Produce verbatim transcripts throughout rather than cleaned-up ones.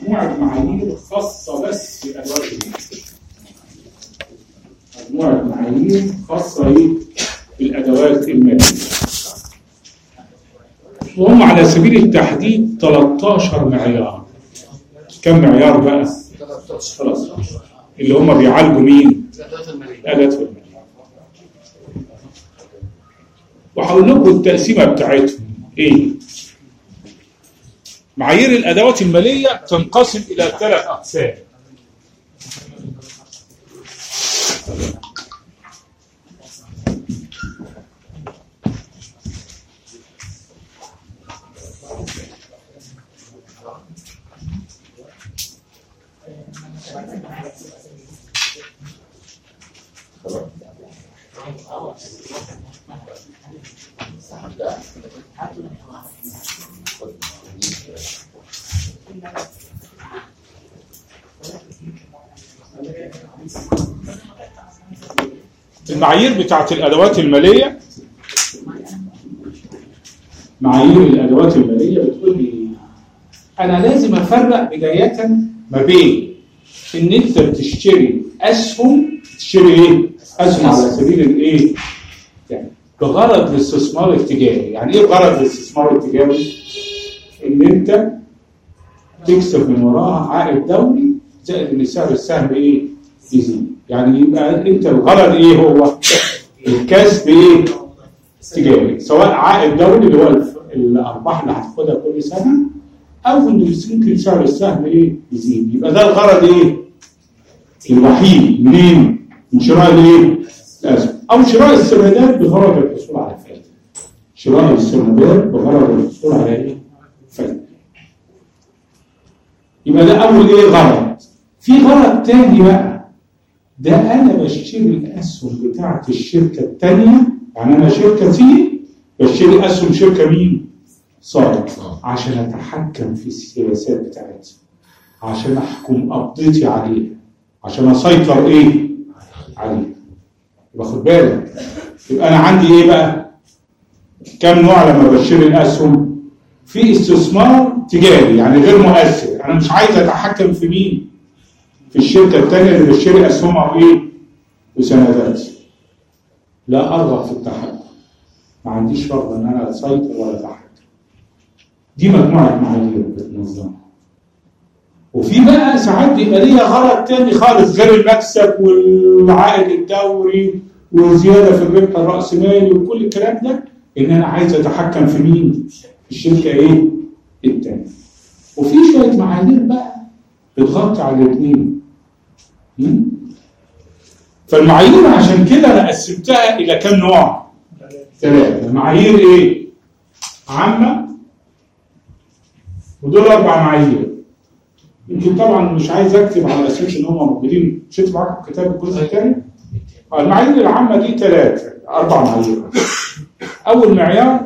مجموعة معايير خاصة بس بأدوات المالية. مجموعة معايير خاصة إيه؟ بالأدوات المالية. وهم على سبيل التحديد ثلاثة عشر معيار. كم معيار بقى؟ ثلاثة عشر اللي هم بيعالجوا مين؟ الأدوات المالية. وهقول لكم التقسيمة بتاعتهم إيه؟ معايير الأدوات المالية تنقسم إلى ثلاث أقسام. المعايير بتاعت الأدوات المالية، معايير الأدوات المالية بتقول لي أنا لازم أفرق بداية ما بين إن أنت بتشتري أسهم، تشتري إيه؟ أسهم على سبيل الإيه؟ يعني بغرض الاستثمار التجاري. يعني إيه بغرض الاستثمار التجاري؟ إن أنت تكسب من وراها عائد دوري زائد إن سعر السهم إيه؟ يزيد. يعني يبقى انت الغرض ايه هو؟ الكسب ايه؟ تجاري، سواء عائد دوري اللي هو الارباح اللي هتاخدها كل سنه، او ان يمكن سعر السهم ايه؟ يزيد. يبقى ده الغرض ايه؟ الوحيد. منين؟ من شراء الايه؟ الاسهم، او شراء السندات بغرض الحصول على فائده. شراء السندات بغرض الحصول على ايه؟ فائده. يبقى ده اول ايه؟ غرض. في غرض تاني بقى، ده أنا بشتري الأسهم بتاعت الشركة التانية. يعني أنا شركة سي بشتري أسهم شركة مين؟ صاد، عشان أتحكم في السياسات بتاعتها، عشان أحكم قبضتي عليها، عشان أسيطر إيه؟ عليها. باخد بالك؟ يبقى أنا عندي إيه بقى؟ كم نوع لما بشتري الأسهم؟ في استثمار تجاري يعني غير مؤثر، أنا مش عايز أتحكم في مين؟ في الشركة الثانية اللي بتشتري أسهمها بإيه؟ بسندات. لا أرغب في التحكم، ما عنديش رغبة إن أنا أسيطر ولا أتحكم. دي مجموعة معايير بتنظمها. وفي بقى ساعات بيبقى ليها غرض تاني خالص غير المكسب والعائد الدوري والزيادة في الربح الرأسمالي وكل الكلام ده، إن أنا عايز أتحكم في مين؟ في الشركة إيه؟ الثانية. وفي شوية معايير بقى بتغطي على الاثنين. فالمعايير عشان كده انا قسمتها الى كم نوع؟ ثلاثه. معايير ايه؟ عامه، ودول اربع معايير. يمكن طبعا مش عايز اكتب على اساس ان هم موجودين، مش هكتب معاكم كتاب الجزء الثاني. المعايير العامه دي ثلاثه، اربع معايير. اول معيار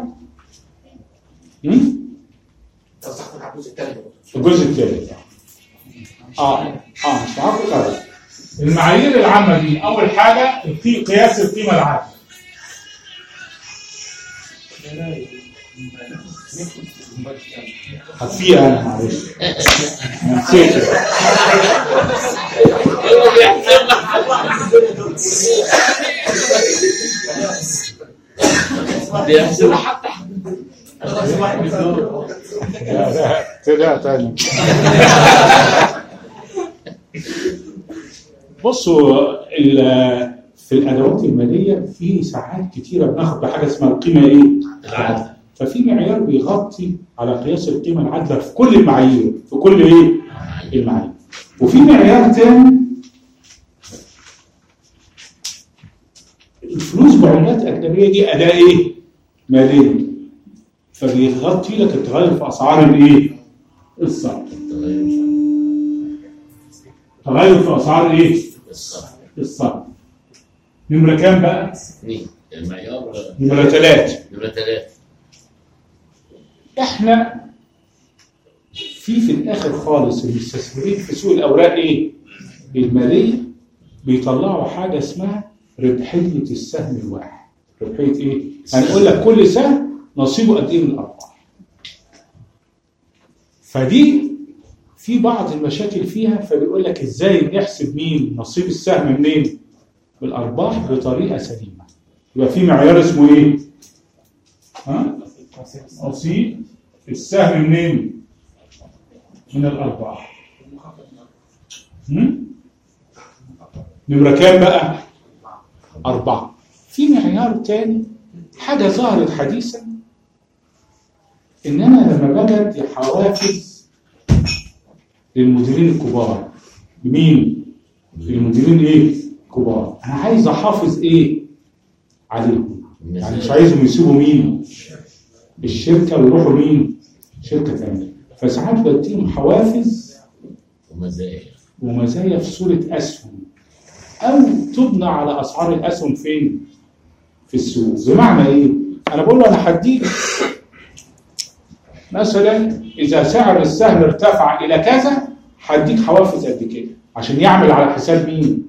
الجزء الثالث. الجزء الثالث اه اه مش معاكم خالص. المعايير العامه دي اول حاجه قياس القيمه العادله. هتفيها انا معلش نسيت. بيحسب حتى لا تاني. بصوا في الادوات الماليه في ساعات كتيره بناخد بحاجه اسمها القيمه ايه؟ العادله. ففي معيار بيغطي على قياس القيمه العادله في كل المعايير، في كل ايه؟ المعايير. وفي معيار تاني الفلوس بعملات اجنبيه، دي اداه ايه؟ ماليه، فبيغطي لك التغير في اسعار الايه؟ الصرف. تغير في اسعار ايه؟ الصرف. نمره كام بقى؟ اثنين. المعيار نمره ثلاثه. نمره ثلاثه. احنا في في الاخر خالص المستثمرين في سوق الاوراق ايه؟ الماليه بيطلعوا حاجه اسمها ربحيه السهم الواحد. ربحيه ايه؟ هنقول لك كل سهم نصيبه قد ايه من الارباح. فدي في بعض المشاكل فيها، فبيقول لك ازاي نحسب مين نصيب السهم منين؟ بالارباح بطريقه سليمه. يبقى في معيار اسمه ايه؟ ها؟ نصيب السهم منين؟ من الارباح. نمرة كام بقى؟ أربعة. في معيار تاني، حاجة ظهرت حديثا، إن أنا لما بجد حوافز للمديرين الكبار. لمين؟ للمديرين إيه؟ كبار. أنا عايز أحافظ إيه؟ عليهم. يعني مش عايزهم يسيبوا مين؟ الشركة ويروحوا مين؟ شركة تانية. فساعات بديهم حوافز ومزايا ومزايا في صورة أسهم، أو تبنى على أسعار الأسهم فين؟ في السوق. بمعنى إيه؟ أنا بقول له أنا هديك مثلا إذا سعر السهم ارتفع إلى كذا هديك حوافز قد كده، عشان يعمل على حساب مين؟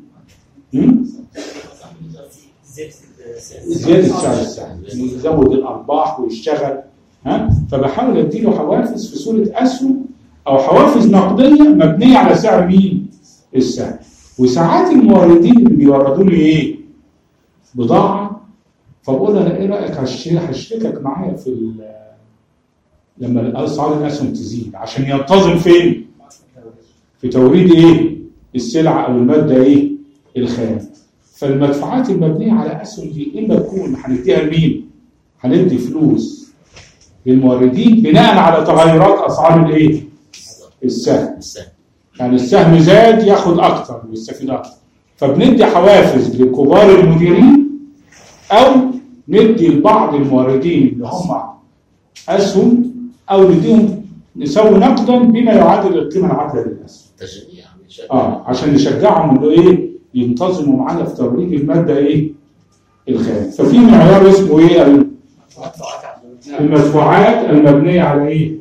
زيادة سعر السهم، يزود الأرباح ويشتغل. ها؟ فبحاول أديله حوافز في صورة أسهم أو حوافز نقدية مبنية على سعر مين؟ السهم. وساعات الموردين اللي بيوردوا لي إيه؟ بضاعة، فبقول له أنا إيه رأيك هشتركك معايا في لما أسعار الأسهم تزيد، عشان ينتظم فين؟ في توريد إيه؟ السلعة أو المادة إيه؟ الخام. فالمدفوعات المبنية على أسهم دي إما تكون هنديها لمين؟ هندي فلوس للموردين بناء على تغيرات أسعار الإيه؟ السهم. يعني السهم زاد ياخد أكتر ويستفيد أكتر، فبندي حوافز لكبار المديرين، أو ندي لبعض الموردين اللي هم أسهم، أو نديهم نسوي نقدا بما يعادل القيمة العادلة للأسهم. تشجيع. آه عشان نشجعهم إنه إيه؟ ينتظموا معانا في توريد المادة إيه؟ الخام. ففي معيار اسمه إيه؟ المدفوعات المبنية على إيه؟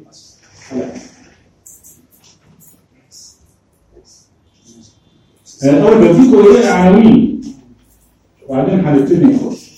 أول بديكوا إيه؟ عناوين، وبعدين هنبتدي نخش.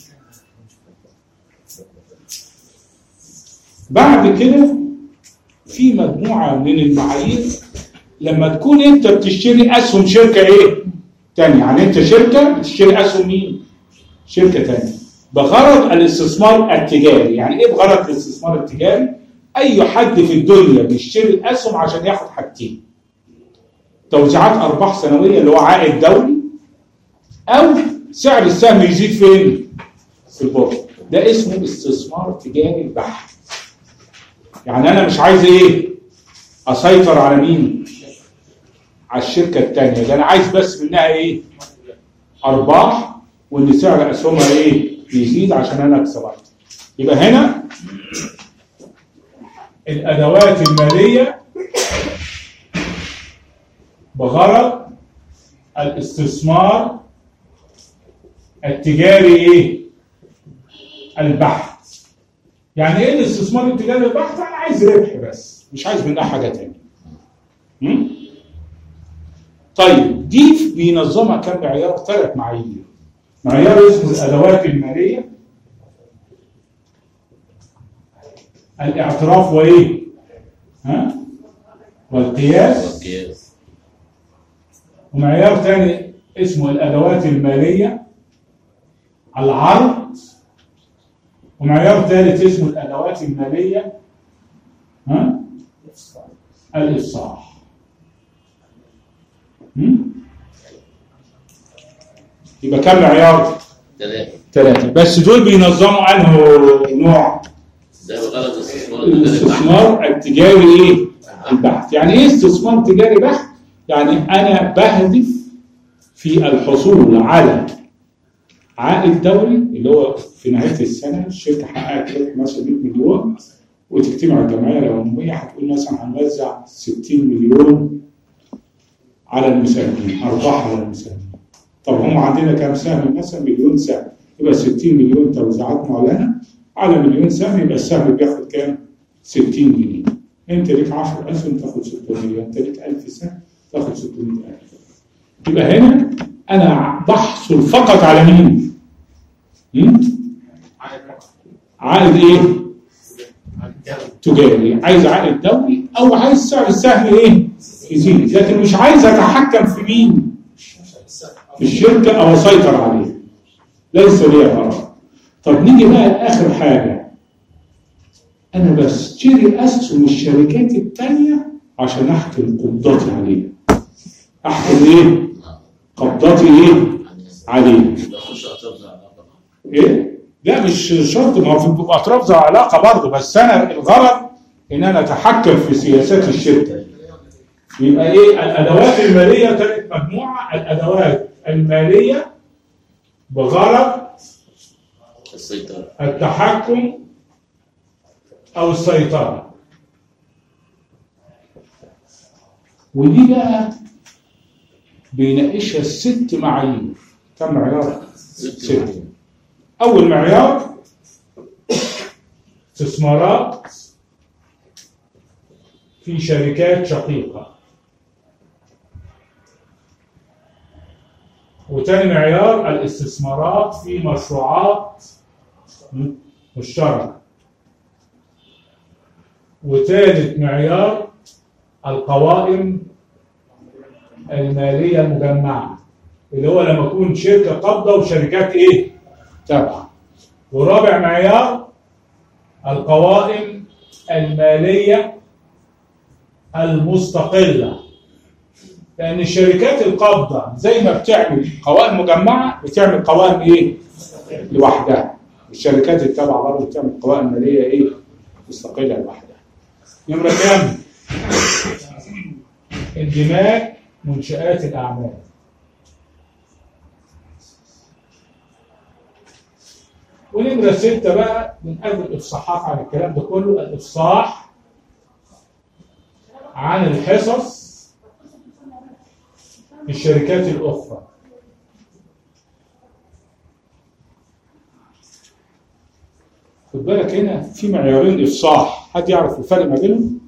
بعد كده في مجموعة من المعايير لما تكون أنت بتشتري أسهم شركة إيه؟ تانية. يعني أنت شركة بتشتري أسهم مين؟ شركة تانية بغرض الاستثمار التجاري. يعني إيه بغرض الاستثمار التجاري؟ أي حد في الدنيا بيشتري الأسهم عشان ياخد حاجتين: توزيعات أرباح سنوية اللي هو عائد دولي، أو سعر السهم يزيد فين؟ في البورصة. ده اسمه استثمار تجاري بحت. يعني أنا مش عايز إيه؟ أسيطر على مين؟ على الشركة التانية. ده أنا عايز بس منها إيه؟ أرباح، وإن سعر أسهمها إيه؟ يزيد عشان أنا أكسب أكتر. يبقى هنا الأدوات المالية بغرض الاستثمار التجاري إيه؟ البحت. يعني إيه الاستثمار التجاري البحت؟ أنا عايز ربح بس، مش عايز منها حاجة تانية. طيب دي بينظمها كم معيار؟ ثلاث معايير. معيار اسمه الأدوات المالية، الاعتراف وإيه؟ ها؟ والقياس. والقياس. ومعيار ثاني اسمه الأدوات المالية، العرض. ومعيار ثالث اسمه الأدوات المالية، ها؟ الإفصاح. يبقى كم معيار؟ ثلاثة. ثلاثة بس. دول بينظموا أنه نوع؟ ده بغرض الاستثمار الاستثمار التجاري إيه؟ البحت. يعني إيه استثمار تجاري بحت؟ يعني أنا بهدف في الحصول على عائد دولي، اللي هو في نهاية السنة الشركة حققت مثلا مئة مليون، وتجتمع الجمعية العمومية هتقول مثلا هنوزع ستين مليون على المساهمين، أرباح على المساهمين. طب هم عندنا كام سهم؟ مثلا مليون سهم، يبقى ستين مليون توزيعات معلنة على مليون سهم، يبقى السهم بياخد كام؟ ستين جنيه. أنت ليك عشرة أسهم تاخد ستمية، أنت ليك ألف سهم تاخد ستمية ألف. يبقى هنا أنا بحصل فقط على مين؟ عائد إيه؟ تجاري. عايز عائد دولي، أو عايز سعر السهم إيه؟ يزيد، لكن مش عايز اتحكم في مين؟ في الشركه او اسيطر عليها. ليس لي غرض. طب نيجي بقى لاخر حاجه. انا بشتري اسهم الشركات الثانيه عشان احكم قبضتي عليها. احكم ايه؟ قبضتي ايه؟ عليها. ايه؟ لا مش شرط، ما هو في اطراف ذو علاقه برضه، بس انا الغرض ان انا اتحكم في سياسات الشركه. يبقى ايه؟ الادوات الماليه كانت مجموعه الادوات الماليه بغرض السيطرة، التحكم او السيطره. ودي بقى بيناقشها الست معايير. كم معيار؟ ست. اول معيار استثمارات في شركات شقيقه، وتاني معيار الاستثمارات في مشروعات مشتركه، وثالث معيار القوائم الماليه المجمعه، اللي هو لما تكون شركه قابضه وشركات ايه؟ تابعه. ورابع معيار القوائم الماليه المستقله، لان الشركات القابضه زي ما بتعمل قوائم مجمعه بتعمل قوائم ايه؟ لوحدها. الشركات التابعه برضه بتعمل قوائم ماليه ايه؟ مستقله لوحدها. نمره كام؟ اندماج منشآت الاعمال. ونمره سته بقى من اجل الافصاحات عن الكلام ده كله، الافصاح عن الحصص في الشركات الاخرى. خد بالك هنا في معيارين افصاح، حد يعرف الفرق ما بينهم؟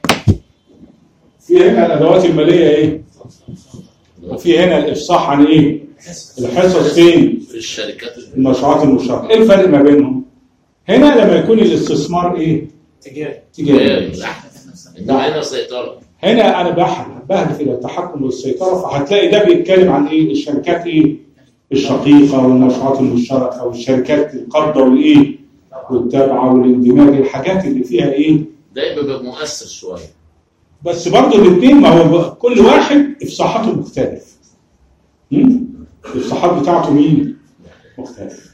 في هنا الادوات الماليه ايه؟ وفي هنا الافصاح عن ايه؟ الحصص فين؟ في الشركات المشروعات المشتركه. ايه الفرق ما بينهم؟ هنا لما يكون الاستثمار ايه؟ تجاري. تجاري. انما هنا سيطره. هنا انا بهدف الى التحكم والسيطره، فهتلاقي ده بيتكلم عن ايه؟ الشركات ايه؟ الشقيقه والمشروعات المشتركه والشركات القابضه والايه؟ والتابعه والاندماج، الحاجات اللي فيها ايه؟ ده بيبقى مؤثر شويه. بس برضه الاثنين ما هو كل واحد افصاحاته مختلف. الافصاحات بتاعته مين؟ مختلف.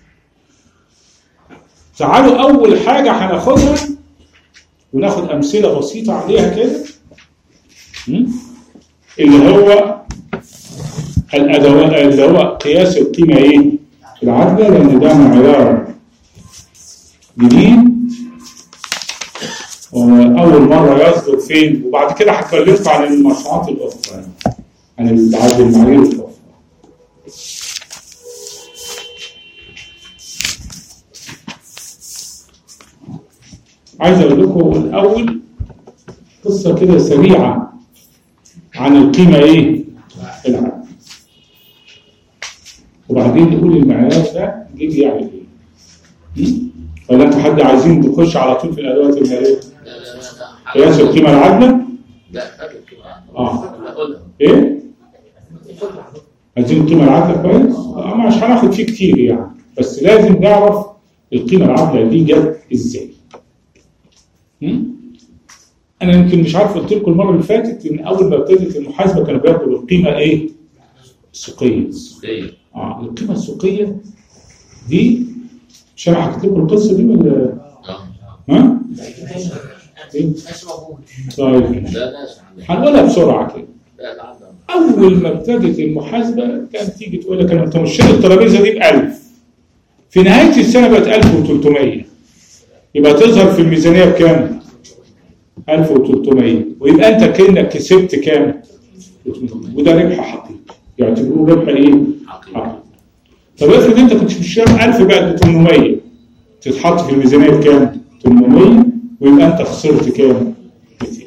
تعالوا اول حاجه هناخدها وناخد امثله بسيطه عليها كده، اللي هو الادوات، اللي هو قياس القيمه ايه؟ العادله، لان ده معيار جديد واول مره يصدر فين، وبعد كده هتكلمكم عن المشروعات الاخرى، عن العدد المعايير الاخرى. عايز اقول لكم الاول قصه كده سريعه عن القيمه ايه؟ العادله. وبعدين نقول المعيار ده جه يعمل ايه؟ ولا انتوا حد عايزين نخش على طول في الادوات الماليه؟ لا لا لا قياس القيمه العادله؟ لا قبل القيمه العادله. اه ايه؟ عايزين القيمه العادله كويس؟ اه مش هناخد فيه كتير يعني، بس لازم نعرف القيمه العادله دي جت ازاي. انا يمكن مش عارف قلت لكم المره اللي فاتت ان اول ما ابتدت المحاسبه كانوا بياخدوا القيمه ايه؟ السوقيه. السوقيه. اه القيمه السوقيه دي مش انا حكيت لكم القصه دي ولا؟ اه ها؟ ايه؟ طيب لا لا هنقولها بسرعه كده. لا لا اول ما ابتدت المحاسبه كانت تيجي تقول لك انا انت مشتري الترابيزه دي ب ألف، في نهايه السنه بقت ألف وثلاثمية، يبقى تظهر في الميزانيه بكام؟ ألف وثلاثمية، ويبقى انت كانك كسبت كام؟ وده ربح حقيقي، يعتبروه ربح ايه؟ حقيقي. طب افرض انت كنت بتشتري ألف بقت ب ثمانمية، تتحط في الميزانيه بكام؟ ثمانمية، ويبقى انت خسرت كام؟ مئتين.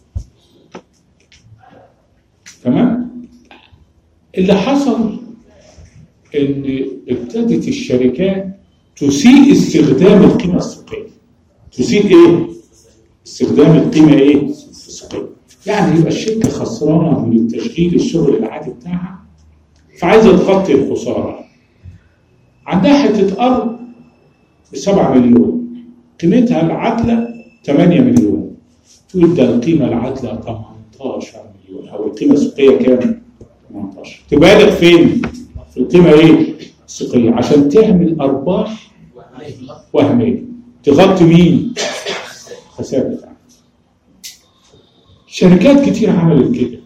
تمام؟ اللي حصل ان ابتدت الشركات تسيء استخدام القيمه السوقيه. تسيء ايه؟ استخدام القيمه ايه؟ السوقيه. يعني يبقى الشركه خسرانه من التشغيل الشغل العادي بتاعها، فعايزه تغطي الخساره. عندها حته ارض بسبعة مليون، قيمتها العادله ثمانية مليون، تقول ده القيمه العادله ثمانية عشر مليون، او القيمه السوقيه كام؟ ثمانية عشر. تبالغ فين؟ في القيمه ايه؟ السوقيه، عشان تعمل ارباح وهميه تغطي مين؟ خسائر بتاعتها. شركات كتير عملت كده.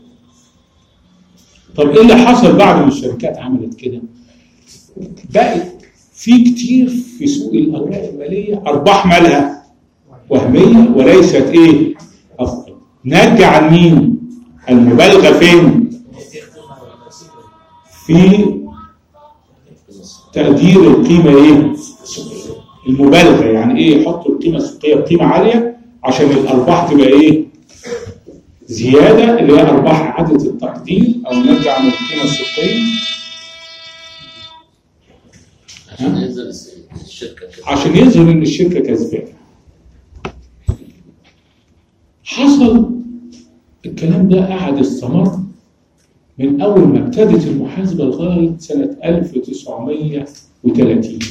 طب ايه اللي حصل بعد ما الشركات عملت كده؟ بقت في كتير في سوق الاوراق الماليه ارباح مالها وهميه وليست ايه؟ افضل. ناتجه عن مين؟ المبالغه فين؟ في تقدير القيمه ايه؟ المبالغه. يعني ايه؟ يحطوا القيمه السوقيه بقيمه عاليه عشان الارباح تبقى ايه؟ زياده، اللي هي ارباح اعاده التقدير او نرجع عن القيمه السوقيه عشان ينزل الشركه كده. عشان يظهر ان الشركه كسبانه. حصل الكلام ده قعد استمر من اول ما ابتدت المحاسبه لغايه سنه ألف وتسعمية وثلاثين.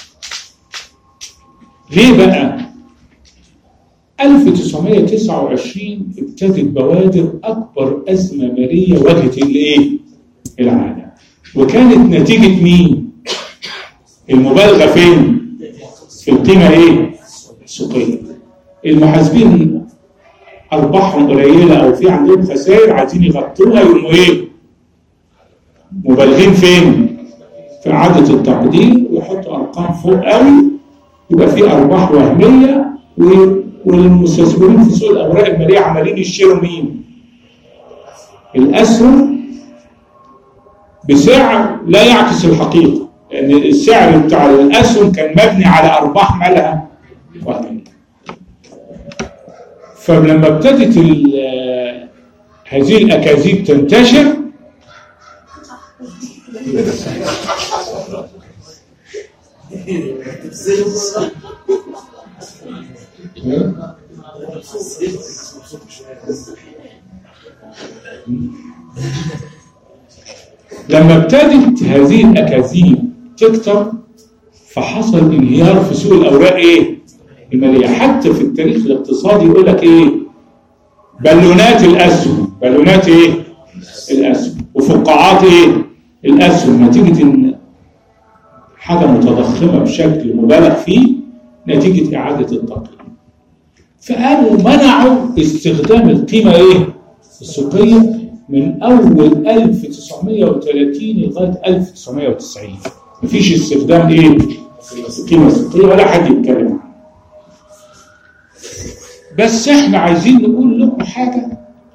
ليه بقى؟ ألف وتسعمية وتسعة وعشرين ابتدت بوادر اكبر ازمه ماليه واجهت الايه؟ العالم، وكانت نتيجه مين؟ المبالغه فين؟ في القيمه ايه؟ السوقيه. المحاسبين ارباحهم قليله او في عندهم خسائر عايزين يغطوها، يقوموا ايه؟ مبالغين فين؟ في اعاده التقدير ويحطوا ارقام فوق قوي، يبقى في ارباح وهميه، والمستثمرين في سوق الاوراق الماليه عمالين يشتروا مين؟ الاسهم بسعر لا يعكس الحقيقه، لان السعر بتاع الاسهم كان مبني على ارباح مالها وهميه. فلما ابتدت هذه الاكاذيب تنتشر لما ابتدت هذه الاكاذيب تكتر فحصل انهيار في سوق الاوراق ايه؟ الماليه. حتى في التاريخ الاقتصادي يقول لك ايه؟ بالونات الاسهم، بالونات ايه؟ الاسهم، وفقاعات ايه؟ الاسهم، نتيجه ان حاجه متضخمه بشكل مبالغ فيه نتيجه اعاده التقييم. فقالوا منعوا استخدام القيمه ايه؟ السوقيه من اول ألف وتسعمية وثلاثين لغايه ألف وتسعمية وتسعين. مفيش استخدام ايه؟ القيمه السوقيه ولا حد يتكلم عنها. بس احنا عايزين نقول لكم حاجه،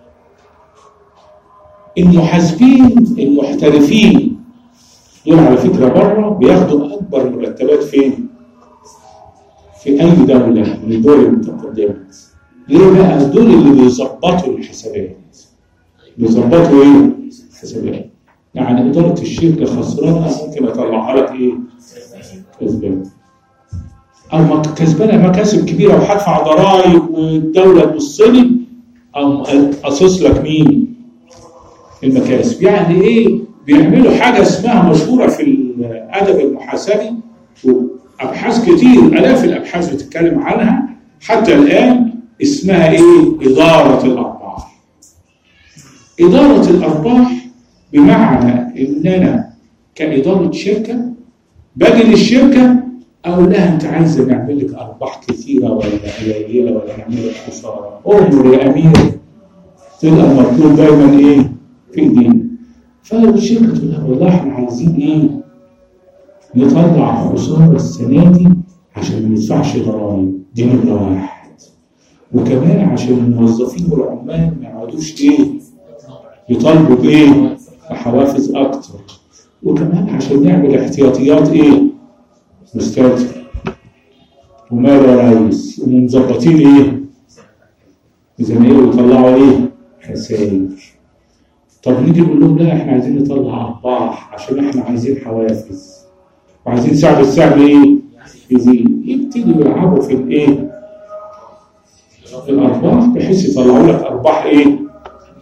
المحاسبين المحترفين دول على فكره بره بياخدوا اكبر مرتبات فين؟ في اي دوله من الدول المتقدمه. ليه بقى؟ دول اللي بيظبطوا الحسابات. بيظبطوا ايه؟ الحسابات. يعني اداره الشركه خسرانه ممكن اطلعها لك ايه؟ كسبانه. او كسبانه مكاسب كبيره وهدفع ضرائب والدوله تبص لي، او اقصص لك مين؟ المكاسب. يعني ايه؟ بيعملوا حاجه اسمها مشهوره في الادب المحاسبي، وابحاث كتير الاف الابحاث بتتكلم عنها حتى الان، اسمها ايه؟ اداره الارباح. اداره الارباح بمعنى ان انا كاداره شركه باجي للشركه اقول لها انت عايزه نعمل لك ارباح كثيره ولا قليله ولا نعمل لك خساره؟ امر يا امير. تبقى المطلوب دايما ايه؟ في ايدينا. فالشركه تقول لها والله احنا عايزين ايه؟ نطلع خساره السنه دي عشان ما ندفعش ضرائب، دي نمره واحد. وكمان عشان الموظفين والعمال ما يقعدوش ايه؟ يطالبوا بايه؟ بحوافز اكتر. وكمان عشان نعمل احتياطيات ايه؟ مستوى ومال يا ريس، ومظبطين ايه؟ ميزانيه ويطلعوا ايه؟ خسائر. طب نيجي نقول لهم لا احنا عايزين نطلع ارباح عشان احنا عايزين حوافز وعايزين سعر السهم ايه؟ يزيد. يبتدوا يلعبوا في الايه؟ في الارباح بحيث يطلعوا لك ارباح ايه؟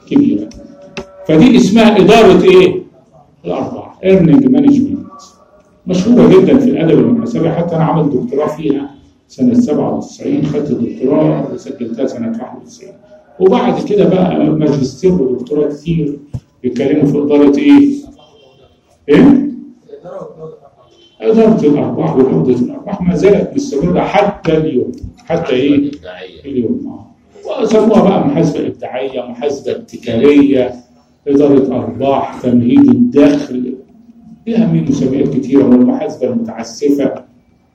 كبيره. فدي اسمها اداره ايه؟ الارباح، ايرنينج مانجمنت، مشهوره جدا في الادب المحاسبي، حتى انا عملت دكتوراه فيها سنه سبعة وتسعين، خدت الدكتوراه وسجلتها سنه واحد وتسعين. وبعد كده بقى ماجستير ودكتوراه كتير بيتكلموا في اداره ايه؟ ايه؟ اداره الارباح وجوده الارباح ما زالت مستمره حتى اليوم، حتى ايه؟ اليوم. اه وسموها بقى محاسبه ابداعيه، محاسبه ابتكاريه، اداره ارباح، تمهيد الدخل، ليها من مسميات كتيره، والمحاسبه المتعسفه.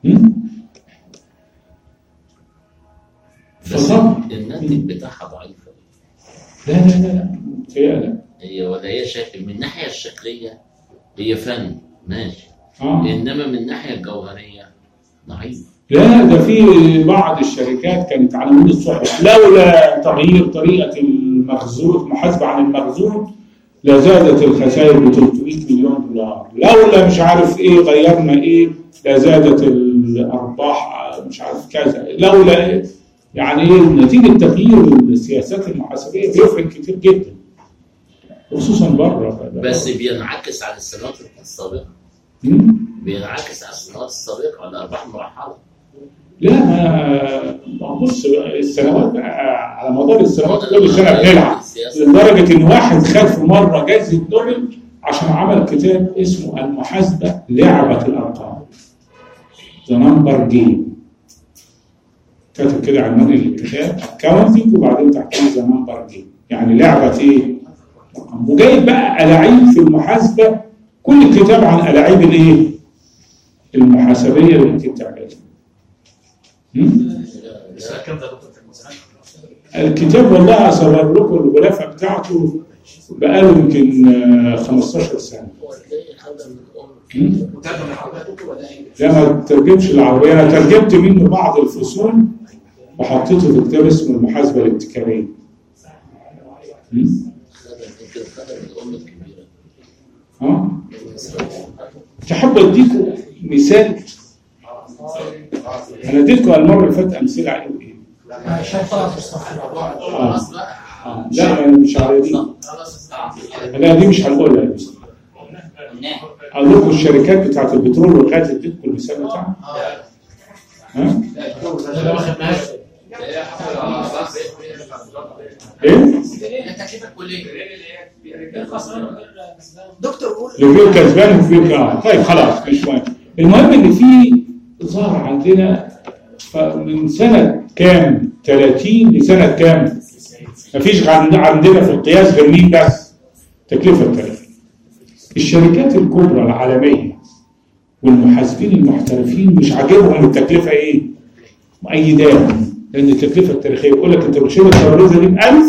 بس الناتج بتاعها ضعيف. لا لا لا لا هي لا هي ولا هي شكل من الناحيه الشكليه هي فن ماشي، آه. انما من الناحيه الجوهريه ضعيف. لا ده في بعض الشركات كانت على مود الصحف لولا تغيير طريقه المخزون، محاسبه عن المخزون لزادت الخسائر ب ثلاثمائة مليون دولار، لولا مش عارف ايه غيرنا ايه لزادت الارباح مش عارف كذا، لولا إيه. يعني ايه نتيجه تغيير السياسات المحاسبيه بيفرق كتير جدا خصوصا بره. بس بينعكس على السنوات السابقه، بينعكس على السنوات السابقه على الارباح المرحله. لا ما بص السنوات على مدار السنوات كل سنه بنلعب، لدرجه ان واحد خد في مره جائزه نوبل عشان عمل كتاب اسمه المحاسبه لعبه الارقام، ذا نمبر جيم. كاتب كده عنوان الكتاب اكاونتنج وبعدين تحتيه ذا نمبر جيم، يعني لعبه ايه؟ وجايب بقى الاعيب في المحاسبه، كل الكتاب عن الاعيب الايه؟ المحاسبيه اللي ممكن تعملها. الكتاب والله اصور لكم الغلافه بتاعته بقاله يمكن خمستاشر سنه. لا ما ترجمش العربيه، انا ترجمت منه بعض الفصول وحطيته في كتاب اسمه المحاسبه الابتكاريه. ها؟ تحب اديكم مثال؟ انا اديتكم المره اللي فاتت امثله على ايه؟ لا الشيخ خلاص مصطفى الموضوع. خلاص بقى. لا مش على دي. لا دي مش هنقولها دي. اقول لكم الشركات بتاعت البترول والغاز، اديتكم المثال بتاعها. ها؟ لا ما خدناش. ايه؟ التكلفه الكليه. دكتور قول. اللي فيه كسبان وفيه اه طيب خلاص مش مهم. المهم ان في ظهر عندنا من سنه كام؟ ثلاثين لسنه كام؟ مفيش عندنا في القياس غير مين بس؟ تكلفه التاريخ. الشركات الكبرى العالميه والمحاسبين المحترفين مش عاجبهم التكلفه ايه؟ مؤيداهم، لان التكلفه التاريخيه بيقول لك انت بتشيل الترابيزه دي ب ألف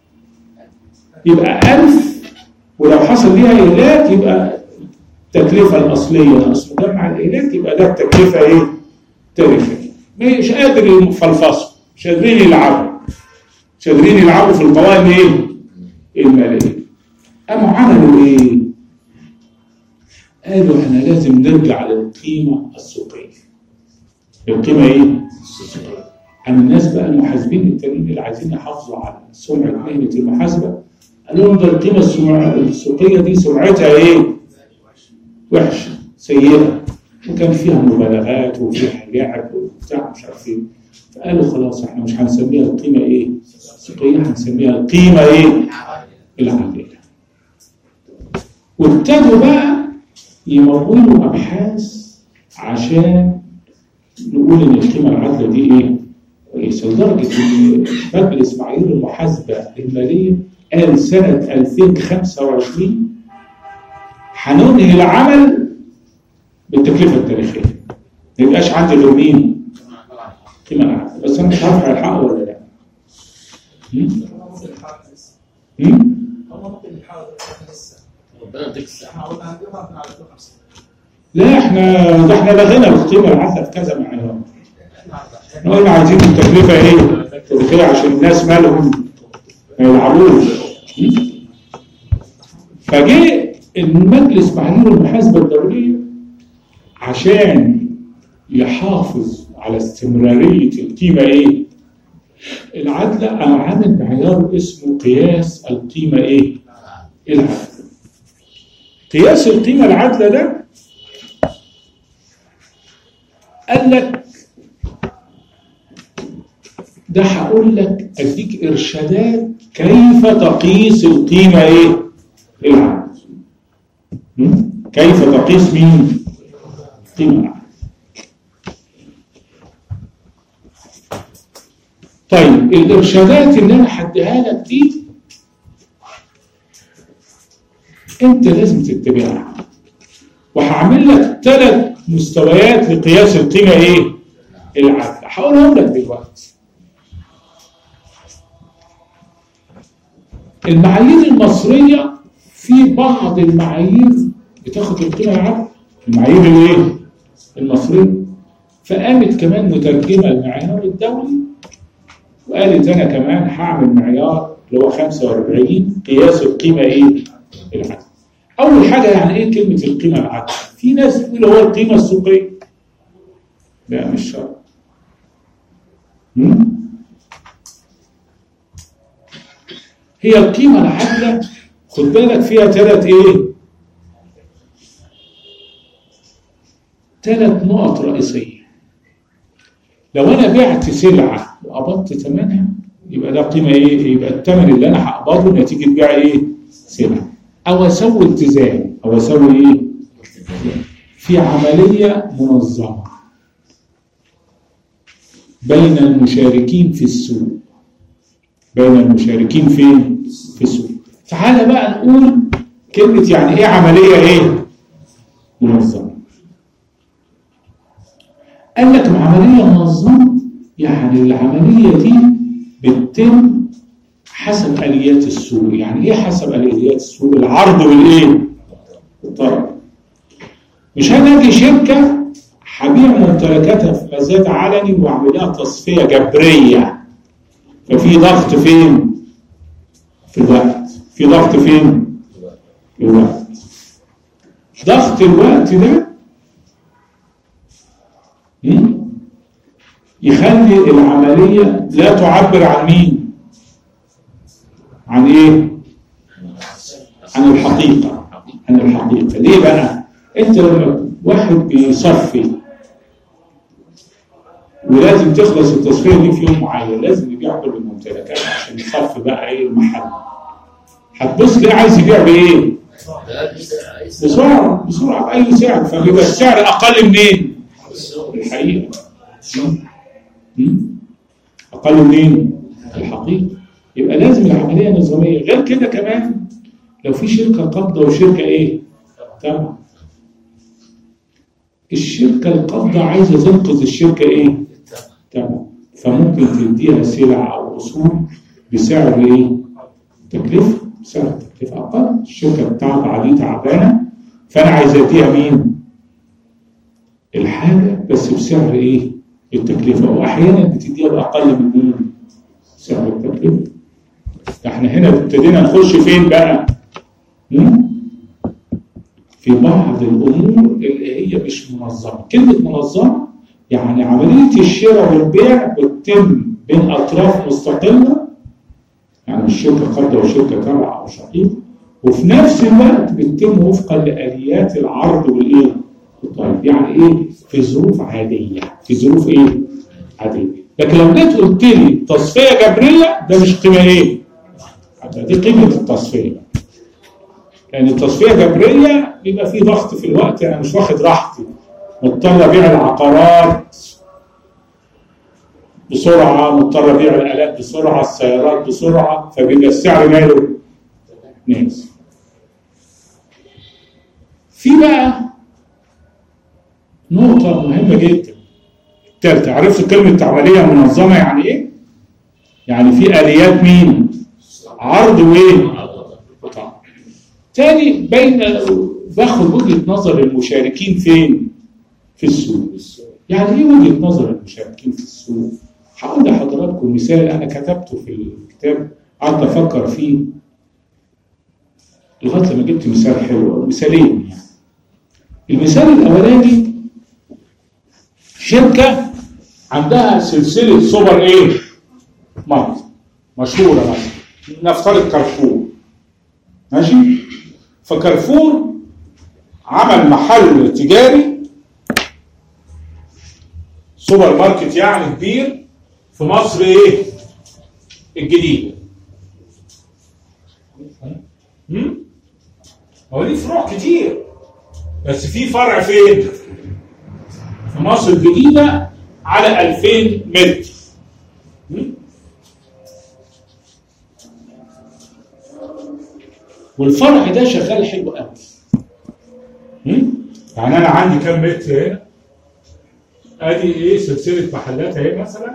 يبقى ألف، ولو حصل ليها اهلاك يبقى التكلفه الاصليه ناقص مجمع الاهلاك يبقى ده التكلفه ايه؟ تاريخيه. مش قادر يفلفصوا، مش قادرين يلعبوا، مش قادرين يلعبوا في القوائم ايه؟ الماليه. قاموا عملوا ايه؟ قالوا احنا لازم نرجع للقيمه السوقيه. القيمه ايه؟ عن الناس بقى المحاسبين التانيين اللي عايزين يحافظوا على سمعه مهنه المحاسبه، قالوا لهم ده القيمه السوقيه دي سمعتها ايه؟ وحشه سيئه، وكان فيها مبالغات وفيها لعب وبتاع مش عارف ايه. فقالوا خلاص احنا مش هنسميها القيمه ايه؟ السوقيه، هنسميها القيمه ايه؟ العادله. وابتدوا بقى يمولوا ابحاث عشان نقول ان القيمه العادله دي ايه؟ كويسه، لدرجه ان مجلس معايير المحاسبه الماليه قال سنه ألفين وخمسة وعشرين هننهي العمل بالتكلفه التاريخيه. ما يبقاش عندي غير مين؟ قيمه العادله. بس انا مش عارف هيلحقوا ولا لا. امم امم ربنا يديك الصحة. لا احنا ده احنا لغينا القيمه العادله في كذا معيار. احنا قلنا عايزين التكلفه ايه؟ تاريخيه عشان الناس مالهم ما يلعبوش. فجاء المجلس معايير المحاسبه الدوليه عشان يحافظ على استمراريه القيمه ايه؟ العدلة أنا عامل معيار اسمه قياس القيمة إيه؟ العدلة. قياس القيمة العدلة ده قال لك ده هقول لك أديك إرشادات كيف تقيس القيمة إيه؟ العدلة. كيف تقيس مين؟ القيمة العدلة. طيب الإرشادات اللي أنا هديها لك دي أنت لازم تتبعها، وهعمل لك ثلاث مستويات لقياس القيمة إيه؟ العدلة. هقولهم لك دلوقتي. المعايير المصرية في بعض المعايير بتاخد القيمة العدلة، المعايير الإيه؟ المصرية. فقامت كمان مترجمة المعيار الدولي وقالت أنا كمان هعمل معيار اللي هو خمسة وأربعين قياس القيمة إيه؟ العدل. أول حاجة يعني إيه كلمة القيمة العدل؟ في ناس تقول هو القيمة السوقية. لا مش شرط. هي القيمة العادلة خد بالك فيها ثلاث إيه؟ ثلاث نقط رئيسية. لو أنا بعت سلعة وقبضت ثمنها يبقى ده قيمة إيه؟ يبقى الثمن اللي أنا هقبضه نتيجة بيع إيه؟ سلعة. أو أسوي التزام، أو أسوي إيه؟ في عملية منظمة بين المشاركين في السوق. بين المشاركين فين؟ في السوق. تعالى بقى نقول كلمة يعني إيه عملية إيه؟ منظمة. قال لك عملية منظمة يعني العملية دي بتتم حسب آليات السوق. يعني إيه حسب آليات السوق؟ العرض والإيه؟ الطلب. مش أنا أجي شركة هبيع ممتلكاتها في مزاد علني وأعمل لها تصفية جبرية. ففي ضغط فين؟ في الوقت. في ضغط فين؟ في الوقت. ضغط الوقت ده يخلي العملية لا تعبر عن مين؟ عن إيه؟ عن الحقيقة. عن الحقيقة. ليه بقى؟ أنت لما واحد بيصفي ولازم تخلص التصفية دي في يوم معين، لازم يبيع كل الممتلكات عشان يصفي بقى إيه المحل. هتبص ليه عايز يبيع بإيه؟ بسرعة بسرعة بأي سعر، فبيبقى السعر أقل منين؟ الحقيقة. أقل منين؟ الحقيقة. يبقى لازم العملية نظامية. غير كده كمان لو في شركة قابضة وشركة إيه؟ تمام. الشركة القابضة عايزة تنقذ الشركة إيه؟ تمام. فممكن تديها سلع أو أصول بسعر إيه؟ تكلفة. بسعر تكلفة أقل. الشركة بتاعت عليه تعبانة فأنا عايز أديها مين؟ الحاجة بس بسعر إيه؟ التكلفة. وأحيانا بتديها بأقل من مين؟ سعر التكلفة. احنا هنا ابتدينا نخش فين بقى؟ في بعض الأمور اللي هي مش منظمة. كلمة منظمة يعني عملية الشراء والبيع بتتم بين أطراف مستقلة، يعني مش شركة قابضة وشركة تابعة أو شقيقة، وفي نفس الوقت بتتم وفقا لآليات العرض والإيه؟ والطلب. يعني إيه؟ في ظروف عادية. في ظروف إيه؟ عادية. لكن لو جيت قلت لي تصفية جبرية ده مش قيمة إيه؟ دي قيمة التصفية. لأن يعني التصفية جبرية بيبقى فيه ضغط في الوقت، أنا يعني مش واخد راحتي، مضطر أبيع العقارات بسرعة، مضطر أبيع الآلات بسرعة، السيارات بسرعة، فبيبقى السعر ماله نازل. في بقى نقطة مهمة جدا. الثالثة، عرفت كلمة عملية منظمة يعني إيه؟ يعني في آليات مين؟ عرض وإيه؟ قطاع. تاني بين باخد وجهة نظر المشاركين فين؟ في السوق. يعني إيه وجهة نظر المشاركين في السوق؟ هقول لحضراتكم مثال أنا كتبته في الكتاب، قعدت أفكر فيه لغاية لما جبت مثال حلو، مثالين يعني. المثال الأولاني شركة عندها سلسلة سوبر إيه؟ ماركت مشهوره مثلا، نفترض كارفور، ماشي؟ فكارفور عمل محل تجاري سوبر ماركت يعني كبير في مصر ايه؟ الجديده. امم هو ليه فروع كتير، بس في فرع فين؟ في مصر الجديده على ألفين متر. والفرع ده شغال حلو قوي. يعني انا عندي كام متر هنا؟ ادي ايه سلسله محلات اهي مثلا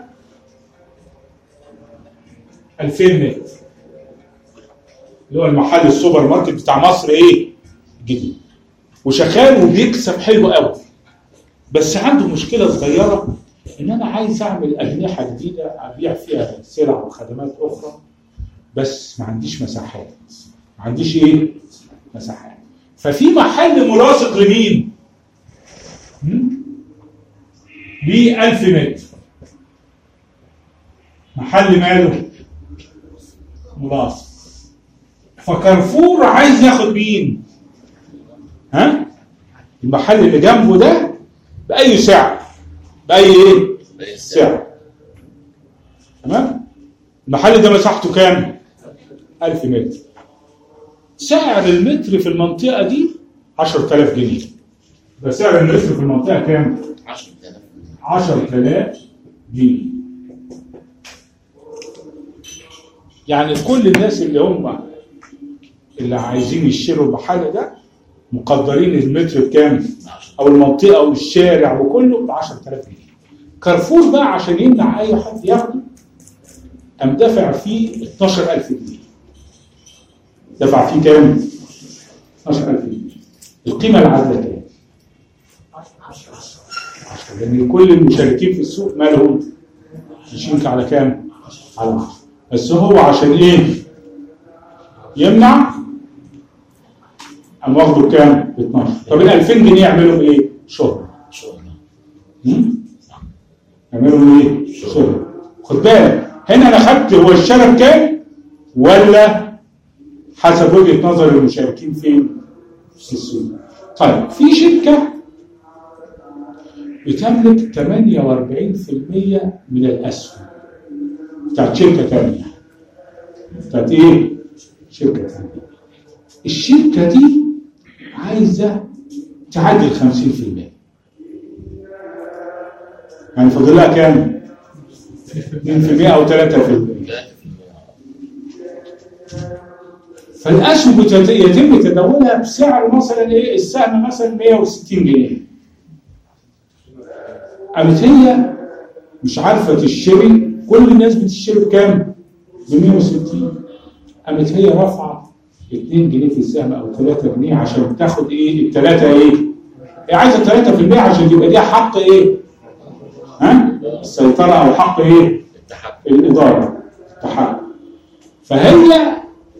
ألفين متر، اللي هو المحل السوبر ماركت بتاع مصر ايه؟ جديد. وشغال وبيكسب حلو قوي. بس عنده مشكله صغيره، ان انا عايز اعمل اجنحه جديده ابيع فيها سلع وخدمات اخرى، بس ما عنديش مساحات. ما عنديش ايه؟ مساحات. ففي محل ملاصق لمين؟ ب ألف متر. محل ماله؟ ملاصق. فكارفور عايز ياخد مين؟ ها؟ المحل اللي جنبه ده بأي سعر؟ بأي ايه؟ سعر. تمام؟ المحل ده مساحته كام؟ ألف متر. سعر المتر في المنطقة دي عشرة آلاف جنيه. ده سعر المتر في المنطقة كام؟ عشرة آلاف جنيه. يعني كل الناس اللي هم اللي عايزين يشتروا المحل ده مقدرين المتر بكام؟ او المنطقة او الشارع وكله ب عشرة آلاف جنيه. كارفور بقى عشان يمنع اي حد ياخده قام دافع فيه اتناشر ألف جنيه. دفع فيه كام؟ اتناشر ألف جنيه. القيمة العادلة كام؟ عشرة. لأن كل المشاركين في السوق مالهم يشيك على كام؟ على عشرة. بس هو عشان إيه؟ يمنع قام واخده بكام؟ ب اتناشر. طب ال ألفين جنيه يعملوا إيه؟ شهرة. يعملوا إيه؟ شهرة. خد بالك هنا أنا خدت هو اشترى بكام؟ ولا حسب وجهة نظر المشاركين فين؟ في السوق. طيب في شركة بتملك ثمانية وأربعين بالمئة من الأسهم بتاعت شركة ثانية. بتاعت إيه؟ شركة ثانية. الشركة دي عايزة تعدي خمسين بالمئة. يعني فاضل لها كام؟ اثنين بالمئة أو ثلاثة بالمئة. فالاسهم يتم تداولها بسعر مثلا ايه؟ السهم مثلا مئة وستين جنيه. قامت هي مش عارفه تشتري، كل الناس بتشتري بكام؟ ب مئة وستين. قامت هي رافعه اتنين جنيه في السهم او ثلاثة جنيه عشان تاخد ايه؟ الثلاثه ايه؟ هي عايزه ثلاثة بالمئة عشان يبقى دي حق ايه؟ ها؟ السيطره او حق ايه؟ الاداره. التحكم. فهي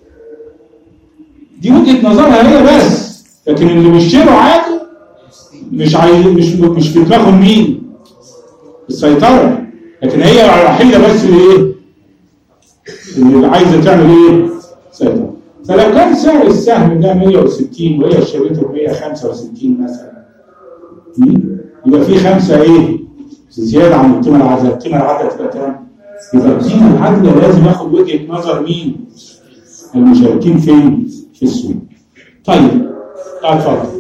دي وجهة نظرها هي بس، لكن اللي بيشتروا عادي مش عايز مش مش في دماغهم مين؟ السيطرة. لكن هي الوحيدة بس اللي ايه؟ اللي عايزة تعمل ايه؟ سيطرة. فلو كان سعر السهم ده مئة وستين وهي اشتريته ب مئة وخمسة وستين مثلا، يبقى في خمسة ايه؟ زيادة عن القيمة العادلة. القيمة العادلة تبقى كام؟ يبقى القيمة العادلة لازم ياخد وجهة نظر مين؟ المشاركين فين؟ في السوق. طيب اتفضل.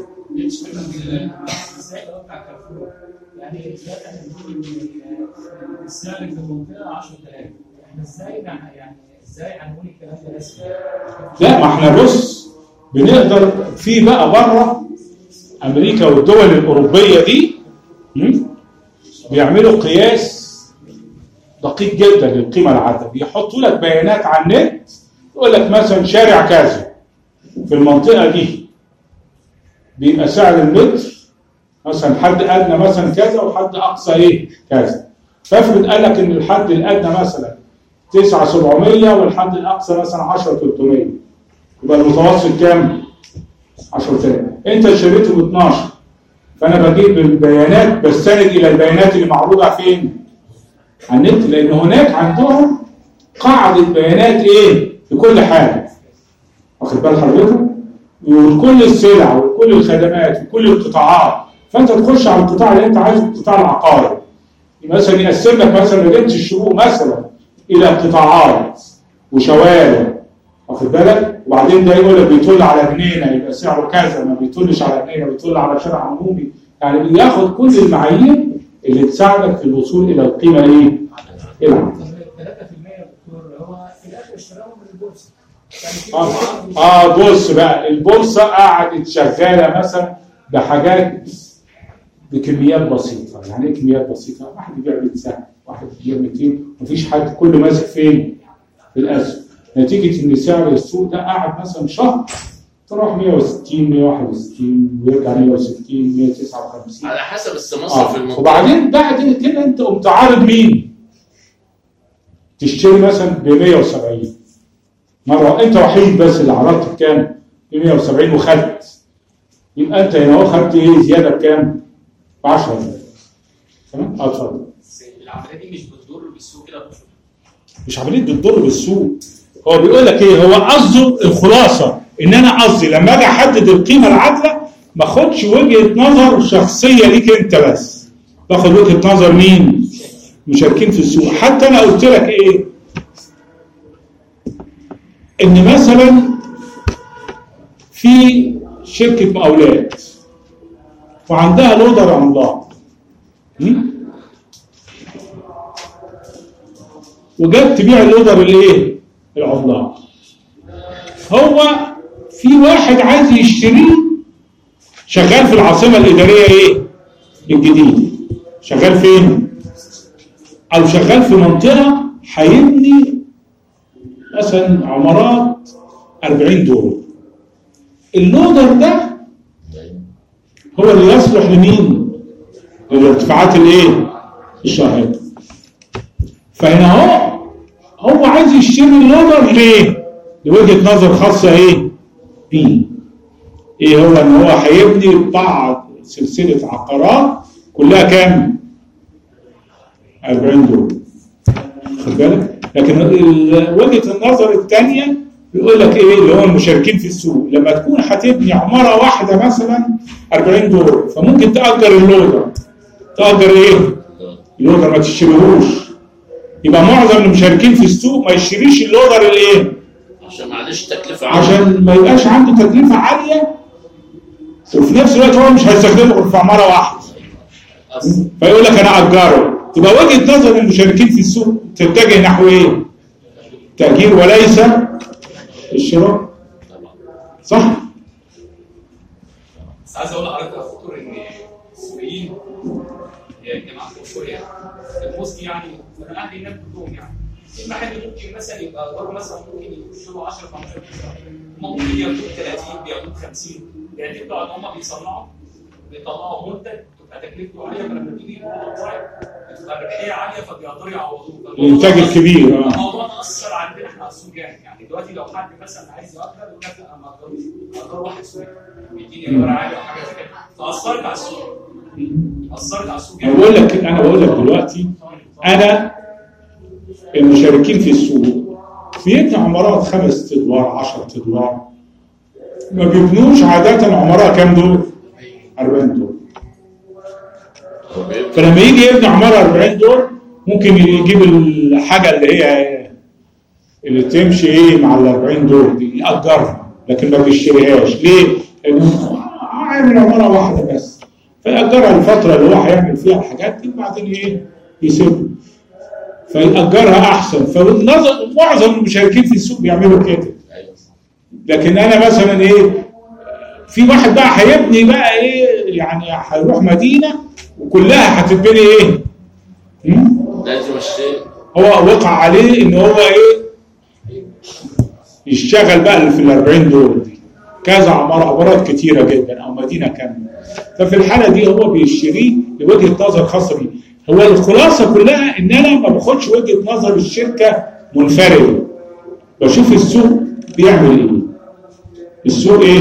يعني السعر في المنطقه عشرة آلاف، احنا ازاي يعني ازاي هنقول الكلام ده لسه؟ لا ما احنا بص بنقدر في بقى بره امريكا والدول الاوروبيه دي بيعملوا قياس دقيق جدا للقيمه العادله. بيحطوا لك بيانات على النت يقول لك مثلا شارع كذا في المنطقة دي بيبقى سعر المتر مثلا حد أدنى مثلا كذا وحد أقصى إيه كذا. فافرض قال لك إن الحد الأدنى مثلا تسعة سبعمية والحد الأقصى مثلا عشرة تلتمية، يبقى المتوسط كام؟ عشرة آلاف. أنت اشتريته ب اتناشر، فأنا بجيب البيانات بستند إلى البيانات اللي معروضة فين؟ على النت، لأن هناك عندهم قاعده بيانات ايه في كل حاجه، واخد بال حضرتك؟ وكل السلع وكل الخدمات وكل القطاعات. فانت تخش على القطاع اللي انت عايزه، القطاع العقاري مثلا يقسم لك مثلا مدينه الشروق مثلا الى قطاعات وشوارع، واخد بالك؟ وبعدين ده يقول لك بيطل على جنينه يبقى سعره كذا، ما بيطلش على جنينه بيطل على شارع عمومي. يعني بياخد كل المعايير اللي تساعدك في الوصول الى القيمه ايه؟ العامه. ثلاثة بالمية يا دكتور هو في الاخر اشتراهم من البورصه. اه اه بص بقى، البورصه قعدت شغاله مثلا بحاجات بكميات بسيطه. يعني ايه كميات بسيطه؟ واحد يبيع مية سهم، واحد يبيع مئتين، مفيش حد، كله ماسك فين؟ في الاسهم. نتيجه ان سعر السوق ده قعد مثلا شهر تروح مية وستين مية وواحد وستين ويرجع مية وستين مية وتسعة وخمسين على حسب السماسره آه. في المنطقه. وبعدين بعد كده انت قمت عارض مين؟ تشتري مثلا ب مية وسبعين مره، انت وحيد بس اللي عرضت بكام؟ ب مية وسبعين وخدت. يبقى انت هنا اهو خدت ايه زياده بكام؟ ب عشرة. تمام؟ اه اتفضل. العمليه دي مش بتضر بالسوق كده؟ مش عمليه بتضر بالسوق. هو بيقول لك ايه؟ هو قصده الخلاصه ان انا قصدي لما اجي احدد القيمه العادله ما اخدش وجهه نظر شخصيه ليك انت بس، باخد وجهه نظر مين؟ مشاركين في السوق. حتى انا قلت لك ايه؟ ان مثلا في شركه مقاولات وعندها لودر عملاق وجت تبيع اللودر الايه؟ العملاق. هو في واحد عايز يشتريه شغال في العاصمه الاداريه ايه؟ الجديده. شغال فين؟ او شغال في منطقه هيبني مثلا عمارات أربعين دور. اللودر ده هو اللي يصلح لمين؟ للارتفاعات الايه؟ الشاهقه. فهنا هو هو عايز يشتري اللودر ليه؟ لوجهه نظر خاصه ايه؟ بيه. ايه هو؟ ان هو هيبني بعض سلسله عقارات كلها كام؟ أربعين دور. خد بالك؟ لكن وجهه النظر الثانيه بيقول لك ايه؟ اللي هو المشاركين في السوق، لما تكون هتبني عماره واحده مثلا أربعين دور فممكن تأجر اللودر. تأجر ايه؟ اللودر، ما تشتريهوش. يبقى معظم المشاركين في السوق ما يشتريش اللودر الايه؟ عشان معلش تكلفه عاليه، عشان ما يبقاش عنده تكلفه عاليه وفي نفس الوقت هو مش هيستخدمه غير في عماره واحده. فيقول لك انا اجره. تبقى وجهه نظر المشاركين في السوق تتجه نحو ايه؟ تأجير وليس الشراء. صح؟ بس عايز اقول لحضرتك يا دكتور ان السوريين جماعه سوريا الموسكي يعني من اهل الناس كلهم يعني المحل ممكن مثلا يبقى ضرب مثلا ممكن يخش له عشرة خمستاشر ممكن ياخدوا ثلاثين بياخدوا خمسين. يعني بتوع ان هم بيصنعوا بيطلعوا منتج بتبقى تكلفته عاليه، فلما تيجي يقولوا مطاعم بتبقى الربحيه عاليه فبيقدروا يعوضوه. الانتاج الكبير. اه الموضوع ده اثر عندنا احنا على السوق جامد. يعني دلوقتي لو حد مثلا عايز يأجر يقول لك لا ما اقدرش، اقدر واحد سوري بيديني ايجار عالي او حاجه زي كده، فاثرت على السوق. اثرت على السوق انا بقول لك انا بقول لك دلوقتي انا المشاركين في السوق بيبنوا عمارات خمس ادوار عشرة ادوار، ما بيبنوش عاده عمارة كام دور؟ أربعين دور. فلما يجي يبني عمارة أربعين دور ممكن يجيب الحاجه اللي هي اللي تمشي ايه مع ال أربعين دور دي يأجرها، لكن ما بيشتريهاش. ليه؟ لانه عامل عماره واحده بس، فيأجرها الفتره اللي هو هيعمل فيها الحاجات دي وبعدين ايه؟ يسيبها. فيأجرها احسن. فالنظر معظم المشاركين في السوق بيعملوا كده. لكن انا مثلا ايه؟ في واحد بقى هيبني بقى ايه؟ يعني هيروح مدينه وكلها هتتبني ايه؟ لازم اشتري. هو وقع عليه ان هو ايه؟ يشتغل بقى في ال أربعين دول دي كذا عمارة عمارات كتيرة جدا او مدينة كاملة. ففي الحالة دي هو بيشتريه لوجهة نظر خاصة بيه. هو الخلاصة كلها ان انا ما باخدش وجهة نظر الشركة منفردة، بشوف السوق بيعمل ايه. السوق ايه؟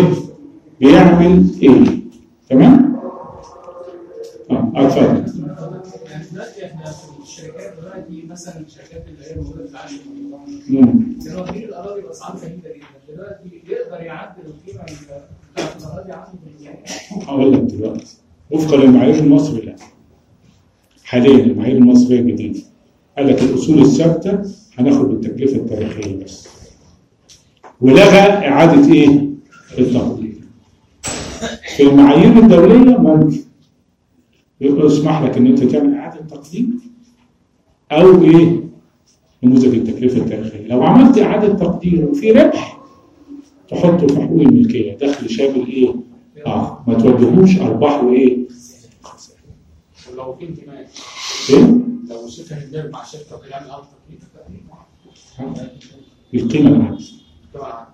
بيعمل ايه. تمام؟ اه اتفضل. دلوقتي احنا في الشركات دلوقتي مثلا الشركات اللي هي موجوده في العالم كانوا واخدين الاراضي باسعار جميله جدا، دلوقتي يقدر يعدل القيمه بتاعت الاراضي عنده بالمليون. هقول لك دلوقتي وفقا للمعايير المصري لا. حاليا المعايير المصريه الجديده قال لك الاصول الثابته هناخد بالتكلفه التاريخيه بس. ولغى اعاده ايه؟ التقدير. في المعايير الدوليه ممكن يبقى يسمح لك ان انت تعمل اعاده تقدير او ايه؟ نموذج التكلفه التاريخيه. لو عملت اعاده تقدير وفي ربح تحطه في حقوق الملكيه دخل شامل ايه؟ اه ما توديهوش ارباح وايه؟ ولو في انتماء ايه؟ لو شركه هتدير مع شركه وبيعمل ارض تقريبا القيمه العامه. طبعا.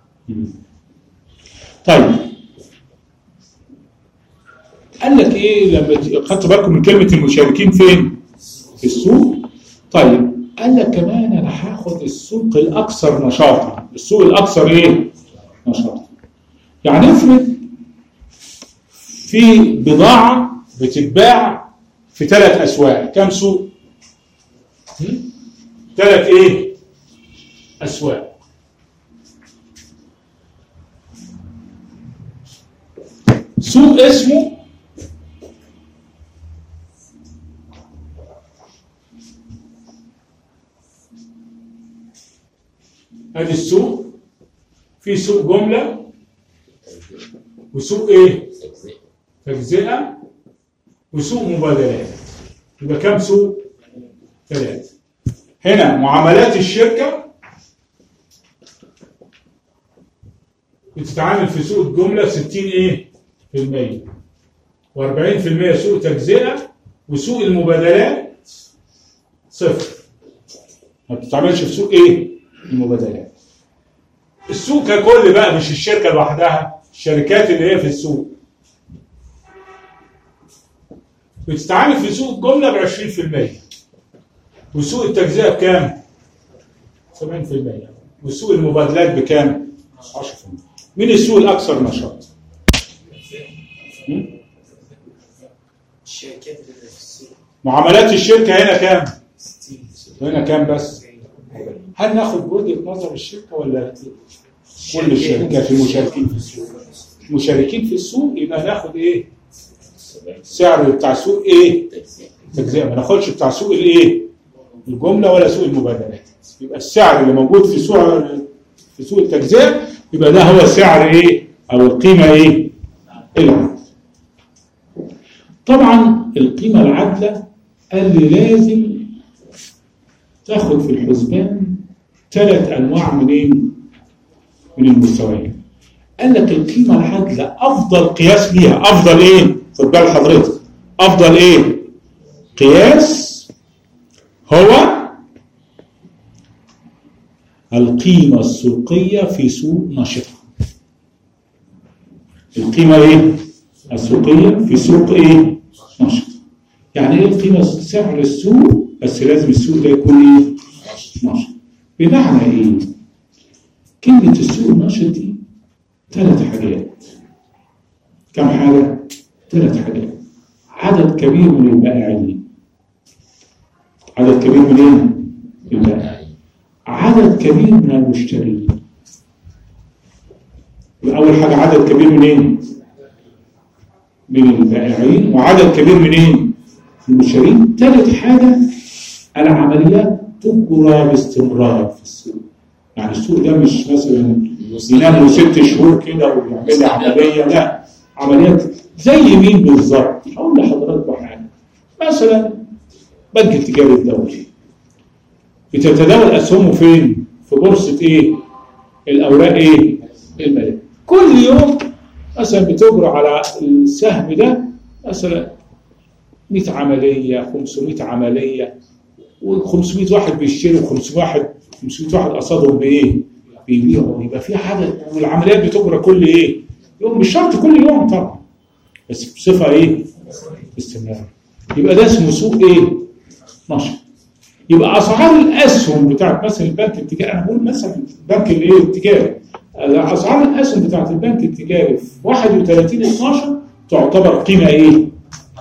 طيب قال لك ايه لما خدتوا بالكم من كلمه المشاركين فين؟ في السوق. طيب قال لك كمان انا هاخد السوق الاكثر نشاطا، السوق الاكثر ايه؟ نشاطا. يعني افرض في بضاعه بتتباع في ثلاث اسواق، كم سوق؟ ثلاث ايه؟ اسواق. سوق اسمه ادي السوق، في سوق جمله وسوق ايه؟ تجزئه وسوق مبادلات. يبقى كام سوق؟ ثلاثه. هنا معاملات الشركه بتتعامل في سوق الجمله ستين ايه؟ في المية وأربعين في المية سوق تجزئه وسوق المبادلات صفر. ما بتتعاملش في سوق ايه؟ المبادلات. السوق ككل بقى مش الشركه لوحدها، الشركات اللي هي في السوق بتتعامل في سوق الجمله ب عشرين في المية وسوق التجزئه بكام؟ سبعين في المية وسوق المبادلات بكام؟ عشرة في المية. مين السوق الاكثر نشاط؟ الشركات اللي في السوق. معاملات الشركه هنا كام؟ وهنا كام بس؟ هل ناخد وجهه نظر الشركه ولا كل الشركات المشاركين في السوق؟ مشاركين في السوق يبقى ناخد ايه؟ سعر بتاع سوق ايه؟ تجزئه. ما ناخدش بتاع سوق الايه؟ الجمله ولا سوق المبادلات. يبقى السعر اللي موجود في سوق في سوق التجزئه يبقى ده هو سعر ايه؟ او القيمه ايه؟ العادله. طبعا القيمه العادله قال لي لازم تاخد في الحسبان ثلاث انواع منين؟ من المستويات. قال لك القيمه العادله افضل قياس ليها، افضل ايه؟ خد بال حضرتك، افضل ايه؟ قياس هو القيمه السوقيه في سوق نشطه. القيمه ايه؟ السوقيه في سوق ايه؟ نشط. يعني ايه القيمه؟ سعر السوق، بس لازم السوق ده يكون ايه؟ نشط. بمعنى ايه؟ كلمه السوق النشط دي ثلاث حاجات. كم حاجه؟ ثلاث حاجات. عدد كبير من البائعين. عدد كبير من ايه؟ البائعين. عدد كبير من المشترين. اول حاجه عدد كبير من ايه؟ من البائعين. وعدد كبير من ايه؟ المشترين. ثالث حاجه العمليات تجرى باستمرار في السوق. يعني السوق ده مش مثلا ينام ست شهور كده ويعمل لي عمليه، لا، عمليات زي مين بالظبط؟ هقول لحضراتكم حاجه. مثلا بنك التجاري الدولي بتتداول اسهمه فين؟ في بورصه ايه؟ الاوراق ايه؟ الماليه. كل يوم مثلا بتجرى على السهم ده مثلا مئة عمليه، خمسمئة عمليه، و500 واحد بيشتري و500 واحد خمسمئة واحد قصادهم بايه؟ بيبيعوا. يبقى في عدد، والعمليات بتجرى كل ايه؟ يوم. مش شرط كل يوم طبعا، بس بصفه ايه؟ باستمرار. يبقى ده اسمه سوق ايه؟ نشط. يبقى اسعار الاسهم بتاعت مثلا البنك التجاري، انا بقول مثلا البنك الايه؟ التجاري، اسعار الاسهم بتاعت البنك التجاري في واحد وثلاثين اثناشر تعتبر قيمه ايه؟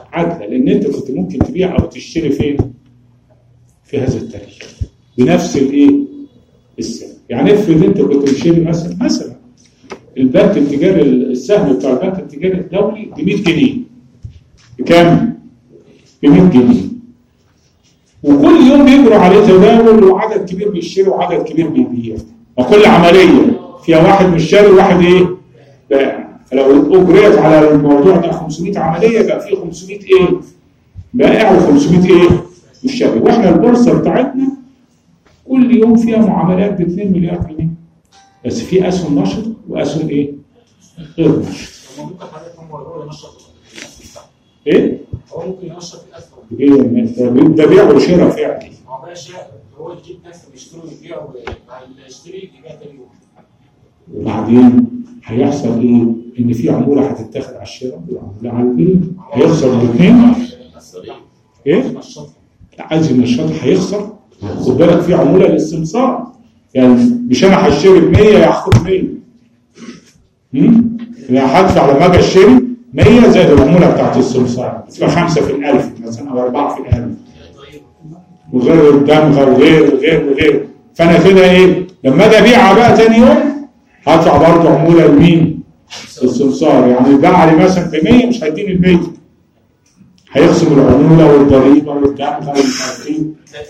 عادله، لان انت كنت ممكن تبيع او تشتري فين؟ في هذا التاريخ بنفس الايه؟ السعر. يعني افرض انت كنت بتشتري مثلا مثلا البنك التجاري السهم بتاع البنك التجاري الدولي ب مية جنيه. بكام؟ ب مية جنيه. وكل يوم بيجروا عليه تداول وعدد كبير بيشتري وعدد كبير بيبيع، وكل عمليه فيها واحد مشتري وواحد ايه؟ بائع. فلو اجريت على الموضوع ده خمسمية عمليه يبقى فيه خمسمية ايه؟ بائع وخمسمية ايه؟ مشتري. واحنا البورصه بتاعتنا كل يوم فيها معاملات ب اتنين مليار جنيه. بس في اسهم نشط واسهم ايه؟ غير نشط. هو ممكن حضرتك هم هو ينشط ايه؟ هو ممكن ينشط الاسهم. ده بيع وشراء فعلي. هو بقى شراء، هو يجيب ناس بيشتروا ويبيعوا ويشتري يبيع تاني يوم. وبعدين هيحصل ايه؟ ان في عموله هتتاخد على الشراء وعموله على البيع. هيخسر الاثنين. ايه؟ لا عايز ينشط هيخسر. خد بالك في عموله للاستمسار. يعني مش انا هشتري ب مية هاخد مية. امم يعني هدفع لما اجي اشتري مية زائد العموله بتاعت السمسار تبقى خمسة في الألف مثلا او أربعة في الألف. وغير الدمغه وغير وغير وغير. فانا كده ايه؟ لما اجي ابيعها بقى ثاني يوم هدفع برضه عموله لمين؟ السمسار. يعني باع لي مثلا ب مية مش هيديني ال مية. هيخصم العموله والضريبه والدمغه ومش عارف ايه.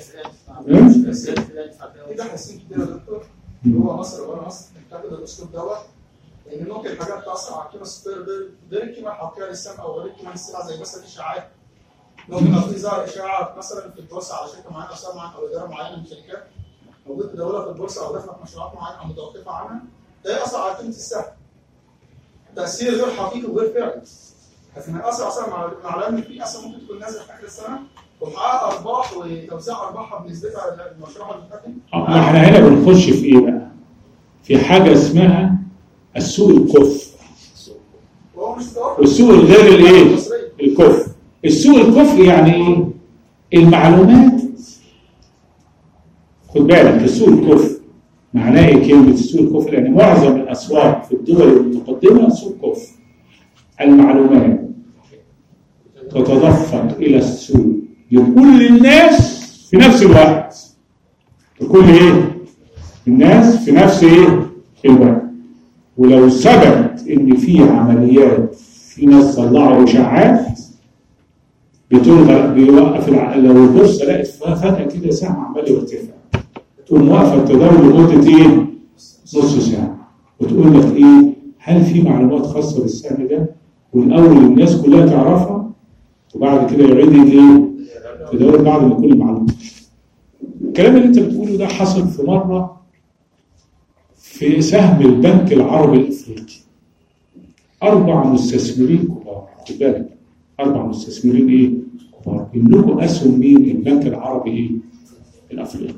ده حاسين كده يا دكتور هو مصر وانا مصر بنعتقد الاسلوب دوت لان ممكن حاجات تاثر على القيمه السوقيه غير القيمه الحقيقيه للسهم او غير القيمه للسلعه زي مثلا الاشاعات. ممكن لو في ظهر اشاعه مثلا في البورصه على شركه معينه او سهم معين او اداره معينه من الشركات او ضد دوله في البورصه او دفعت مشروعات معينه او متوقفه عنها ده ياثر على قيمه السهم. تاثير غير حقيقي وغير فعلي. لكن هيأثر اصلا مع العلم ان في اسهم ممكن تكون نازله في اخر السنه ومحقق ارباح وتوزيع ارباحها بنسبتها للمشروع المتقدم. احنا هنا بنخش في ايه بقى؟ في حاجه اسمها السوق الكفء. والسوق الغير الايه؟ الكفء. السوق الكفء يعني ايه؟ المعلومات. خد بالك السوق الكفء معناه ايه كلمه السوق الكفء؟ لان معظم الاسواق في الدول المتقدمه سوق كفء. المعلومات تتدفق الى السوق لكل الناس في نفس الوقت. لكل ايه؟ الناس في نفس ايه؟ الوقت. ولو ثبت ان في عمليات في ناس طلعوا اشاعات بتلغى بيوقف الع... لو البورصه لقت فجاه كده سهم عمال يرتفع تقوم واقفه التداول لمده ايه؟ نص ساعه وتقول لك ايه؟ هل في معلومات خاصه بالسهم ده؟ والاول الناس كلها تعرفها وبعد كده يعيد الايه؟ تداول بعد ما كل المعلومات. الكلام اللي انت بتقوله ده حصل في مره في سهم البنك العربي الافريقي. اربع مستثمرين كبار، خد بالك اربع مستثمرين ايه؟ كبار يملكوا اسهم مين؟ البنك العربي ايه؟ الافريقي.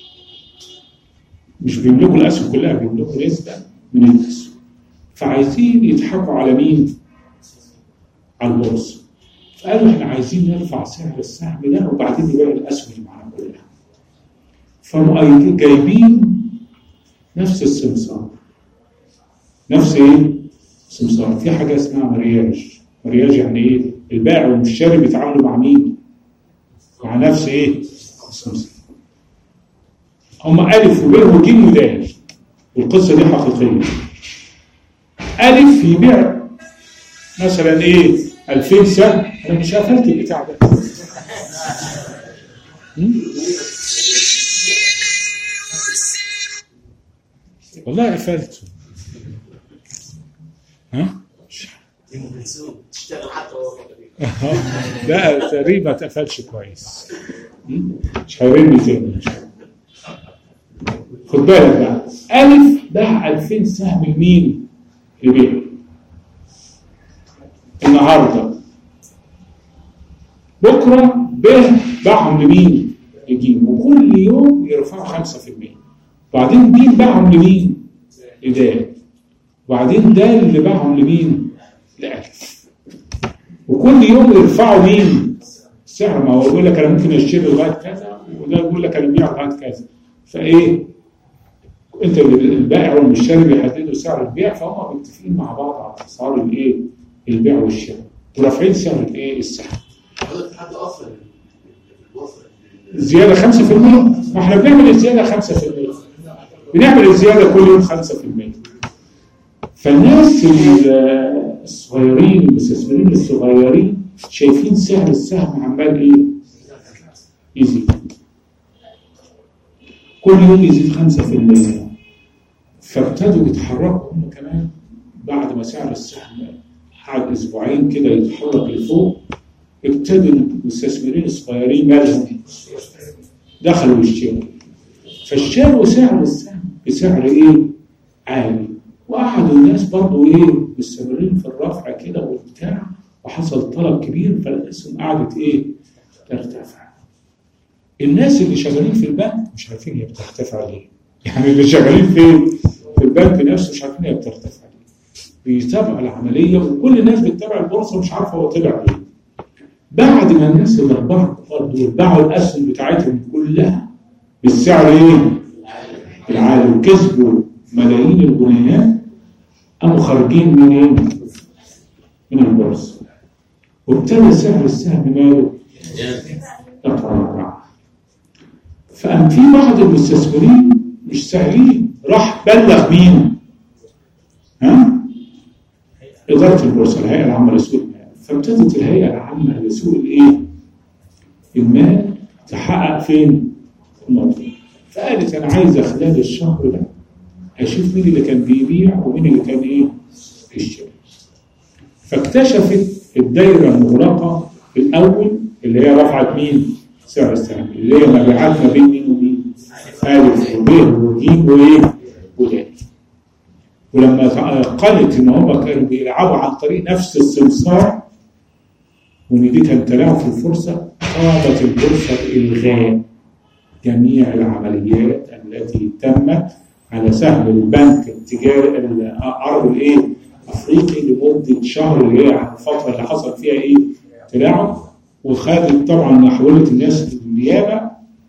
مش بيملكوا الاسهم كلها، بيملكوا نسبه من الاسهم. فعايزين يضحكوا على مين؟ على البورصه. فقالوا احنا عايزين نرفع سعر السهم ده وبعدين نبيع الاسهم اللي معانا كلها. فقاموا جايبين نفس السمسار. نفس ايه؟ السمسار. في حاجه اسمها مرياج. مرياج يعني ايه؟ البائع والمشتري بيتعاملوا مع مين؟ مع نفس ايه؟ السمسار. هم الف وب وج ودال. والقصه دي حقيقيه. الف يبيع مثلا ايه؟ ألفين سهم. انا مش قفلت البتاع ده. والله قفلته. ها؟ تشتغل حتى وهو لا تقريبا ما اتقفلش كويس. مش هيرن تاني. خد بالك بقى. ألف باع ألفين سهم لمين؟ لبيع. النهارده. بكره ب باعهم لمين؟ لجيم. وكل يوم يرفعوا خمسة في المية. وبعدين دي باعهم لمين؟ لدال. وبعدين دال اللي باعهم لمين؟ لألف. وكل يوم يرفعوا مين؟ السعر. ما هو يقول لك انا ممكن اشتري لغايه كذا وده يقول لك انا ابيع لغايه كذا. فايه؟ انت البائع والمشتري بيحددوا سعر البيع فهم متفقين مع بعض على اسعار الايه؟ البيع والشراء. ورافعين سعر الايه؟ السهم. حد اصلا الزياده خمسة في المية. ما احنا بنعمل الزياده خمسة في المية، بنعمل الزياده كل يوم خمسة في المية. فالناس الصغيرين المستثمرين الصغيرين شايفين سعر السهم عمال ايه؟ يزيد كل يوم يزيد خمسة في المية. فابتدوا يتحركوا هم كمان بعد ما سعر السهم قعد اسبوعين كده يتحرك لفوق، ابتدوا المستثمرين الصغيرين مالهم دخلوا يشتروا، فاشتروا سعر السهم بسعر ايه؟ عالي، وقعدوا الناس برضه ايه؟ مستمرين في الرفع كده وبتاع، وحصل طلب كبير فالاسهم قعدت ايه؟ ترتفع. الناس اللي شغالين في البنك مش عارفين هي بترتفع ليه، يعني اللي شغالين فين؟ في البنك نفسه مش عارفين هي بترتفع ليه، بيتابعوا العمليه، وكل الناس بتتابع البورصه ومش عارفه هو طلع ليه. بعد ما الناس الاربعه كبار دول باعوا الاسهم بتاعتهم كلها بالسعر ايه؟ العالي، وكسبوا ملايين الجنيهات، قاموا خارجين منين؟ من البورصه، وابتدى سعر السهم ماله؟ يتراجع. فقام في بعض المستثمرين مش سهلين راح بلغ مين؟ ها؟ إدارة البورصة، الهيئة العامة لسوق المال. فابتدت الهيئة العامة لسوق الايه؟ المال تحقق فين؟ في الموضوع. فقالت أنا عايزة خلال الشهر ده أشوف مين اللي كان بيبيع ومين اللي كان إيه؟ بيشتري. فاكتشفت الدايرة المغلقة الأول اللي هي رفعت مين؟ سعر السهم، اللي هي مبيعات ما بين مين ومين؟ ألف وب وج وإيه؟ ودال. ولما قالت إن هم كانوا بيلعبوا عن طريق نفس السمسار وإن دي كان تلاعب في الفرصة، قامت البورصة بإلغاء جميع العمليات التي تمت على سهم البنك التجاري العربي الايه؟ افريقي لمده شهر، اللي هي الفتره اللي حصل فيها ايه؟ تلاعب. وخدت طبعا حولت الناس للنيابه،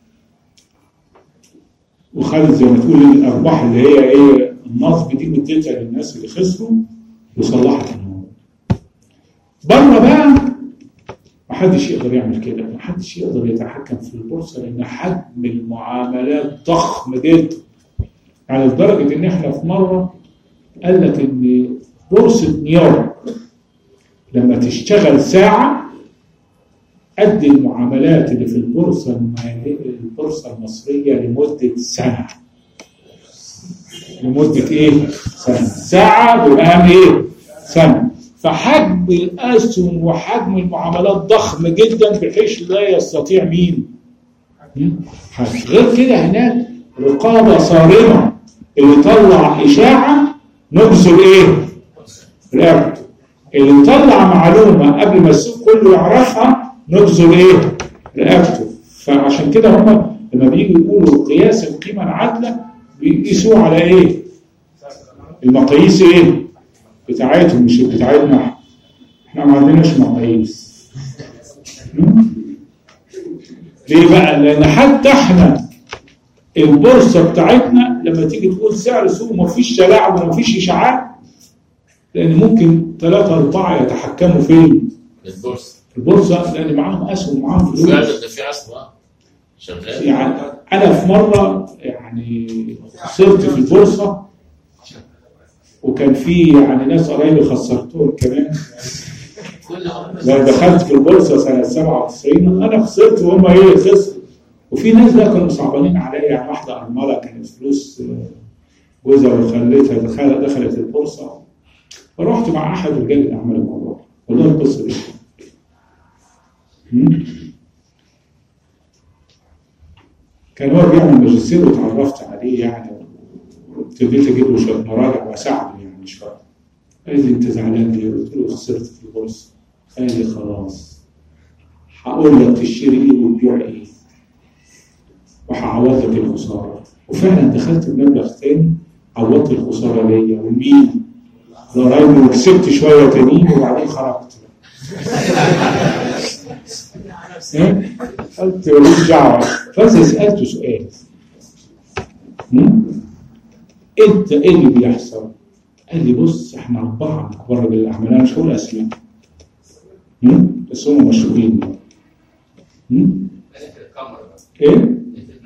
وخدت زي ما تقول الارباح اللي هي ايه؟ النصب دي مدتها للناس اللي خسروا وصلحت الموضوع. بره بقى محدش يقدر يعمل كده، محدش يقدر يتحكم في البورصه لان حجم المعاملات ضخم جدا. يعني لدرجه ان احنا في مره قال لك ان بورصه نيويورك لما تشتغل ساعه قد المعاملات اللي في البورصه البورصه المصريه لمده سنه. لمده ايه؟ سنه. ساعه بمقام ايه؟ سنه. فحجم الاسهم وحجم المعاملات ضخم جدا بحيث لا يستطيع مين؟ غير كده هناك رقابه صارمه، اللي طلع اشاعه نبذل ايه؟ رقبته. اللي طلع معلومه قبل ما السوق كله يعرفها نبذل ايه؟ رقبته. فعشان كده هم لما بييجوا يقولوا قياس القيمه العادله بيقيسوه على ايه؟ المقاييس ايه؟ بتاعتهم مش بتاعتنا. احنا ما عندناش مقاييس. ليه بقى؟ لان حتى احنا البورصه بتاعتنا لما تيجي تقول سعر السوق مفيش تلاعب ومفيش اشاعات، لان ممكن ثلاثه اربعه يتحكموا فين؟ البورصه. البورصه لان معاهم اسهم ومعاهم فلوس. فعلا ده في اسهم شغال. يعني انا في مره يعني خسرت في البورصه، وكان في يعني ناس قرايبي خسرتهم كمان. لما دخلت في البورصه سنه سبعة وتسعين انا خسرت وهم ايه خسروا. وفي ناس بقى كانوا صعبانين عليا، يعني واحده ارمله كانت فلوس جوزها وخليتها دخلت دخلت البورصه، فرحت مع احد رجال الاعمال الموضوع والله القصه دي. كان هو بيعمل ماجستير وتعرفت عليه يعني، وابتديت اجيب له شويه مراجع واساعده يعني شويه. قال لي انت زعلان ليه؟ قلت له خسرت في البورصه. قال لي خلاص هقول لك تشتري ايه وتبيع ايه وهعوض لك الخساره. وفعلا دخلت المبلغ تاني عوضت الخساره ليا والمين؟ ضرايبي، وكسبت شويه تانيين وبعدين خرجت. قلت ماليش دعوه. فسالته سؤال، انت ايه اللي بيحصل؟ قال لي بص احنا اربعه من كبار رجال الاعمال، انا مش هقول اسماء بس هم مشهورين. هم؟ ايه؟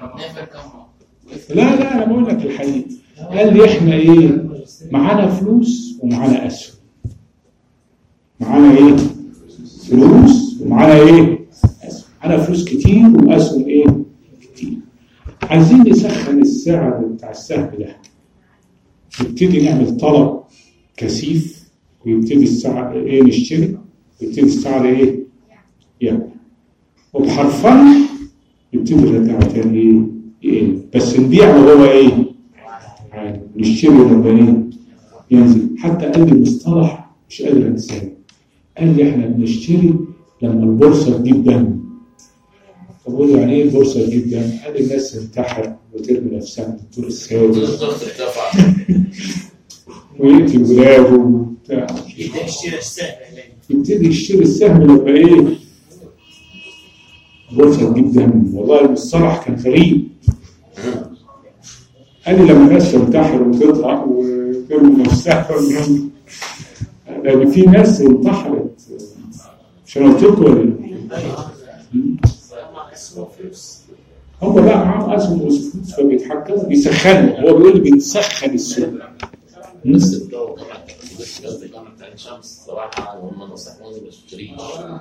لا لا انا بقول لك الحقيقه. قال لي احنا ايه؟ معانا فلوس ومعانا اسهم. معانا ايه؟ فلوس ومعانا ايه؟ اسهم. معانا فلوس كتير واسهم ايه؟ كتير. عايزين نسخن السعر بتاع السهم ده. نبتدي نعمل طلب كثيف ويبتدي السعر ايه نشتري ويبتدي السعر ايه؟ يعني وبحرفنه يبتدي الرجعه تاني ايه؟ يقل. بس نبيع وهو ايه؟ عادي. نشتري لما ايه؟ ينزل. حتى قال لي مصطلح مش قادر انساه. قال لي احنا بنشتري لما البورصه تجيب دم. فبقول له يعني ايه البورصه تجيب دم؟ قال لي الناس تنتحر وترمي نفسها من الدور السادس ويقتل ولاده وبتاع. يبتدي يشتري السهم. يبتدي يشتري السهم لما ايه؟ البورصه تجيب دم. والله المصطلح كان غريب. قال لي لما الناس تنتحر وتضحك وترمي نفسها لان في ناس انتحرت. مش انا قلت لكم ولا هم بقى معاهم اسهم وفلوس فبيتحكموا بيسخنوا. هو بيقول لي بنسخن السوق. بس الجو طبعا بس قصدي الجامعه بتاعت الشمس الصراحه هم نصحوني ما اشتريش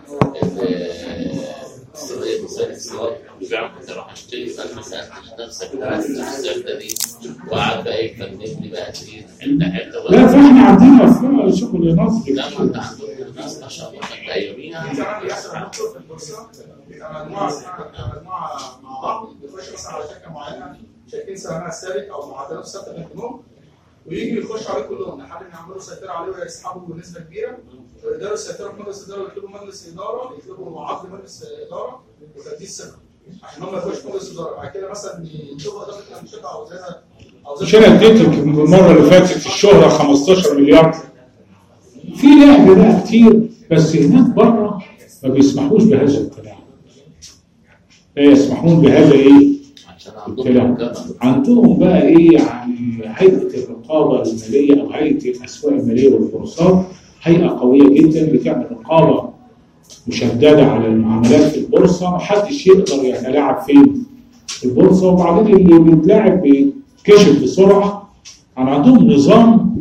الصيدليه وسائل الاتصالات بيبيعوا. كنت اروح اشتري فقال ما سالتش نفسك السالفه دي وقعد بقى يكلمني بقى كتير حته حته. لا فاحنا عندنا في شغل نصب. لا ما انت عندكم ناس ما شاء الله كانت اياميها في البورصه بيبقى مجموعه مجموعه مع بعض بيخش مثلا على شركه معينه شايفين سهمها ثابت او معدلات ثابته في البنوك ويجي يخش عليه كلهم لحد ما يعملوا سيطره عليه ويسحبوا بنسبه كبيره ويقدروا يسيطروا في مجلس اداره ويطلبوا مجلس اداره يطلبوا عقد مجلس اداره وتجديد ثقه عشان هم يخشوا مجلس اداره. بعد كده مثلا يشوفوا اداره الانشطه او زياده او مش انا اديتك المره اللي فاتت الشهره خمستاشر مليار. في لعب بقى كتير بس هناك بره ما بيسمحوش بهذا الكلام. لا يسمحون بهذا ايه؟ الكلام. عندهم بقى ايه يعني هيئه الرقابه الماليه او هيئه الاسواق الماليه والبورصات هيئه قويه جدا بتعمل رقابه مشدده على المعاملات في البورصه. محدش يقدر يتلاعب فين؟ في البورصه. وبعدين اللي بيتلاعب بيتكشف بسرعه. عن عندهم نظام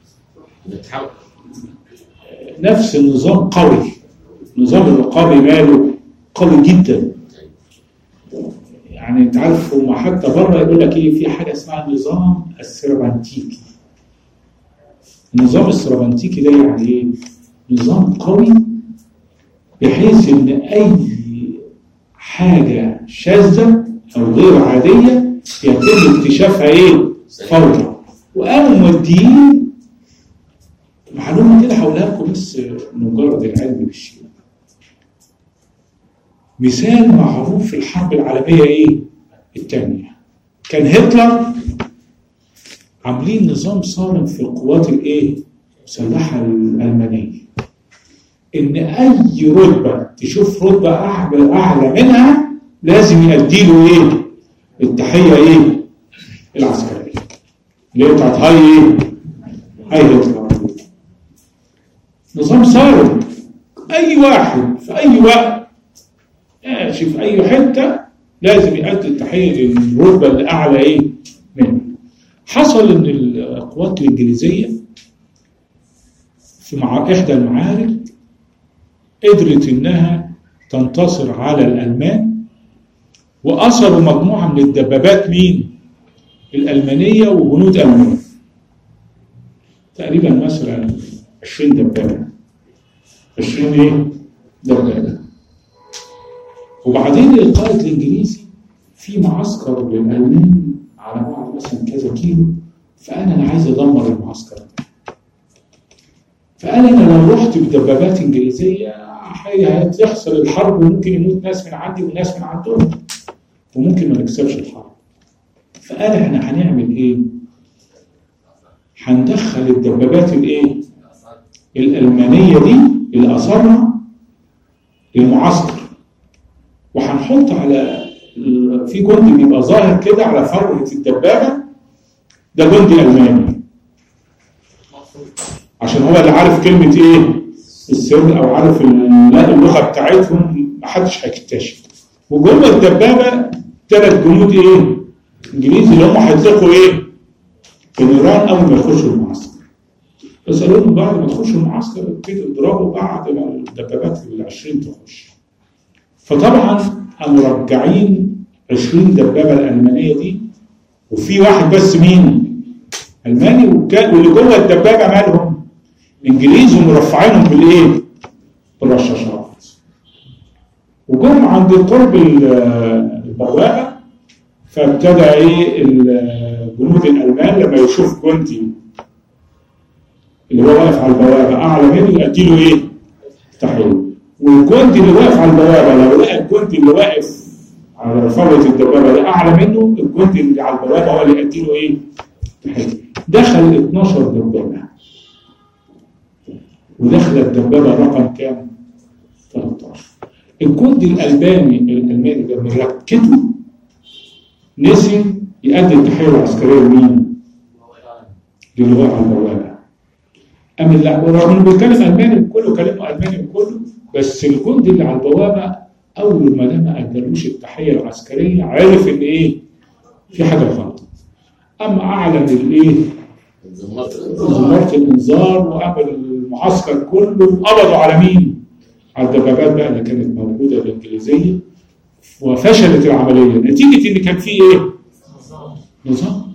نفس النظام قوي. نظام الرقابي ماله قوي جدا. يعني انت عارف هم حتى بره يقول لك ايه في حاجه اسمها النظام السربنتيكي. النظام السربنتيكي ده يعني ايه؟ نظام قوي بحيث ان اي حاجه شاذه او غير عاديه يتم اكتشافها ايه؟ فورا. وقاموا موديين معلومه كده هقولها لكم بس مجرد العلم بالشيء. مثال معروف في الحرب العالميه ايه؟ الثانيه. كان هتلر عاملين نظام صارم في القوات الايه؟ المسلحه الالمانيه. ان اي رتبه تشوف رتبه اعلى اعلى منها لازم يؤدي له ايه؟ التحيه ايه؟ العسكريه. اللي هي بتاعت هاي ايه؟ هاي هتلر. نظام صارم. اي واحد في اي وقت ماشي في اي حته لازم يؤدي التحيه للرتبه الاعلى ايه؟ منه. حصل ان القوات الانجليزيه في مع احدى المعارك قدرت انها تنتصر على الالمان واثروا مجموعه من الدبابات مين؟ الالمانيه وجنود المان. تقريبا مثلا عشرين دبابه. عشرين ايه؟ دبابه. وبعدين القائد الانجليزي في معسكر للالمان على بعد مثلا كذا كيلو فقال انا عايز ادمر المعسكر ده. فقال انا لو رحت بدبابات انجليزيه هتحصل الحرب وممكن يموت ناس من عندي وناس من عندهم وممكن ما نكسبش الحرب. فقال احنا هنعمل ايه؟ هندخل الدبابات الايه؟ الالمانيه دي اللي اثرها للمعسكر وهنحط على في جندي بيبقى ظاهر كده على فروه الدبابه ده جندي الماني عشان هو اللي عارف كلمه ايه؟ السر او عارف اللغه بتاعتهم محدش هيكتشف. وجوه الدبابه ثلاث جنود ايه؟ انجليزي اللي هم هيطلقوا ايه؟ النيران اول ما يخشوا المعسكر. بس قالوا لهم بعد ما تخشوا المعسكر ابتدوا اضربوا بعد ما الدبابات العشرين تخش. فطبعا قاموا مرجعين عشرين دبابه الالمانيه دي، وفي واحد بس مين؟ الماني، واللي جوه الدبابه مالهم؟ انجليز، ومرفعينهم بالايه؟ بالرشاشات. وجم عند قرب البوابه، فابتدى ايه الجنود الالمان لما يشوف جندي اللي هو واقف على البوابه اعلى منه يأدي له ايه؟ تحيه. والجندي اللي واقف على البوابه لو لقى الجندي اللي واقف على فروه الدبابه ده اعلى منه، الجندي اللي على البوابه هو اللي يأدي له ايه؟ تحيه. دخل اتناشر دبابه، ودخل الدبابه رقم كام؟ تلتاشر. الجندي الالماني الالماني ده مركزه نسي يؤدي التحيه العسكريه لمين؟ للي واقف على البوابه. أما لا، ورغم انه بيتكلم الماني كله، كلامه الماني كله، بس الجندي اللي على البوابه اول ما ده ما ادالوش التحيه العسكريه عرف ان ايه؟ في حاجه غلط. اما اعلن الايه؟ زمارة الانذار، وقبل المعسكر كله قبضوا على مين؟ على الدبابات بقى اللي كانت موجوده الانجليزيه، وفشلت العمليه نتيجه ان كان في ايه؟ نظام.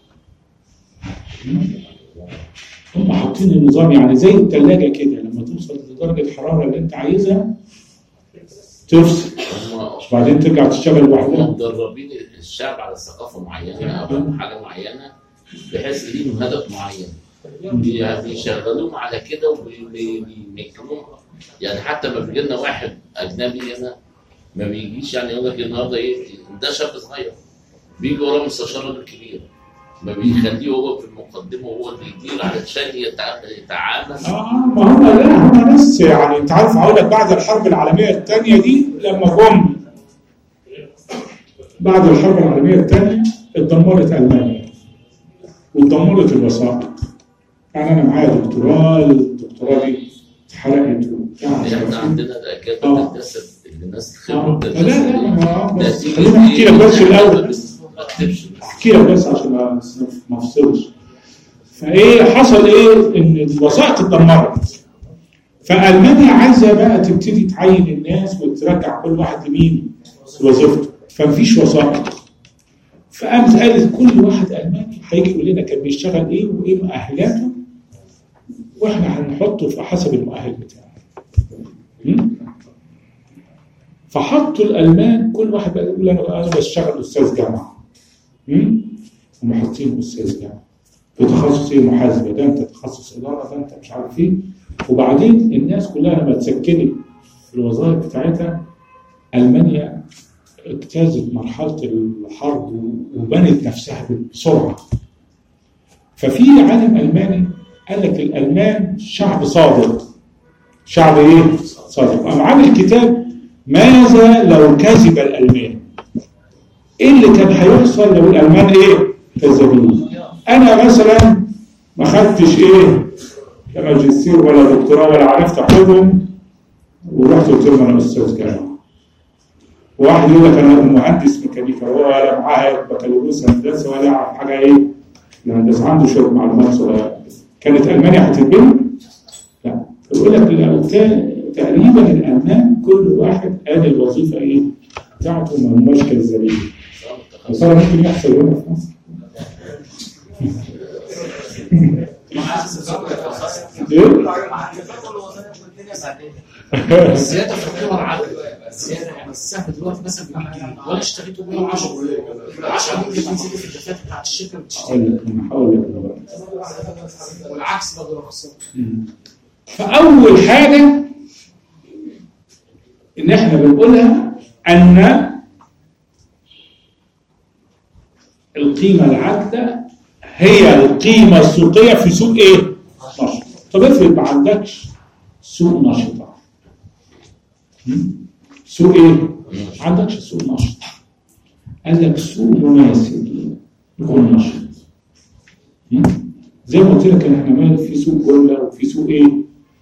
هم حاطين النظام يعني زي الثلاجه كده، لما توصل لدرجه الحراره اللي انت عايزها تفصل وبعدين ترجع تشتغل لوحدها. مدربين الشعب على ثقافه معينه او حاجه معينه بحيث ليهم هدف معين، بيشغلوهم على كده وبيمكنوهم. يعني حتى ما بيجي لنا واحد اجنبي هنا ما بيجيش يعني يقول لك النهارده ايه ده شاب صغير، بيجي وراه مستشار الكبير ما بيخليه هو في المقدمه وهو اللي يدير علشان يتعامل. اه ما هم لا هم ناس يعني انت عارف هقول لك بعد الحرب العالميه الثانيه دي لما جم بعد الحرب العالميه الثانيه اتدمرت المانيا واتدمرت الوثائق. يعني انا معايا دكتوراه، الدكتوراه دي اتحرقت وبتاع. احنا عندنا الاكاديميه بتكتسب الناس الخبره. لا لا بس خلينا نحكي لك بس الاول، احكي لك بس عشان ما افصلش. فايه حصل ايه؟ ان الوثائق اتدمرت، فالمانيا عايزه بقى تبتدي تعين الناس وترجع كل واحد لمين؟ وظيفته، فمفيش وثائق. فقامت قالت كل واحد الماني هيجي يقول لنا كان بيشتغل ايه وايه مؤهلاته، واحنا هنحطه في حسب المؤهل بتاعه. فحطوا الالمان كل واحد بقى يقول انا انا بشتغل استاذ جامعه. هم حاطين استاذ جامعه في تخصص ايه؟ محاسبه، ده انت تخصص اداره، ده انت مش عارف ايه. وبعدين الناس كلها لما اتسكنت في الوظائف بتاعتها، المانيا اجتازت مرحله الحرب وبنت نفسها بسرعه. ففي عالم الماني قال لك الالمان شعب صادق. شعب ايه؟ صادق. قام عامل كتاب ماذا لو كذب الالمان؟ ايه اللي كان هيحصل لو الالمان ايه؟ كذابين. انا مثلا ما خدتش ايه؟ لا ماجستير ولا دكتوراه ولا عرفت اخدهم، ورحت قلت لهم انا استاذ جامعه. وواحد يقول لك انا مهندس ميكانيكا وهو ولا معاه بكالوريوس هندسه ولا يعرف حاجه ايه؟ الهندسه عنده شويه معلومات صغيره. كانت المانيا هتتبني؟ لا. يقول لك لو كان تقريبا الالمان كل واحد قال الوظيفه ايه؟ بتاعته ما هماش كذابين. بس انا ممكن يحصل هنا في مصر. الزياده في القيمه العاديه، الزياده يعني السهم دلوقتي مثلا بيجي وانا اشتريته ب عشرة عشرة ممكن تنزل في الدفاتر بتاعت الشركه بتشتري. انا هقول لك دلوقتي. والعكس برضه رخص. فاول حاجه ان احنا بنقولها ان القيمه العادله هي القيمه السوقيه في سوق ايه؟ نشط. طب افرض ما عندكش سوق نشط. سوق ايه؟ ما عندكش سوق نشط. قال لك سوق مناسب يكون نشط. زي ما قلت لك ان احنا مال في سوق جمله وفي سوق ايه؟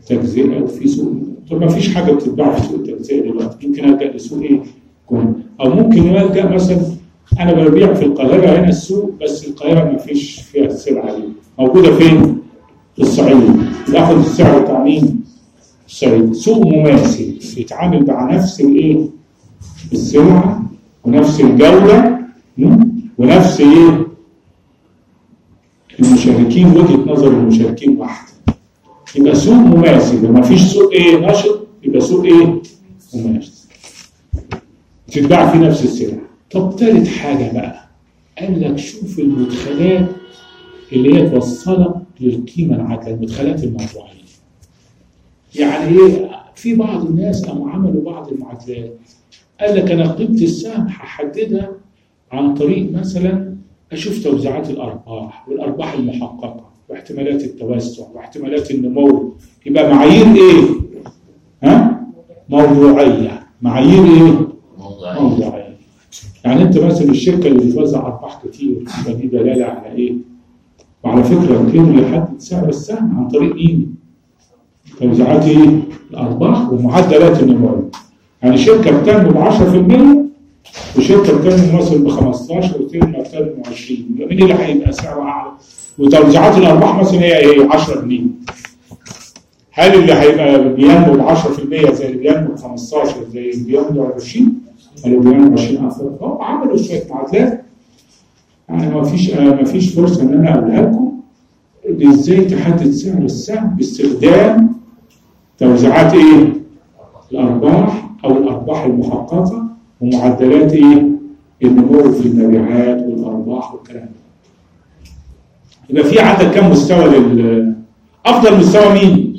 تجزئه وفي سوق. طب ما فيش حاجه بتتباع في سوق التجزئه دلوقتي، يمكن الجا لسوق ايه؟ كون او ممكن الجا مثلا انا ببيع في القاهره هنا السوق، بس القاهره ما فيش فيها السلعه دي، موجوده فين؟ في الصعيد، ياخد السعر بتاع مين؟ الصعيد. سوق مماثل يتعامل مع نفس الايه؟ السلعه ونفس الجوده ونفس ايه؟ المشاركين، وجهه نظر المشاركين واحده. يبقى سوق مماثل. لما فيش سوق ايه؟ نشط، يبقى سوق ايه؟ مماثل. تتباع فيه نفس السلعه. طب ثالث حاجه بقى، قال لك شوف المدخلات اللي هي توصلك للقيمه العادله، المدخلات الموضوعيه. يعني ايه؟ في بعض الناس قاموا عملوا بعض المعادلات. قال لك انا قيمه السهم هحددها عن طريق مثلا اشوف توزيعات الارباح والارباح المحققه واحتمالات التوسع واحتمالات النمو. يبقى معايير ايه؟ ها؟ موضوعيه. معايير ايه؟ موضوعيه. موضوعيه. يعني انت مثلا الشركه اللي بتوزع ارباح كتير، يبقى دي دلاله على ايه؟ وعلى فكره القيمه يحدد سعر السهم عن طريق مين؟ توزيعات ايه؟ الارباح ومعدلات النمو. يعني شركه بتنمو ب عشرة في المية وشركه بتنمو مثلا ب خمستاشر وشركه بتنمو عشرين، يبقى مين اللي هيبقى سعره اعلى؟ وتوزيعات الارباح مثلا هي ايه؟ عشرة جنيه. هل اللي هيبقى بينمو ب عشرة في المية زي اللي بينمو ب خمستاشر زي اللي بينمو عشرين؟ ولا بينمو عشرين اكثر؟ فهم عملوا شويه معادلات. يعني ما فيش ما فيش فرصه ان انا اقولها لكم ازاي تحدد سعر السهم باستخدام توزيعات ايه؟ الارباح او الارباح المحققه ومعدلات ايه؟ النمو في المبيعات والارباح والكلام ده. يبقى في عندك كم مستوى لل افضل مستوى مين؟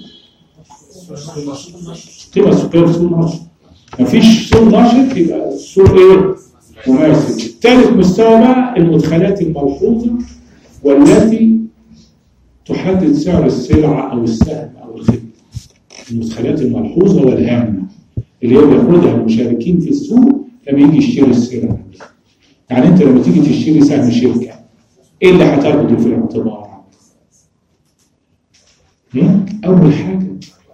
قيمه السوق سوق نشط. مفيش سوق نشط يبقى السوق ايه؟ مماثل. ثالث مستوى بقى المدخلات الملحوظه والتي تحدد سعر السلعه او السهم او الخدمه. المدخلات الملحوظه والهامه اللي هي بياخدها المشاركين في السوق لما يجي يشتري السلعه. يعني انت لما تيجي تشتري سهم شركه ايه اللي هتاخده في الاعتبار؟ اول حاجه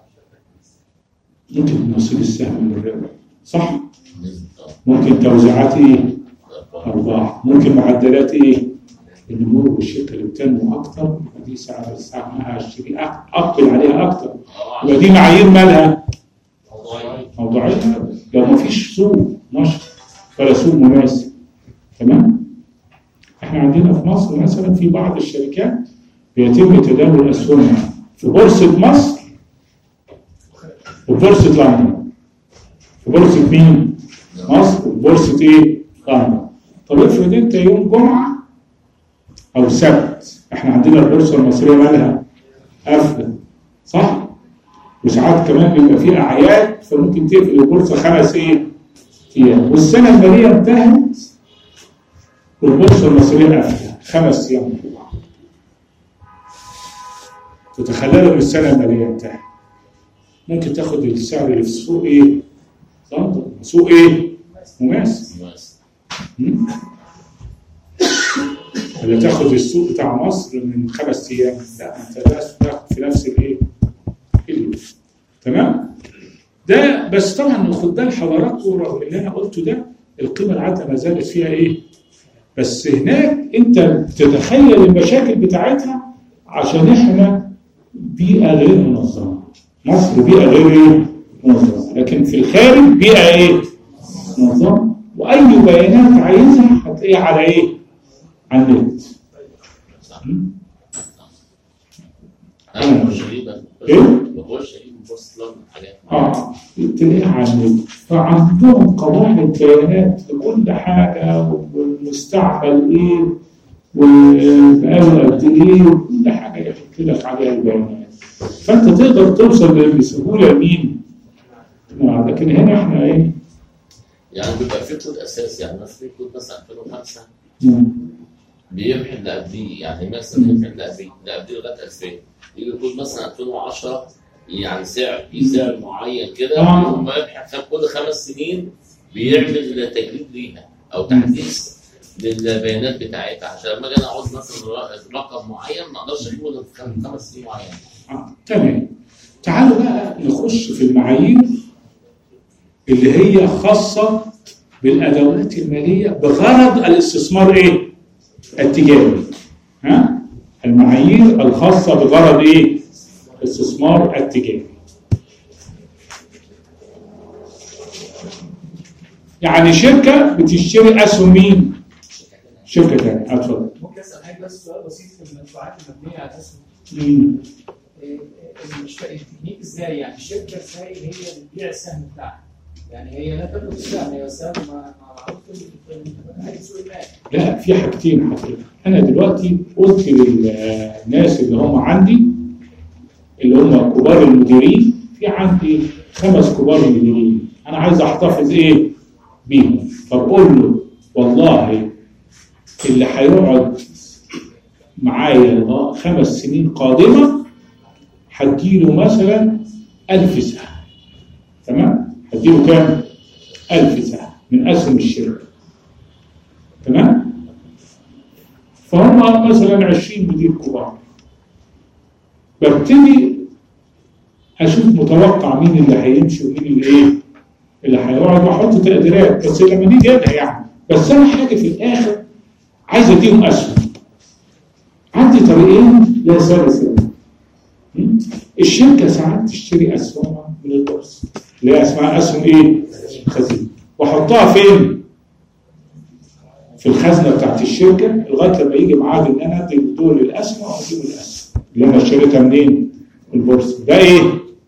ممكن نصيب السهم من الربح، صح؟ ممكن توزيعات ايه؟ ارباح. ممكن معدلات ايه؟ النمو بالشركه اللي بتنمو اكثر دي سعر السهم هشتري اقبل عليها اكثر. يبقى دي معايير مالها؟ موضوعيه. لو ما فيش سوق نشط ولا سوق مماثل، تمام؟ احنا عندنا في مصر مثلا في بعض الشركات بيتم تداول اسهمها في بورصه مصر وبورصه لندن. في بورصه مين؟ مصر وبورصه ايه؟ لندن. طب افرض انت يوم جمعه او سبت، احنا عندنا البورصه المصريه مالها قافله، صح؟ وساعات كمان بيبقى فيه اعياد فممكن تقفل البورصه خمس ايه؟ ايام، والسنه الماليه انتهت والبورصه المصريه قافله خمس ايام في بعض. تتخيلوا ان السنه الماليه انتهت. ممكن تاخد السعر اللي في السوق ايه؟ لندن، سوق ايه؟ مماثل. ولا تاخد السوق بتاع مصر من خمس ايام، لا انت لازم تاخد في نفس الايه؟ اليوم. تمام؟ ده بس طبعا خد بال حضراتكم رغم اللي انا قلته ده القيمه العادله ما زالت فيها ايه؟ بس هناك انت بتتخيل المشاكل بتاعتها عشان احنا بيئه غير منظمه. مصر بيئه غير ايه؟ منظمه، لكن في الخارج بيئه ايه؟ منظمه، واي بيانات عايزها هتلاقيها على ايه؟ على النت. انا مش غريبه ايه؟ بخش اجيب بوست لندن حاجات اه تلاقيها على النت. فعندهم قواعد بيانات لكل حاجه والمستعمل ايه والبقاله قد ايه وكل حاجه يحط لك عليها البيانات. فانت تقدر توصل بسهوله لمين؟ لكن هنا احنا ايه؟ يعني بيبقى في كود اساسي. يعني مثلا في كود مثلا ألفين وخمسة بيمحي اللي قبليه، يعني مثلا يمحي اللي قبليه اللي قبليه لغايه ألفين. يجي كود مثلا ألفين وعشرة يعني سعر في سعر معين كده يوم ما يمحي كل خمس سنين بيعمل تجديد ليها او تحديث للبيانات بتاعتها، عشان لما اجي اقعد مثلا رقم معين ما اقدرش اجيبه غير في خمس سنين معينه. اه تمام. تعالوا بقى نخش في المعايير اللي هي خاصة بالأدوات المالية بغرض الاستثمار إيه؟ التجاري. ها؟ المعايير الخاصة بغرض إيه؟ الاستثمار التجاري. يعني شركة بتشتري أسهم مين؟ شركة تانية. اتفضل. ممكن اسال حضرتك بس سؤال بسيط في المدفوعات المبنيه على الاسهم. مم. مش فاهم التكنيك ازاي، يعني الشركه ازاي هي بتبيع السهم بتاعها؟ يعني هي لا تملك السهم، هي السهم معروف في سوق المال. لا، في حاجتين حضرتك. انا دلوقتي قلت للناس اللي هم عندي اللي هم كبار المديرين، في عندي خمس كبار مديرين انا عايز احتفظ ايه بيهم، فبقول له والله اللي هيقعد معايا خمس سنين قادمه هديله مثلا ألف سهم. تمام؟ هديله كام؟ ألف سهم من اسهم الشركه. تمام؟ فهم مثلا عشرين مدير كبار. ببتدي اشوف متوقع مين اللي هيمشي ومين اللي ايه؟ اللي هيقعد، واحط تقديرات بس لما نيجي انا يعني. بس انا حاجه في الاخر عايز اديهم اسهم. عندي طريقين لا ثالث لهم. الشركه ساعات تشتري اسهمها من البورصه اللي هي اسمها اسهم ايه؟ خزينه، واحطها فين؟ في الخزنه بتاعت الشركه لغايه لما يجي ميعاد ان انا ادي دول الاسهم واديهم الاسهم اللي انا اشتريتها منين؟ من البورصه. ده ايه؟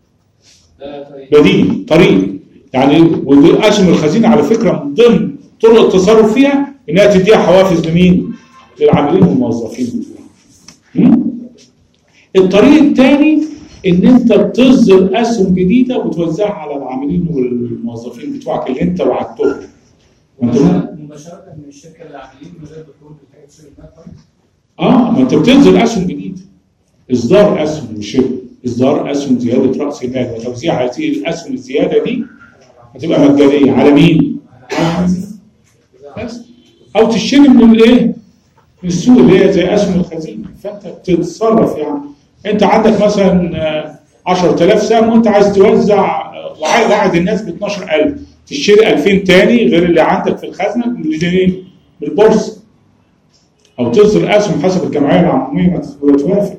بديل طريق يعني. واسهم الخزينه على فكره من ضمن طرق التصرف فيها انها تديها حوافز لمين؟ للعاملين والموظفين بتوعها. الطريق الثاني ان انت بتصدر اسهم جديده وتوزعها على العاملين والموظفين بتوعك اللي انت وعدتهم. مباشره من الشركه للعاملين من غير دخول في سوق المال. اه، ما انت بتنزل اسهم جديده. اصدار اسهم مش اصدار اسهم زياده راس المال، وتوزيع هذه الاسهم الزياده دي هتبقى مجانيه على مين؟ بس. او تشتري من الايه؟ من السوق اللي هي زي اسهم الخزينه، فانت بتتصرف يعني. انت عندك مثلا عشرة آلاف سهم وانت عايز توزع وعد الناس ب اثناشر ألف، تشتري ألفين تاني غير اللي عندك في الخزنه من البورصه. او تصدر اسهم حسب الجمعيه العموميه ما توافق.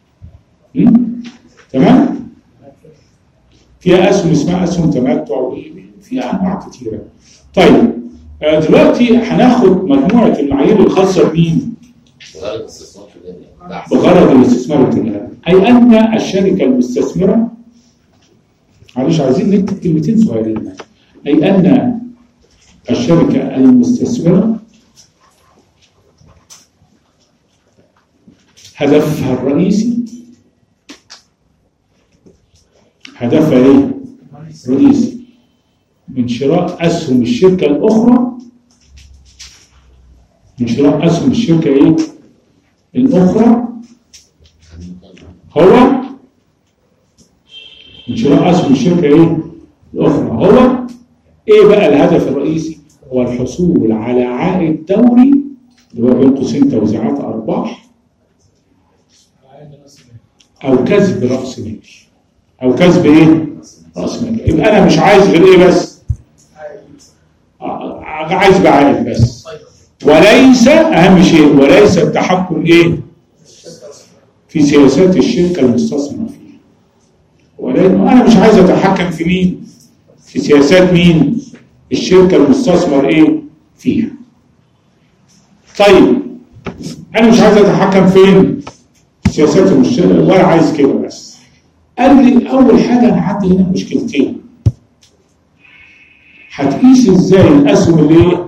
تمام؟ فيها اسهم اسمها اسهم تمتع، فيها انواع كثيره. طيب دلوقتي هناخد مجموعه المعايير الخاصه بمين؟ بغرض الاستثمار التجاري. بغرض الاستثمار التجاري، اي ان الشركه المستثمره، معلش عايزين نكتب كلمتين صغيرين، اي ان الشركه المستثمره هدفها الرئيسي هدفها ايه؟ رئيسي من شراء اسهم الشركه الاخرى من شراء اسهم الشركه ايه؟ الاخرى هو من شراء اسهم الشركه ايه؟ الاخرى هو ايه بقى الهدف الرئيسي؟ هو الحصول على عائد دوري اللي هو بين قوسين توزيعات ارباح او كسب راس مال. او كسب ايه؟ راس مال. يبقى انا مش عايز غير ايه بس؟ عايز بعائد بس، وليس اهم شيء وليس التحكم ايه؟ في سياسات الشركه المستثمر فيها. ولانه انا مش عايز اتحكم في مين؟ في سياسات مين؟ الشركه المستثمر ايه؟ فيها. طيب انا مش عايز اتحكم فين؟ سياسات الشركه ولا عايز كده بس. قال لي اول حاجه انا عندي هنا مشكلتين. هتقيس ازاي الاسهم اللي ايه؟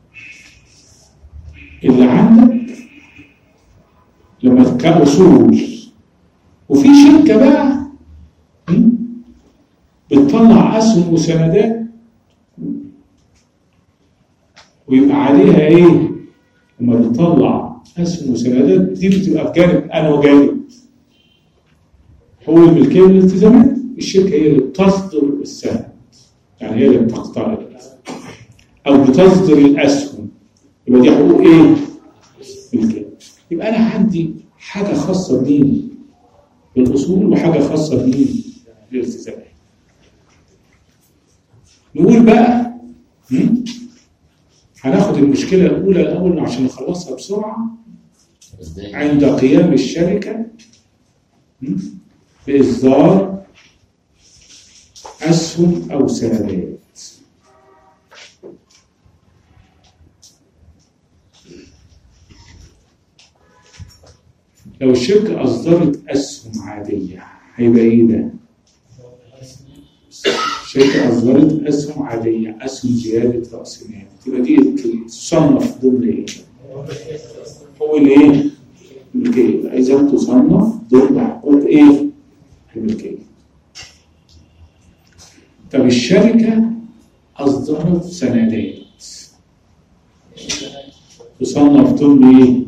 اللي عندك لما كاصول، وفي شركه بقى بتطلع اسهم وسندات ويبقى عليها ايه؟ لما بتطلع اسهم وسندات دي بتبقى بجانب انا وجانب هو الملكيه والالتزامات. الشركه هي اللي بتصدر السهم، يعني هي اللي بتقترض او بتصدر الاسهم، يبقى دي حقوق ايه؟ ملكيه. يبقى انا عندي حاجه خاصه بمين؟ بالاصول، وحاجه خاصه بمين؟ الالتزامات. نقول بقى هم؟ هناخد المشكلة الأولى الأول عشان نخلصها بسرعة. عند قيام الشركة بإصدار أسهم أو سندات. لو الشركة أصدرت أسهم عادية هيبقى إيه ده؟ الشركة أصدرت أسهم عادية، أسهم زيادة رأس مال، تبقى دي تصنف ضمن إيه؟ هو الإيه؟ الملكية. إذا تصنف ضمن حقوق إيه؟ الملكية. طب الشركة أصدرت سندات تصنف ضمن إيه؟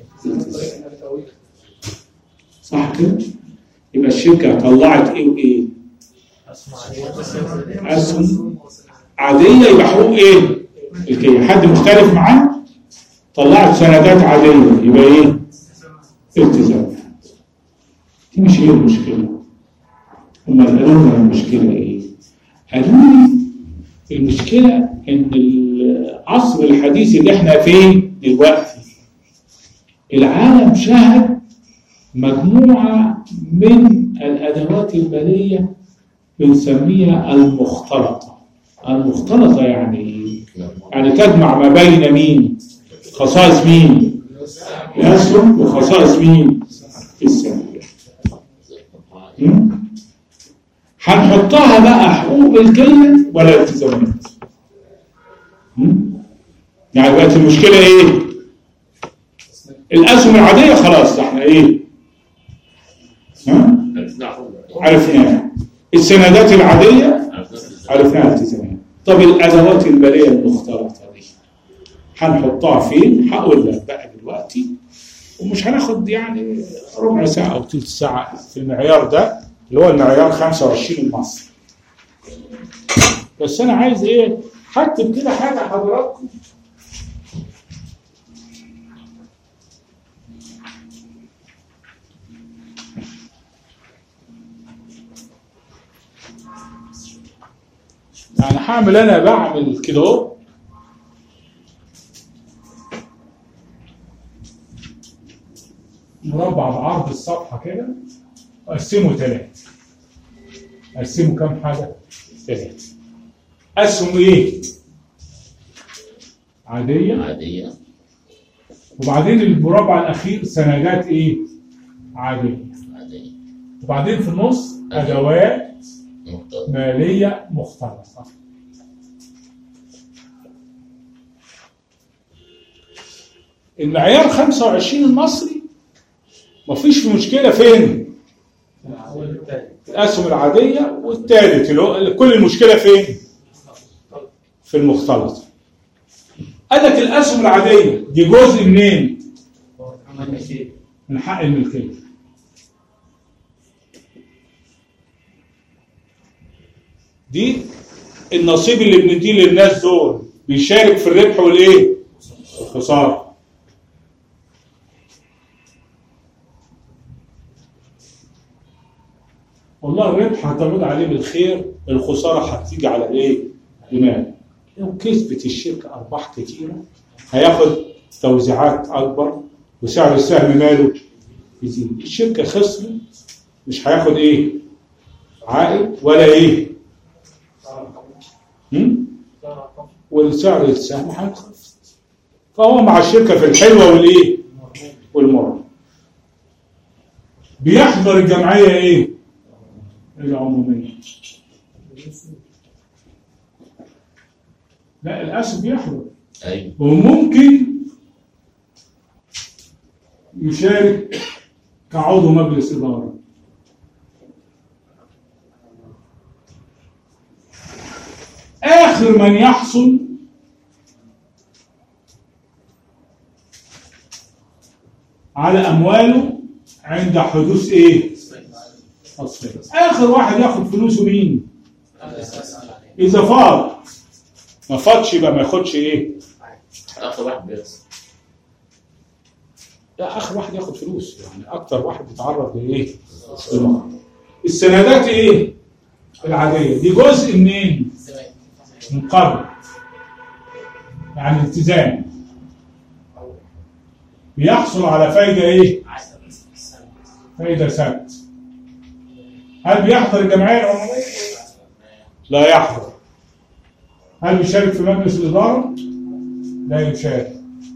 صح كده؟ يبقى الشركة طلعت إيه وإيه؟ أسهم عادية، يبقى حقوق إيه؟ ملكية. حد مختلف معاه؟ طلعت سندات عادية يبقى إيه؟ التزامات. دي مش هي المشكلة. هم قالوا لنا المشكلة إيه؟ قالوا لي المشكلة إن العصر الحديث اللي إحنا فيه دلوقتي العالم شهد مجموعة من الأدوات المالية بنسميها المختلطة. المختلطة يعني يعني تجمع ما بين مين؟ خصائص مين؟ الأسهم وخصائص مين؟ السندات. هنحطها بقى حقوق ملكية ولا التزامات؟ يعني دلوقتي المشكلة إيه؟ الأسهم العادية خلاص احنا إيه؟ ها؟ عرفناها. السندات العادية عرفناها التزامات. طب الأدوات المالية المختلطة دي هنحطها فين؟ هقول لك بقى دلوقتي، ومش هناخد يعني ربع ساعة أو ثلث ساعة في المعيار ده اللي هو المعيار خمسة وعشرين المصري. بس أنا عايز إيه؟ هكتب كده حاجة حضراتكم يعني هعمل انا بعمل كده اهو مربع بعرض الصفحه كده اقسمه ثلاثه. اقسمه كام حاجه؟ ثلاثه. اسهم ايه؟ عاديه عاديه. وبعدين المربع الاخير سندات ايه؟ عاديه عاديه. وبعدين في النص ادوات مالية مختلطة. المعيار خمسة وعشرين المصري مفيش في مشكلة فين؟ الأسهم العادية والثالث اللي هو كل المشكلة فين؟ في المختلطة. قال لك الأسهم العادية دي جزء منين؟ من حق الملكية. دي النصيب اللي بنديه للناس دول بيشارك في الربح والايه؟ الخساره. والله الربح هتعود عليه بالخير، الخساره هتيجي على الايه؟ المال. لو كسبت الشركه ارباح كتيره هياخد توزيعات اكبر وسعر السهم ماله يزيد. الشركه خسرت مش هياخد ايه؟ عائد ولا ايه؟ والسعر السهم هينخفض. فهو مع الشركه في الحلوه والايه؟ والمره. بيحضر الجمعيه ايه؟ العموميه. لا الاسهم بيحضر. ايوه. وممكن يشارك كعضو مجلس اداره. آخر من يحصل على أمواله عند حدوث إيه؟ تصفية. آخر واحد ياخد فلوسه مين؟ إذا فاض. ما فاضش يبقى ما ياخدش إيه؟ آخر واحد بيخسر. لا آخر واحد ياخد فلوس، يعني أكتر واحد بيتعرض لإيه؟ السندات إيه؟ العاديه دي جزء منين؟ من قبل، يعني التزام بيحصل على فايده ايه؟ فايده ثابته. هل بيحضر الجمعيه العموميه؟ لا يحضر. هل بيشارك في مجلس الاداره؟ لا يشارك.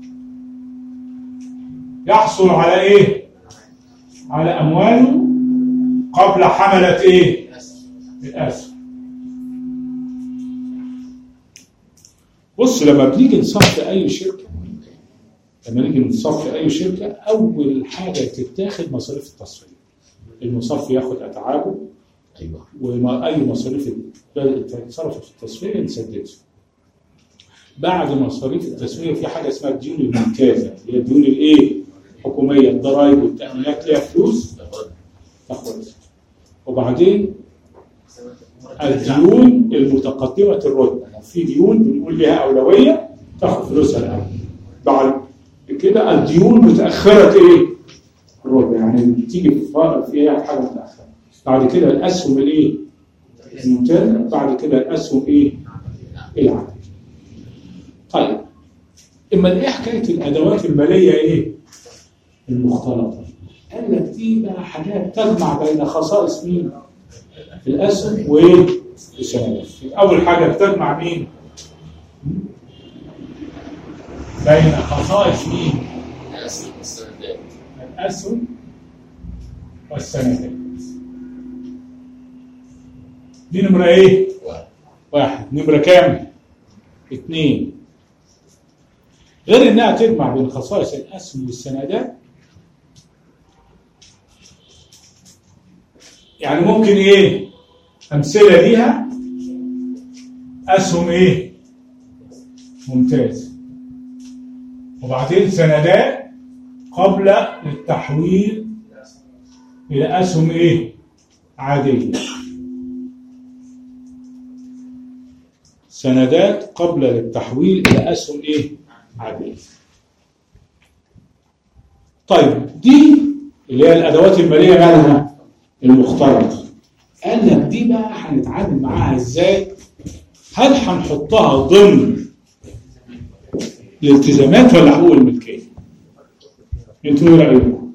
يحصل على ايه؟ على امواله قبل حمله ايه؟ الاسهم. بص، لما بنيجي نصفي اي شركه لما نيجي نصفي اي شركه اول حاجه تتاخد مصاريف التصفيه. المصفي ياخد اتعابه، ايوه، واي مصاريف تتصرف في التصفيه نسددها. بعد مصاريف التسويه في حاجه اسمها الديون الممتازه، هي الديون الايه؟ الحكوميه، الضرائب والتامينات ليها فلوس تاخدها. وبعدين الديون المتقدمه الرتبه، في ديون بنقول لها اولويه تاخد فلوسها الاول. بعد كده الديون متاخره ايه؟ الرتبه، يعني بتيجي فيها حاجه متاخره. بعد كده الاسهم الايه؟ الممتازه. بعد كده الاسهم ايه؟ العاديه. طيب، اما ايه حكايه الادوات الماليه ايه؟ المختلطه. قال لك دي بقى حاجات تجمع بين خصائص مين؟ الاسهم وايه؟ السندات. اول حاجه بتجمع مين؟ بين خصائص مين؟ الاسهم والسندات. الاسهم والسندات. دي نمره ايه؟ واحد. واحد. نمره كام؟ اثنين. غير انها تجمع بين خصائص الاسهم والسندات، يعني ممكن ايه؟ امثله ليها اسهم ايه؟ ممتاز، وبعدين سندات قبل التحويل الى اسهم ايه؟ عاديه. سندات قبل التحويل الى اسهم ايه؟ عاديه. طيب، دي اللي هي الادوات الماليه مالها؟ المختلطه. قال لك دي بقى هنتعامل معاها ازاي؟ هل هنحطها ضمن الالتزامات ولا حقوق الملكيه؟ انتوا ايه رايكم؟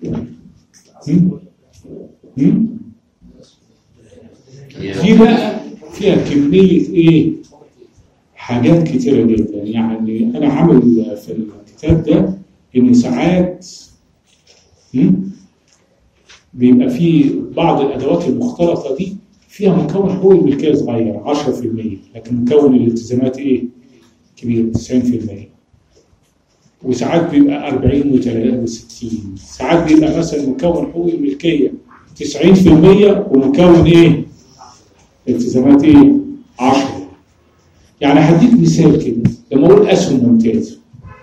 دي بقى فيها كميه ايه؟ حاجات كتيره جدا. يعني انا عامل في الكتاب ده ان ساعات بيبقى في بعض الادوات المختلطه دي فيها مكون حقوق الملكيه صغير عشرة في المية، لكن مكون الالتزامات ايه؟ كبير تسعين في المية. وساعات بيبقى أربعين وستين. ساعات بيبقى مثلا مكون حقوق الملكيه تسعين في المية ومكون ايه؟ التزامات ايه؟ عشرة. يعني هديك مثال كده، لما اقول اسهم ممتازه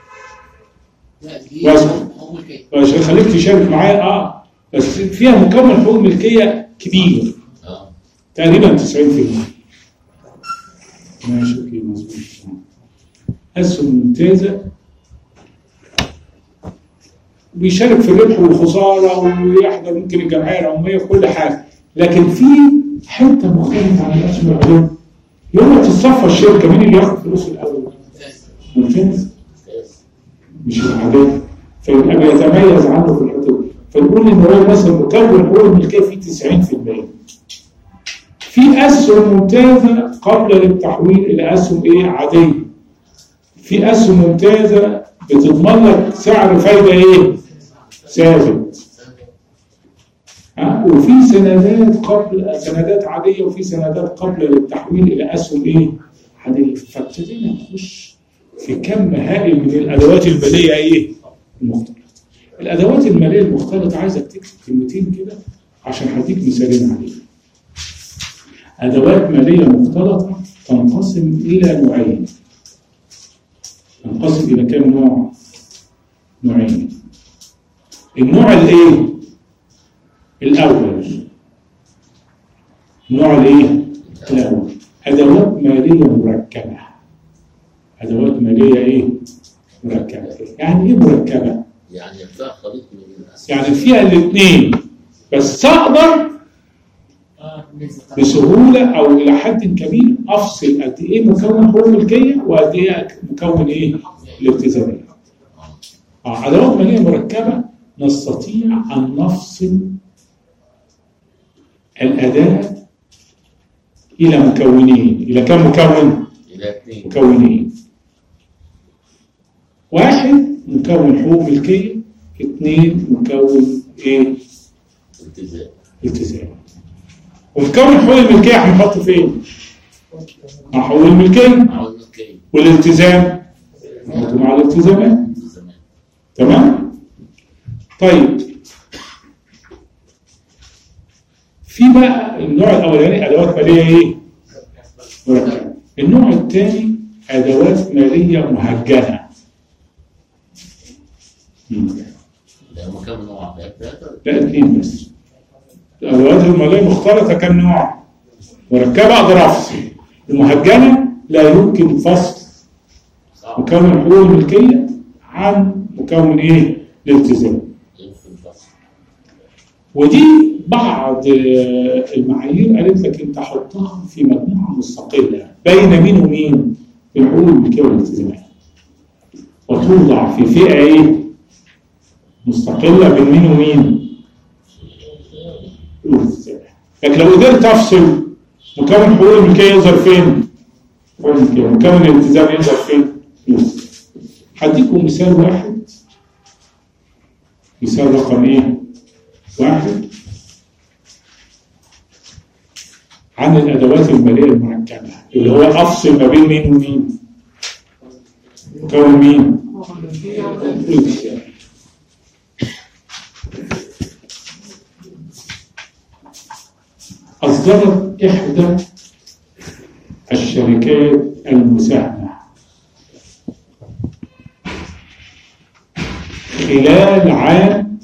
بس خليك تشارك معايا اه بس فيها مكون حقوق ملكيه كبير اه تقريبا تسعين في المية. ماشي، اوكي، مظبوط. اسهم ممتازه بيشارك في الربح والخساره ويحضر ممكن الجمعيه العموميه وكل حاجه، لكن في حته مختلفه عن الاسهم العاديه. يوم ما تتصفى الشركه مين اللي ياخد فلوس الاول؟ ممتاز، مش العاديه. فيبقى بيتميز عنه في الحته دي. فنقول ان هو مثلا مكون حقوق الملكيه فيه تسعين في المية. في اسهم ممتازه قبل التحويل الى اسهم ايه؟ عاديه. في اسهم ممتازه بتضمن لك سعر فايده ايه؟ ثابت. ها؟ وفي سندات قبل سندات عاديه، وفي سندات قبل التحويل الى اسهم ايه؟ عاديه. فابتدينا نخش في كم هائل من الادوات الماليه ايه؟ المختلطه. الادوات الماليه المختلطه عايزك تكتب كلمتين كده عشان هديك مثالين عليها. ادوات ماليه مختلطه تنقسم الى نوعين. تنقسم الى كم نوع؟ نوعين. النوع الايه؟ الاول. النوع الايه؟ الاول ادوات ماليه مركبه. ادوات ماليه ايه؟ مركبه. يعني ايه مركبه؟ يعني فيها خليط من الاسهم، يعني فيها الاثنين، بس اقدر بسهوله او الى حد كبير افصل قد ايه مكون حقوق ملكيه وقد ايه مكون ايه الالتزامات. اه ادوات ماليه مركبه نستطيع ان نفصل الاداه الى مكونين. الى كم مكون؟ الى اثنين مكونين. واحد مكون حقوق ملكيه، اثنين مكون ايه؟ التزام. التزام. ومكون حقوق الملكيه هنحطه فين؟ مع حقوق الملكيه. مع الملكيه. والالتزام مع الالتزامات. تمام؟ طيب في بقى النوع الاولاني ادوات ماليه ايه؟ مركبه. النوع الثاني ادوات ماليه مهجنه. ده مكون نوع ثلاثه؟ لا اثنين بس. الادوات الماليه المختلطه كم نوع؟ مركبه اقدر افصل. المهجنه لا يمكن فصل مكون حقوق الملكيه عن مكون ايه؟ الالتزام. ودي بعض المعايير قالت لك انت حطها في مجموعه مستقله بين مين ومين؟ الحقوق الملكيه والالتزامات. وتوضع في فئه ايه؟ مستقله بين مين ومين؟ الالتزامات. لكن لو قدرت افصل مكون حقوق الملكيه يظهر فين؟ مكون الالتزام يظهر فين؟ هديكم مثال واحد. مثال رقم ايه؟ واحد عن الادوات الماليه المركبه اللي هو افصل ما بين مين ومين؟ مكون مين؟ الالتزام. اصدرت احدى الشركات المساهمه خلال عام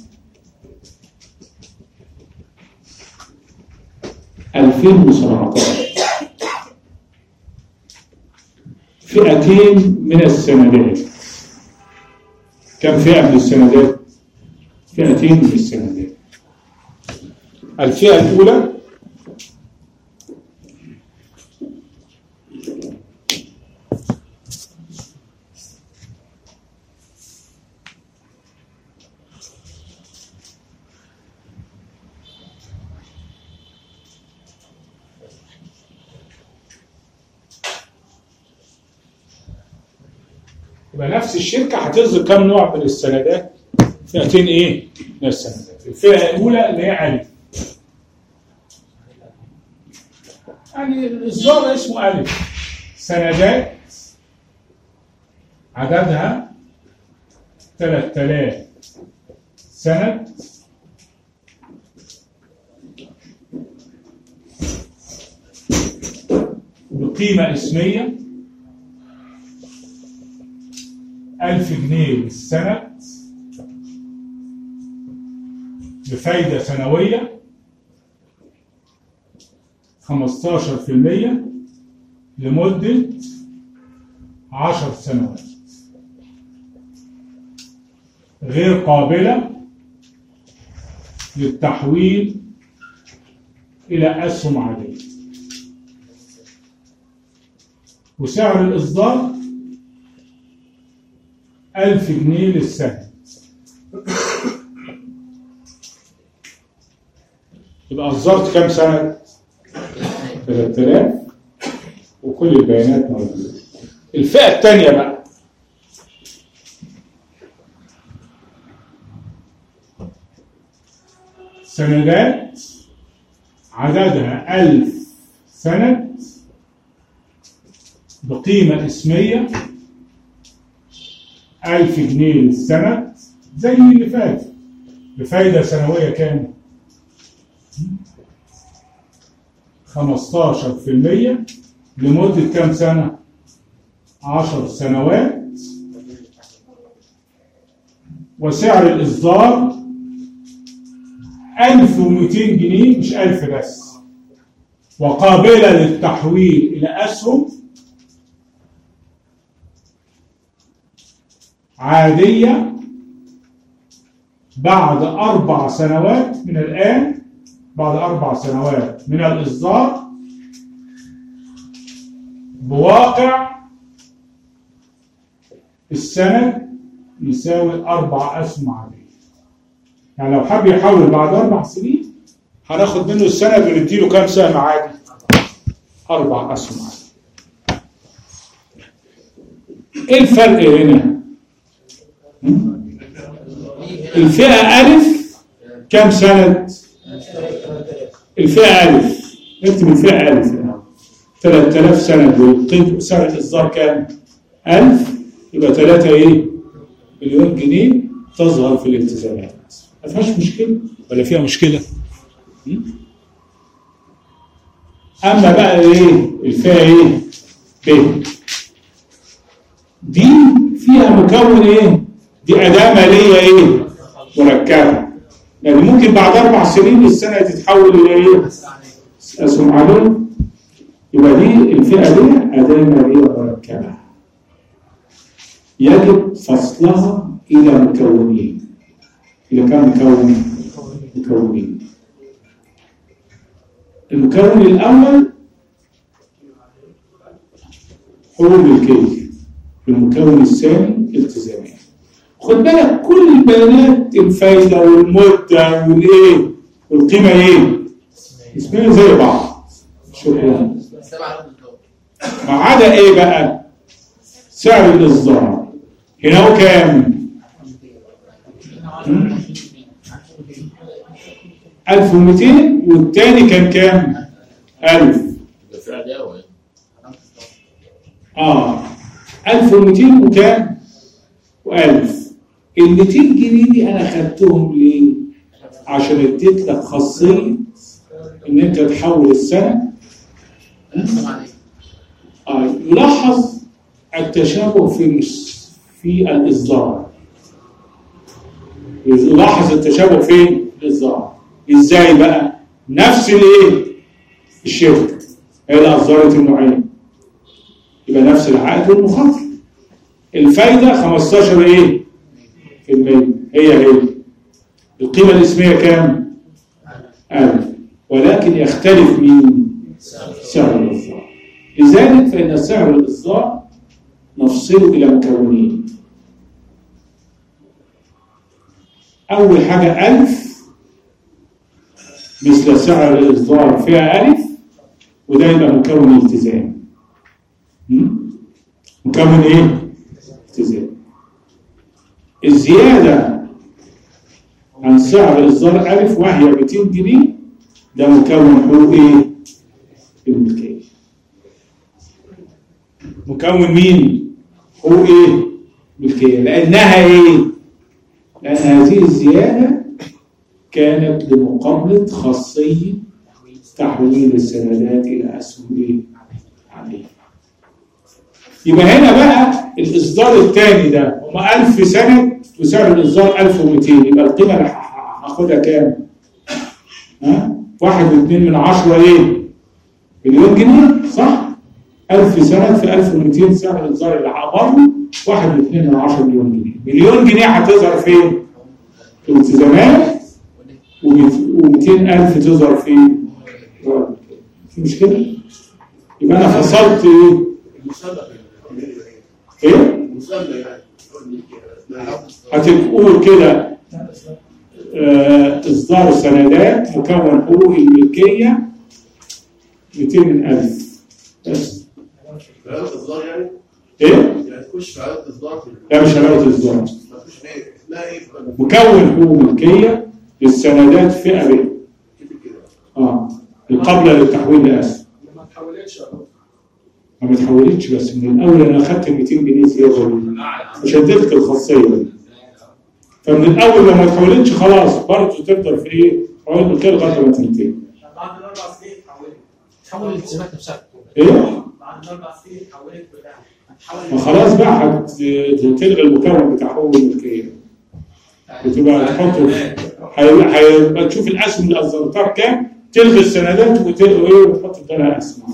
ألفين وسبعطاشر فئتين من السندات. كم فئة من السندات؟ فئتين من السندات. الفئة الأولى يبقى نفس الشركة هتصدر كم نوع من السندات؟ فئتين ايه؟ من السندات. الفئة الأولى اللي هي ألف. يعني الإصدار اسمه ألف. سندات عددها ثلاثة آلاف سند بقيمة اسمية ألف جنيه للسنة بفايدة سنوية خمستاشر في المية لمدة عشر سنوات غير قابلة للتحويل إلى أسهم عادية. وسعر الإصدار ألف جنيه للسنة. يبقى أصدرت كم سنة؟ ثلاثة آلاف وكل البيانات موجودة. الفئة الثانية بقى سندات عددها ألف سند بقيمة اسمية ألف جنيه للسنة زي اللي فات بفايدة سنوية كام؟ خمستاشر في المية لمدة كام سنة؟ عشر سنوات. وسعر الإصدار ألف ومئتين جنيه، مش ألف بس، وقابلة للتحويل إلى أسهم عادية بعد أربع سنوات من الآن بعد أربع سنوات من الإصدار بواقع السند يساوي أربع أسهم عادية. يعني لو حب يحول بعد أربع سنين هناخد منه السند ونديله كام سهم عادي؟ أربع أسهم عادي. إيه الفرق هنا؟ الفئة ألف كام سند؟ الفئة ألف نكتب الفئة ألف هنا ثلاثة آلاف سند والقيمة سعر الإصدار كام؟ ألف، يبقى ثلاثة إيه؟ مليون جنيه تظهر في الالتزامات. ما فيهاش مشكلة ولا فيها مشكلة؟ أما بقى إيه؟ الفئة إيه؟ ب دي فيها مكون إيه؟ دي أداة مالية إيه؟ مركبة. يعني ممكن بعد أربع سنين السنة تتحول إلى إيه؟ أسهم عادية. يبقى دي الفئة دي أداة مالية مركبة. يجب فصلها إلى مكونين. إلى كم مكون؟ مكونين. المكون الأول حقوق الملكية. المكون الثاني التزامات. خد بالك كل البيانات الفايدة والمدة والإيه والقيمة إيه؟ اسمها زي بعض. شكرا. ما عدا إيه بقى؟ سعر الإصدار. هنا هو كام؟ ألف ومئتين والتاني كان كام؟ ألف. آه ألف ومئتين وكام؟ وألف. ال مئتين جنيه دي أنا خدتهم ليه؟ عشان اديت لك خاصية إن أنت تحول السنة. آه يلاحظ التشابه في في الإصدار. يلاحظ التشابه في الإصدار. إزاي بقى؟ نفس الإيه؟ الشركة هي اللي أصدرت النوعين. يبقى نفس العقد والمخاطر. الفايدة خمستاشر إيه؟ في المية هي هي. القيمة الاسمية كام؟ ألف. ولكن يختلف مين؟ سعر الإصدار. لذلك فإن سعر الإصدار نفصله إلى مكونين. أول حاجة ألف مثل سعر الإصدار فيها ألف، وده يبقى مكون التزام. مكون إيه؟ التزام. الزيادة عن سعر الإصدار ألف وهي مئتين جنيه ده مكون حقوق إيه؟ الملكية. مكون مين؟ حقوق إيه؟ ملكية. لأنها إيه؟ لأن هذه الزيادة كانت لمقابلة خاصية تحويل السندات إلى أسهم إيه؟ عادية. يبقى هنا بقى الإصدار الثاني ده هم ألف سند وسعر الإصدار ألف ومئتين، يبقى القيمة اللي هاخدها كام؟ ها؟ واحد واثنين من عشرة إيه؟ مليون جنيه صح؟ ألف سند في ألف ومئتين سعر الإصدار اللي هقبضه واحد واثنين من عشرة مليون جنيه. مليون جنيه هتظهر فين؟ في الالتزامات ومئتين ألف تظهر فين؟ في مشكلة؟ يبقى أنا فصلت إيه؟ ايه؟ هتقول كده آه اصدار سندات مكون حقوق الملكيه مئتين ألف بس. علاوة اصدار يعني؟ ايه؟ يعني تخش في علاوة اصدار؟ لا مش علاوة اصدار. مكون حقوق ملكيه للسندات فئه ب. اه القابله للتحويل لاسهم. ما تحولتش ما بتحولتش بس من الاول انا اخدت مئتين جنيه زياده مش اديتك الخاصيه دي. فمن الاول لو ما اتحولتش خلاص برضه تقدر في ايه؟ حوالي قلت لك لغايه ما تنتهي. بعد الاربع سنين اتحولت. تحول الالتزامات نفسها. ايه؟ بعد الاربع سنين اتحولت كلها. ما خلاص بقى هتلغي المكون بتاع حقوق الملكيه. وتبقى تحطه هيبقى تشوف الاسهم اللي اصدرتها كام، تلغي السندات وتحط بدالها اسهم.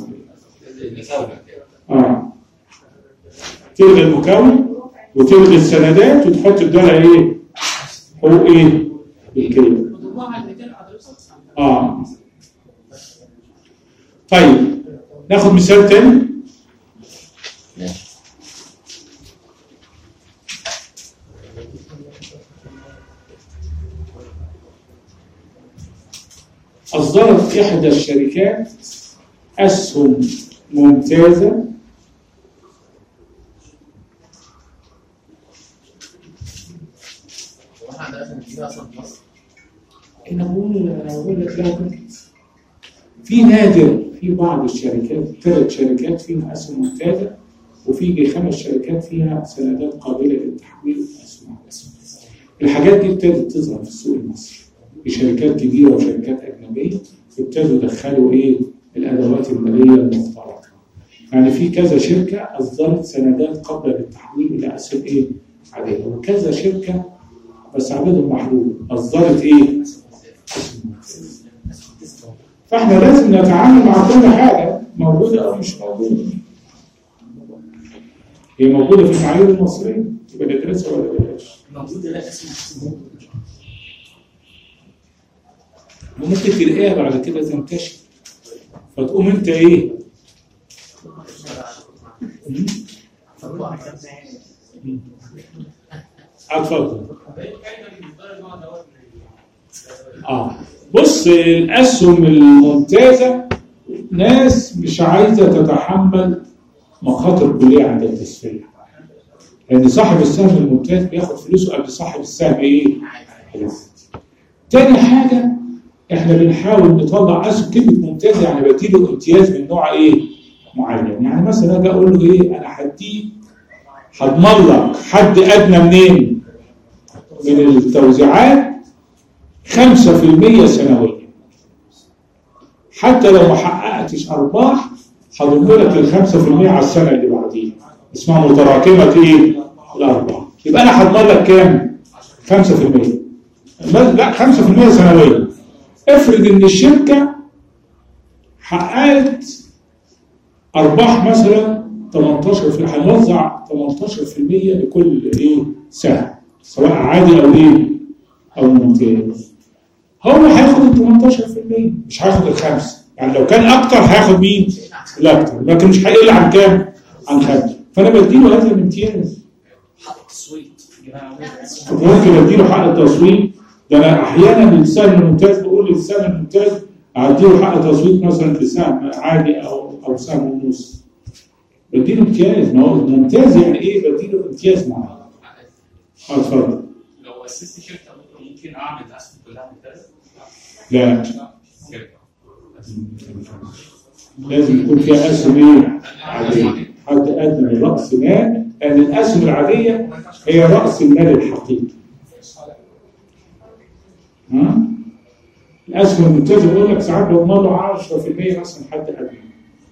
اه تلغي المكون وتلغي السندات وتحط بدالها ايه؟ حقوق ايه؟ ملكيه. اه طيب ناخد مثال تاني. ماشي. أصدرت إحدى الشركات أسهم ممتازة أنا بقول أقول لك لو كنت في نادر في بعض الشركات ثلاث شركات فيها أسهم ممتازة وفي يجي خمس شركات فيها سندات قابلة للتحويل أسهم أسهم. الحاجات دي ابتدت تظهر في السوق المصري في شركات كبيرة وشركات أجنبية ابتدوا يدخلوا إيه الأدوات المالية المختلطة. يعني في كذا شركة أصدرت سندات قابلة للتحويل إلى أسهم إيه عادية وكذا شركة بس عددهم محدود أصدرت إيه؟ فإحنا لازم نتعامل مع كل حاجة موجودة أو مش موجودة. هي موجودة في المعايير المصرية يبقى ندرسها ولا بلاش؟ موجودة لا اسمها وممكن تلاقيها بعد كده تنتشر فتقوم أنت إيه؟ اتفضل. اه بص الاسهم الممتازه ناس مش عايزه تتحمل مخاطر كليه عند التسويق. لان يعني صاحب السهم الممتاز بياخد فلوسه قبل صاحب السهم ايه؟ تاني حاجه احنا بنحاول نطلع اسهم كلمه ممتازه يعني بديله امتياز من نوع ايه؟ معين. يعني مثلا اجي اقول له ايه؟ انا هديك هضمن لك حد ادنى منين؟ من التوزيعات خمسة في المية سنويا. حتى لو ما حققتش ارباح هضمن لك ال خمسة في المية على السنه اللي بعديها. اسمها متراكمه ايه؟ الارباح. يبقى انا هضمن لك كام؟ خمسة في المية. لا خمسة في المية سنويا. افرض ان الشركه حققت ارباح مثلا تمنتاشر في المية هنوزع تمنتاشر في المية لكل ايه سهم سواء عادي او ايه او ممتاز. هو هياخد ال تمنتاشر في المية مش هياخد الخمسه. يعني لو كان اكتر هياخد مين؟ الاكتر لكن مش هيقل عن كام؟ عن خمسه. فانا بديله هذا الامتياز. حق التصويت ممكن اديله حق التصويت. ده انا احيانا السهم الممتاز بقول للسهم الممتاز اديله حق تصويت مثلا لسهم عادي او او سهم ونص. بديله امتياز. ما هو ممتاز يعني ايه؟ بديله امتياز معين. اتفضل. لو اسست شركه ممكن اعمل اسهم كلها ممتازه؟ لا شركه لازم يكون فيها اسهم ايه؟ عاديه. حد ادنى من راس مال لان الاسهم العاديه هي راس المال الحقيقي. ها؟ الاسهم الممتازه بقول لك ساعات بضمن له عشرة في المية مثلا حد ادنى.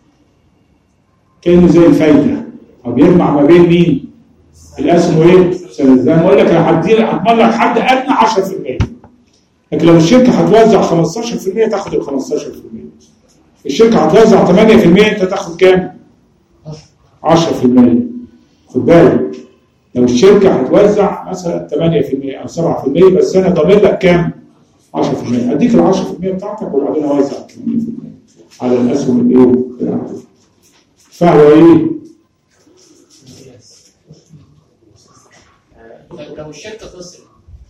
كانه زي الفايده او بيجمع ما بين مين؟ الاسهم وايه؟ زي ما بقول لك انا هدي هضمن لك حد ادنى عشرة في المية. لكن لو الشركه هتوزع خمستاشر في المية تاخد ال خمستاشر في المية. الشركه هتوزع ثمانية في المية انت تاخد كام؟ عشرة في المية. خد بالك لو الشركه هتوزع مثلا ثمانية في المية او سبعة في المية بس انا ضامن لك كام؟ عشرة في المية. اديك ال عشرة في المية بتاعتك وبعدين اوزع ثمانية في المية على الاسهم الايه؟ العاديه. فهو ايه؟ لو الشركه خسرت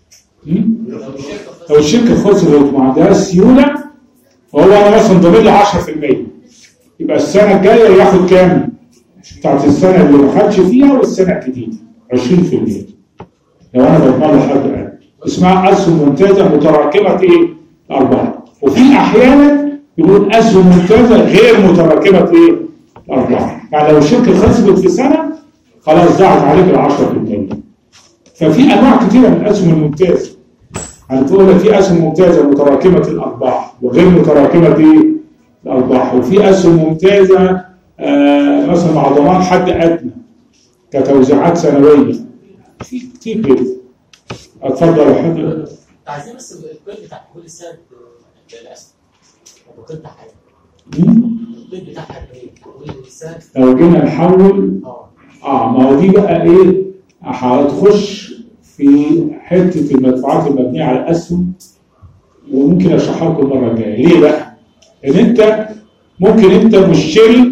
لو الشركه خسرت وما عندهاش سيوله فهو انا مثلا ضامن له عشرة في المية يبقى السنه الجايه ياخد كام؟ بتاعت السنه اللي ما خدش فيها والسنه الجديده عشرين في المية. لو انا بضمن له حد قال اسمها اسهم ممتازه متراكمه ايه؟ ارباح. وفي احيانا يقول اسهم ممتازه غير متراكمه ايه؟ ارباح. يعني لو الشركه خسرت في سنه خلاص ضاعت عليك ال عشرة في المية. ففي انواع كثيره من الاسهم الممتازه. هتقول لك في اسهم ممتازه متراكمه الارباح وغير متراكمه ايه؟ الارباح. وفي اسهم ممتازه آه مثلا مع ضمان حد ادنى كتوزيعات سنويه. في كتير كده. اتفضل يا حضرتك. عايزين بس الكود بتاع كل سنه للاسف الكود بتاعها الكود بتاعها ايه؟ كل سنه لو جينا نحول اه اه ما هو دي بقى ايه؟ هتخش في حته المدفوعات المبنيه على الاسهم وممكن اشرحها لكم المره الجايه. ليه بقى؟ ان انت ممكن انت مشتري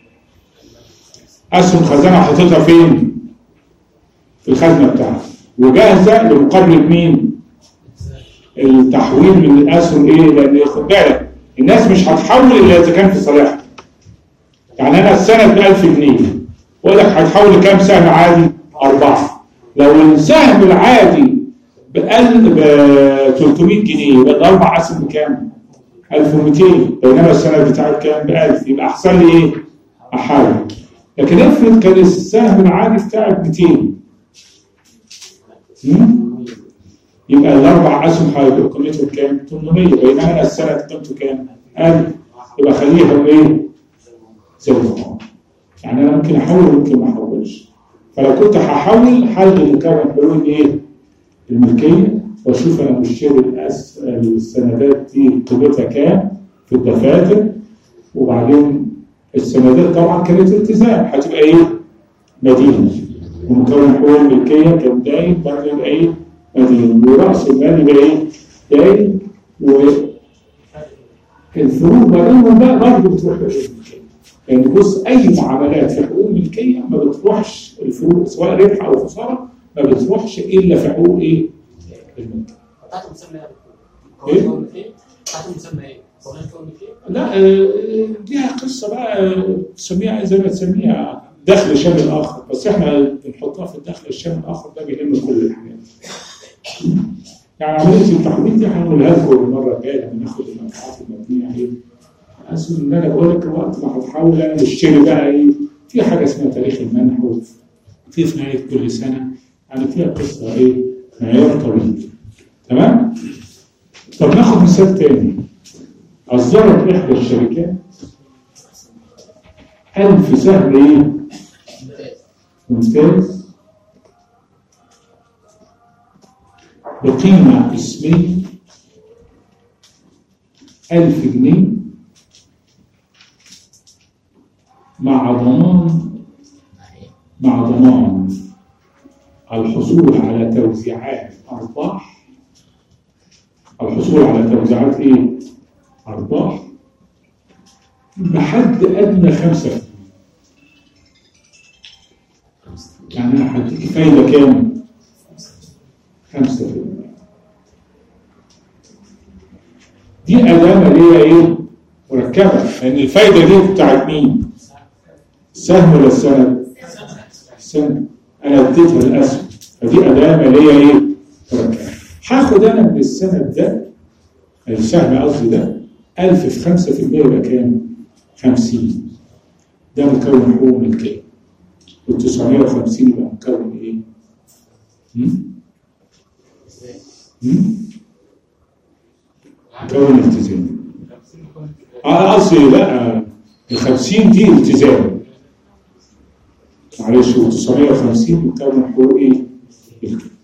اسهم خزانه وحاططها فين؟ في الخزنه بتاعتك وجاهزه لمقابله مين؟ التحويل من الاسهم. ايه؟ لان خد بالك الناس مش هتحول الا اذا كان في صالحها. يعني انا السند ب ألف جنيه واقول لك هتحول لكام سهم عادي؟ أربعة. لو السهم العادي ب ثلاثمائة جنيه يبقى الاربع اسهم بكام؟ ألف ومئتين. بينما السند بتاعي كام؟ ب ألف. يبقى احسن لي ايه؟ احاول. لكن افرض كان السهم العادي بتاعي ب مئتين يبقى الاربع اسهم هيبقوا قيمتهم كام؟ ثمانمائة. بينما انا السند قيمته كام؟ ألف. يبقى خليها ايه؟ زي ما هو. يعني انا ممكن احول وممكن ما احولش. فلو كنت هحول حل مكون حلول ايه؟ الملكيه واشوف انا مشتري السندات دي قيمتها كام في الدفاتر، وبعدين السندات طبعا كانت التزام هتبقى ايه؟ مدينه. ومكون حقوق الملكيه كان داين برضه يبقى ايه؟ مدينه. وراس المال يبقى ايه؟ داين. والفروق بينهم بقى برضه بتروح للملكيه. يعني بص اي معاملات في حقوق الملكيه ما بتروحش الفروق سواء ربح او خساره ما بتروحش الا في حقوق ايه؟ الملكيه. بتاعت المسمى ايه؟ بتاعت المسمى ايه؟ لا ليها قصه بقى تسميها زي ما تسميها دخل شامل اخر، بس احنا بنحطها في الدخل الشامل الاخر ده بيهم كل الحاجات. يعني عمليه التحويل دي هنقولها لكم المره الجايه لما ناخد المنفعات المبنيه ايه؟ اسف ان انا بقول لك وقت ما هتحول انا بشتري بقى ايه؟ في حاجه اسمها تاريخ المنح في في نهايه كل سنه، يعني فيها قصه ايه؟ معيار طويل. تمام؟ طب ناخد مثال تاني. أصدرت إحدى الشركات ألف سهم إيه؟ ممتاز بقيمة اسمية ألف جنيه مع ضمان مع ضمان الحصول على توزيعات أرباح الحصول على توزيعات إيه؟ أرباح بحد أدنى خمسة في المية. يعني أنا هديك فايدة كام؟ خمسة في المية. دي علامة ليها إيه؟ مركبة، لأن الفايدة دي بتاعت مين؟ السهم ولا السند؟ السند. أنا اديتها الأسهم، فدي علامة ليها إيه؟ مركبة. هاخد أنا من السند ده السهم قصدي ده ألف في خمسة في المية يبقى كام؟ خمسين. ده مكون حقوق ملكية. والتسعمائة وخمسين يبقى مكون إيه؟ هم؟ هم؟ مكون التزام. أنا قصدي لا ال خمسين دي التزام. معلش و تسعمائة وخمسين مكون حقوق إيه؟ ملكية.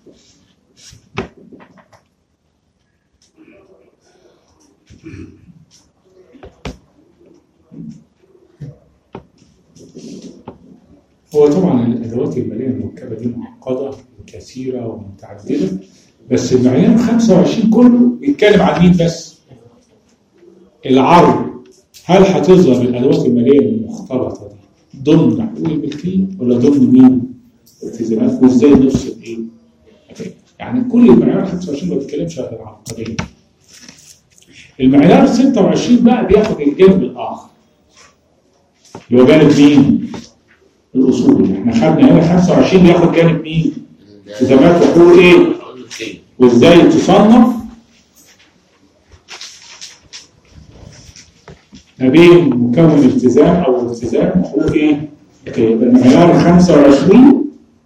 هو طبعا الادوات الماليه المركبه دي معقده وكثيره ومتعدده، بس المعيار خمسة وعشرين كله بيتكلم عن مين بس؟ العرض. هل هتظهر الادوات الماليه المختلطه دي ضمن حقوق الملكيه ولا ضمن مين؟ التزامات، وازاي نفصل ايه؟ يعني كل المعيار خمسة وعشرين ما بيتكلمش عن العقديه. المعيار ستة وعشرين بقى بياخد الجانب الاخر اللي هو جانب مين؟ الأصول. احنا خدنا هنا خمسة وعشرين بياخد جانب مين؟ التزامات وحقوق ايه؟ وازاي تصنف ما بين مكون التزام او التزام وحقوق ايه؟ يبقى المعيار خمسة وعشرين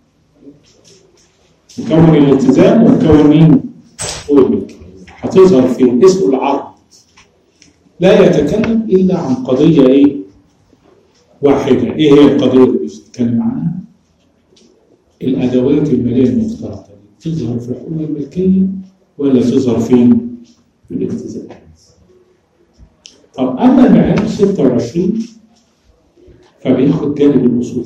مكون الالتزام ومكون مين؟ حقوق الملكية. هتظهر فين؟ اسمه العرض. لا يتكلم الا عن قضيه ايه؟ واحدة. إيه هي القضية اللي بيتكلم عنها؟ الأدوات المالية المختلطة دي تظهر في حقوق الملكية ولا تظهر فين؟ في الالتزام. طب أما المعيار ستة وعشرين فبياخد جانب الأصول.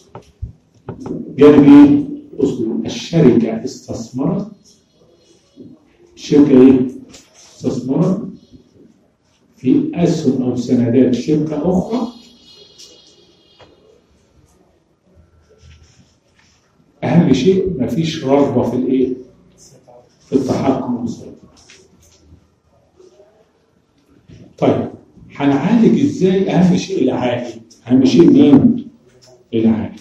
جانب إيه؟ الأصول. الشركة استثمرت الشركة إيه؟ مستثمرا في أسهم أو سندات شركة أخرى أهم شيء مفيش رغبة في الإيه؟ في التحكم والسيطرة. طيب هنعالج إزاي؟ أهم شيء العائد. أهم شيء مين؟ العائد.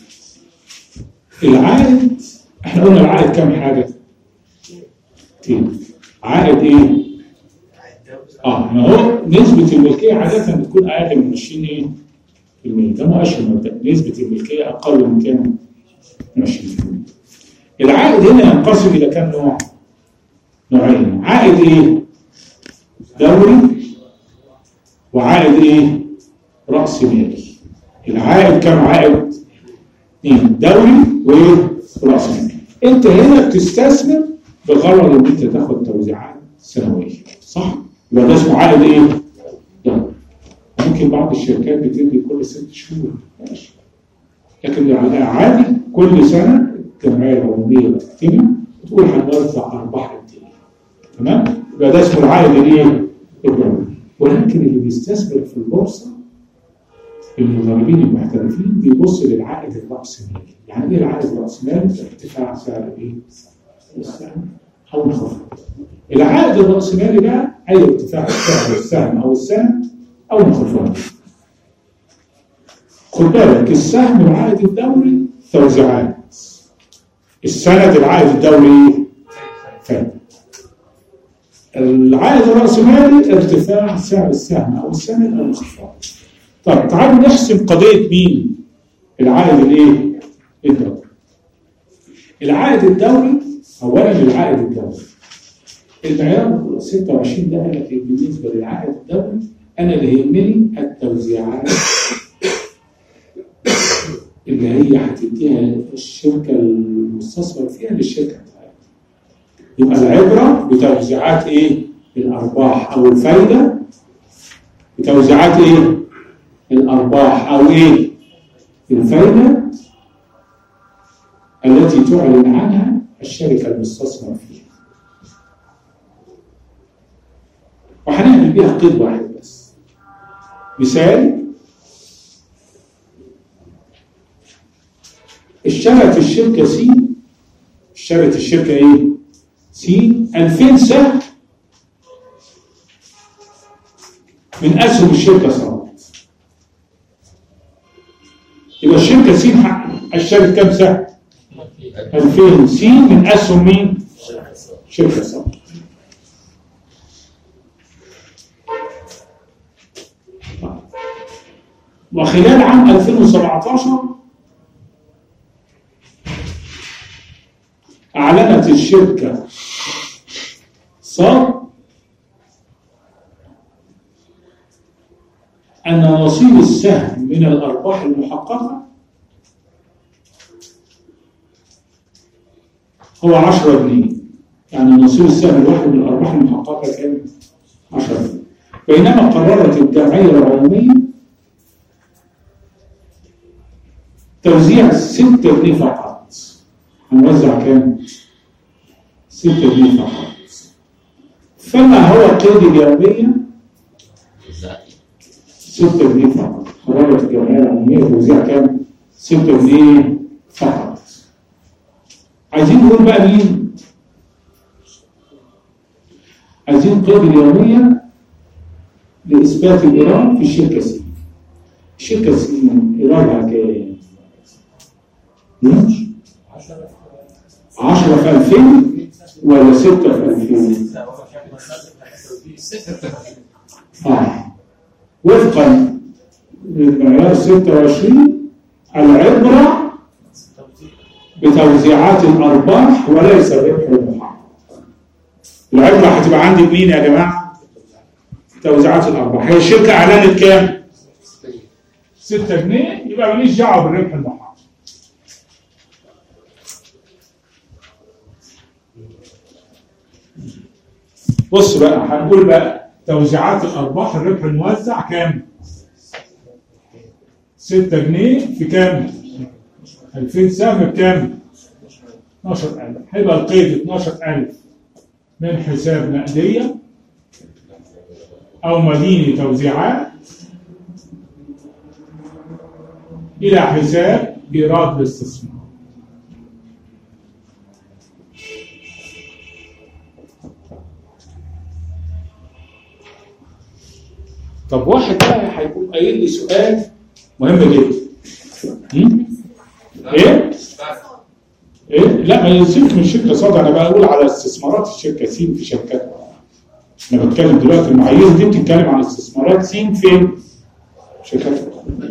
العائد إحنا قلنا العائد كم حاجة؟ تين. عائد إيه؟ آه ما هو نسبة الملكية عادة بتكون أقل من عشرين إيه؟ في المية. ده مؤشر مبدئي. نسبة الملكية أقل من كام؟ عشرين في المية. العائد هنا ينقسم إلى كم نوع؟ نوعين. عائد إيه؟ دوري وعائد إيه؟ رأس مالي. العائد كم عائد؟ اثنين، دوري ورأس مالي. أنت هنا بتستثمر بغرض إن أنت تاخد توزيعات سنوية، صح؟ يبقى ده اسمه عائد إيه؟ دوري. ممكن بعض الشركات بتدي كل ست شهور، ماشي. لكن العادي كل سنة الجمعية العمومية بتجتمع وتقول هنوزع أرباح قد إيه. تمام؟ يبقى ده اسمه العائد الإيه؟ الدوري. ولكن اللي بيستثمر في البورصة المضاربين المحترفين بيبص للعائد الرأسمالي. يعني ايه العائد الرأسمالي؟ ارتفاع سعر ايه؟ السهم او انخفاض. العائد الرأسمالي بقى اي ارتفاع سعر السهم او السهم او انخفاض. خد بالك السهم العائد الدوري توزيعات، السند العائد الدوري فايدة. العائد الرأسمالي ارتفاع سعر السهم او السند او انخفاض. طيب تعالوا نحسب قضية مين؟ العائد الايه؟ الدوري. العائد الدوري اولا العائد الدوري. المعيار ستة وعشرين ده قال لك بالنسبة للعائد الدوري انا اللي يهمني التوزيعات اللي هي هتديها الشركة المستثمر فيها للشركة بتاعتها. يبقى العبرة بتوزيعات ايه؟ الارباح او الفايدة، بتوزيعات ايه؟ الأرباح أو إيه؟ الفايدة التي تعلن عنها الشركة المستثمر فيها. وهنعمل بيها قيد واحد بس. مثال، اشترت الشركة سي، اشترت الشركة إيه؟ سي ألفين سهم من أسهم الشركة صار. يبقى الشركة سين اشترت كام سهم؟ ألفين سين من أسهم مين؟ شركة صار. وخلال عام ألفين وسبعة عشر أعلنت الشركة صار أن نصيب السهم من الأرباح المحققة هو عشرة جنيه. يعني نصيب السهم الواحد من الأرباح المحققة كان عشرة جنيه. بينما قررت الجمعية العمومية توزيع ستة جنيه فقط. هنوزع كام؟ ستة جنيه فقط. فما هو قيد اليومية؟ ستة جنيه فقط. قررت الجمعية العمومية توزيع كام؟ ستة جنيه فقط. عايزين نقول بقى مين؟ عايزين قيد اليومية لإثبات الإيراد في الشركة سي. الشركة سي إيرادها كام؟ عشرة في ألفين ولا ستة في ألفين؟ آه وفقا للمعيار ستة وعشرين العبرة بتوزيعات الأرباح وليس الربح المحقق. العبرة هتبقى عندي بمين يا جماعة؟ توزيعات الأرباح. هي الشركة أعلنت كام؟ ستة جنيه، يبقى ماليش دعوة بالربح المحقق. بص بقى هنقول بقى توزيعات الأرباح الربح الموزع كام؟ ستة جنيه في كام؟ ألفين سهم بكام؟ اثناشر ألف. هيبقى القيد اثناشر ألف من حساب نقدية أو مدينة توزيعات إلى حساب إيراد الاستثمار. طب واحد بقى هيكون قايل لي سؤال مهم جدا. ايه؟ ايه؟ لا ما يسيبك من الشركه صاد، انا بقول على استثمارات الشركه سين في شركات. انا بتكلم دلوقتي المعايير دي بتتكلم عن استثمارات سين فين؟ شركات.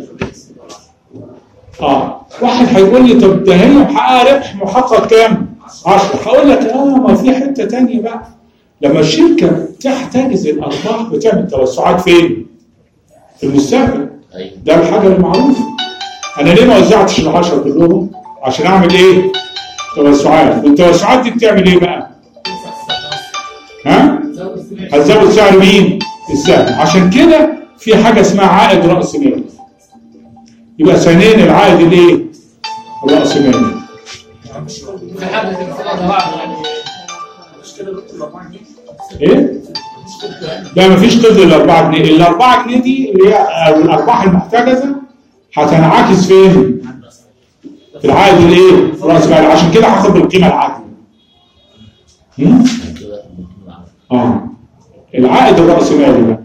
اه واحد هيقول لي طب ده هي محققه ربح محقق كام؟ عشرة. هقول لك اه ما في حته ثانيه بقى. لما الشركه تحتجز الارباح بتعمل توسعات فين؟ في المستقبل. ده الحاجه المعروفه. انا ليه ما وزعتش ال عشرة كلهم؟ عشان اعمل ايه؟ توسعات. والتوسعات دي بتعمل ايه بقى؟ ها؟ هتزود سعر مين؟ السهم. عشان كده في حاجه اسمها عائد راس مالي. يبقى ثانيا العائد الايه؟ الراس مالي. في حد يعني مشكله الاربعه جنيه؟ ايه؟ لا مفيش قيد للاربعه جنيه، الاربعه جنيه دي اللي هي الارباح المحتجزه هتنعكس فين؟ في العائد الايه؟ راس مالي. عشان كده هاخد بالقيمه العادله. اه العائد الراسمالي ده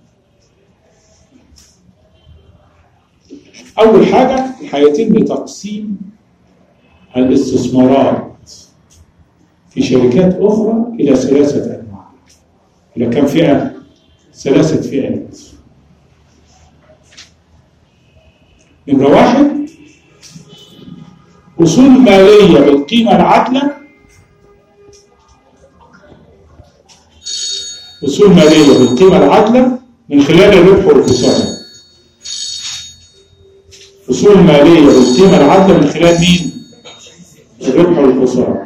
اول حاجه هيتم تقسيم الاستثمارات في شركات اخرى الى ثلاثه انواع. الى كم فئه؟ ثلاثه فئات. نمره واحد اصول ماليه بالقيمه العادله. اصول ماليه بالقيمه العادله من خلال الربح والخساره. اصول ماليه بالقيمه العادله من خلال مين؟ الربح والخساره.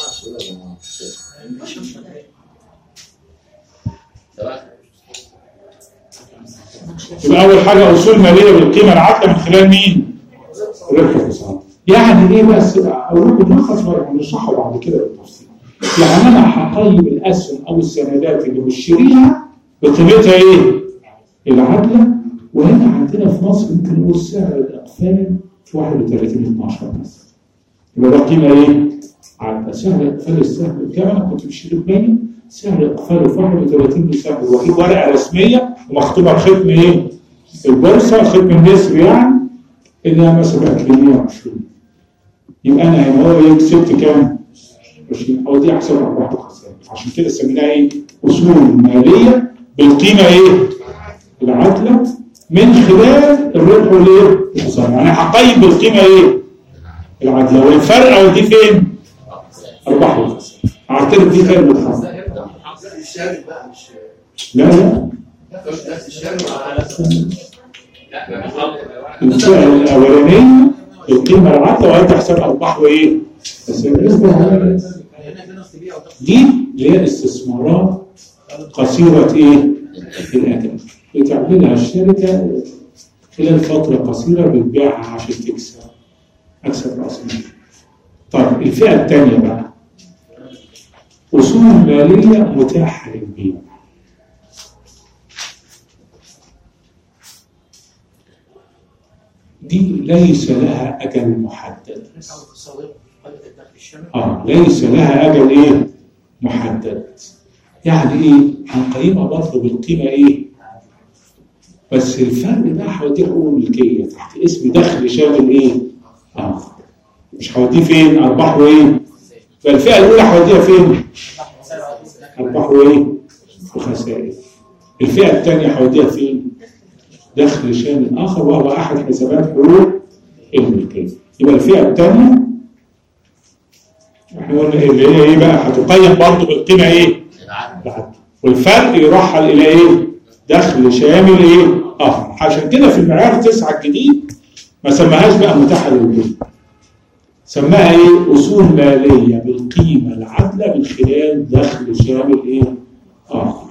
يبقى اول حاجه اصول ماليه بالقيمه العادله من خلال مين؟ الربح والخساره. يعني ايه بس اقول لكم ملخص ونشرحه بعد كده بالتفصيل. يعني انا هقيم الاسهم او السندات اللي بشتريها بقيمتها ايه؟ العادله. وهنا عندنا في مصر ممكن نقول سعر الاقفال في واحد وثلاثين اتناشر بس. يبقى ده قيمه ايه؟ عادله. سعر اقفال السهم بكام؟ انا كنت بشتري ب مية، سعر اقفاله في واحد وثلاثين بسعر واجيب ورقه رسميه ومختومه بختم ايه؟ البورصه، ختم النسر يعني انها مثلا بقت ب مية وعشرين. يبقى انا هنا هو كسبت كام؟ عشرين. او دي احسن ارباح وخسائر. عشان كده سميناها ايه؟ اصول ماليه بالقيمه ايه؟ العادله من خلال الربح والايه؟ الخساره. يعني هقيم بالقيمه ايه؟ العادله. والفرق اوديه فين؟ ارباح وخسائر. هعترف دي خير من حظ. الشامل بقى مش لا لا الشامل الفئه الاولانيه القيمه العادله وانت حساب ارباح وايه؟ دي اللي هي استثمارات قصيره ايه؟ الاجل. بتعملها الشركه خلال فتره قصيره بتبيعها عشان تكسب اكسب راس مال. طيب الفئه الثانيه بقى اصول ماليه متاحه للبيع. دي ليس لها اجل محدد. اه ليس لها اجل ايه؟ محدد. يعني ايه؟ هنقيمها برضه بالقيمه ايه؟ بس الفرق بقى هوديه حقوق الملكيه تحت اسم دخل شامل ايه؟ اه مش هوديه فين؟ ارباح وايه؟ فالفئه الاولى هوديها فين؟ ارباح وايه؟ وخسائر. الفئه الثانيه هوديها فين؟ دخل شامل اخر وهو احد حسابات حقوق الملكيه. يبقى الفئه الثانيه احنا قلنا اللي هي ايه بقى؟ هتقيم برضه بالقيمه ايه؟ العادله. والفرق يرحل الى ايه؟ دخل شامل ايه؟ اخر. عشان كده في المعيار تسعة الجديد ما سماهاش بقى متاحه للبيع. سماها ايه؟ اصول ماليه بالقيمه العادله من خلال دخل شامل ايه؟ اخر.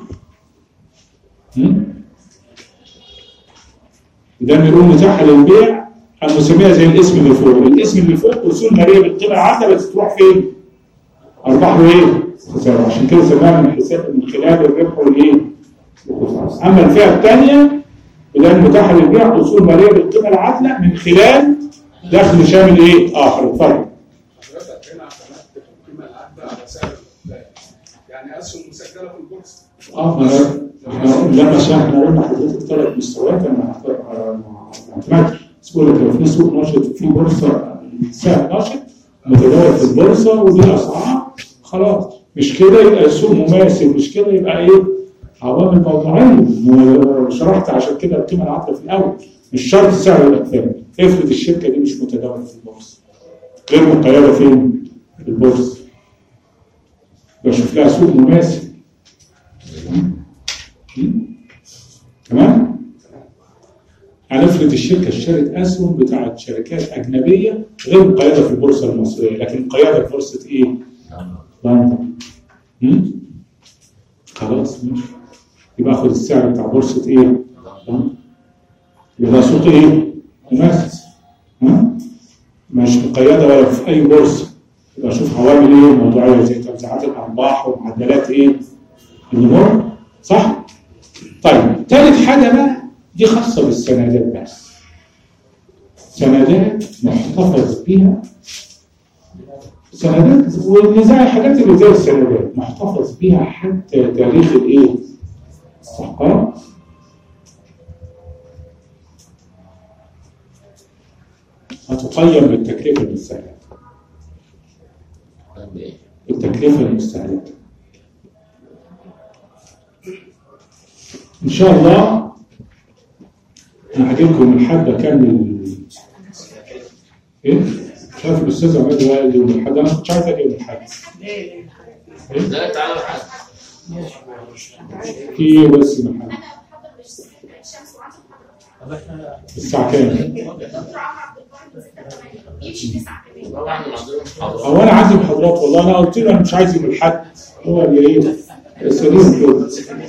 ده بنقول متاحه للبيع هنسميها زي الاسم اللي فوق. الاسم اللي فوق اصول ماليه بالقيمه العادله بس تروح فين؟ ارباح وايه؟ خساره. عشان كده سماها من حساب من خلال الربح والايه؟ اما الفئه الثانيه اللي هي المتاحه للبيع اصول ماليه بالقيمه العادله من خلال دخل شامل ايه؟ اخر. اتفضل. حضرتك هنا اعتمدت في القيمه العادله على سعر البائع. يعني اسهم مسجله في البورصه. اه ما انا لما شرحنا قلنا حضرتك ثلاث مستويات انا اعتمدت بقول لك لو في سوق ناشط في بورصه سهم ناشط متداول في البورصه ودي اسعار خلاص مش كده يبقى السوق مماثل مش كده يبقى ايه؟ عوامل موضوعيه شرحت عشان كده القيمه العادله في الاول مش شرط سعر يبقى ثابت. افرض الشركه دي مش متداوله في البورصه غير مقيده فين؟ في البورصه بشوف لها سوق مماثل. تمام؟ هنفرض الشركه اشترت اسهم بتاعت شركات اجنبيه غير مقيده في البورصه المصريه لكن مقيده في بورصه ايه؟ لندن. خلاص ماشي يبقى اخد السعر بتاع بورصه ايه؟ لندن. يبقى سوق ايه؟ مماثل. مش مقيده ولا في اي بورصه. يبقى اشوف عوامل ايه موضوعيه زي توزيعات الارباح ومعدلات ايه؟ النمو. صح؟ طيب ثالث حاجه بقى دي خاصه بالسندات بس. سندات محتفظ بيها سندات والنزاع الحاجات اللي زي السندات محتفظ بيها حتى تاريخ الايه؟ استحقاق. هتقيم بالتكلفه المستهلكه. التكلفه المستهلكه. ان شاء الله انا هجيب لكم الحد اكمل ايه؟ مش عارف الاستاذ عماد قال يوم الاحد انا كنت عايز اجي يوم الاحد. ليه؟ لا تعالى الحد. في بس محل. الساعة كام؟ هو أنا عندي محاضرات والله أنا قلت له أنا مش عايز يوم الأحد هو اللي إيه؟ سليم كده.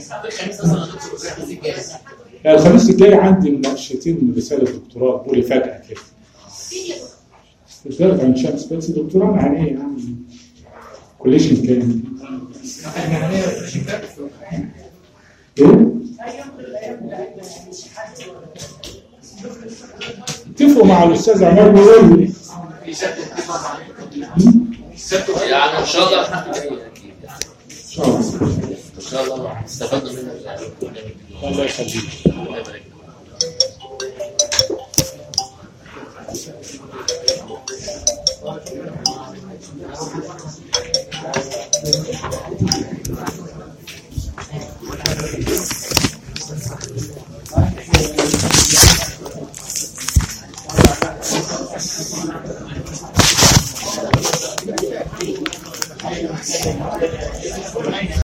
الخميس الجاي عندي مناقشتين رسالة دكتوراه بقولي فجأة كده. الدرجة عن شمس بس دكتوراه يعني إيه يعني؟ كوليشن كام؟ إيه؟ اتفقوا مع الاستاذ عماد ويقول لي يعني ان شاء الله ان شاء الله ان شاء الله استفدنا منه. الله يخليك. الله يبارك.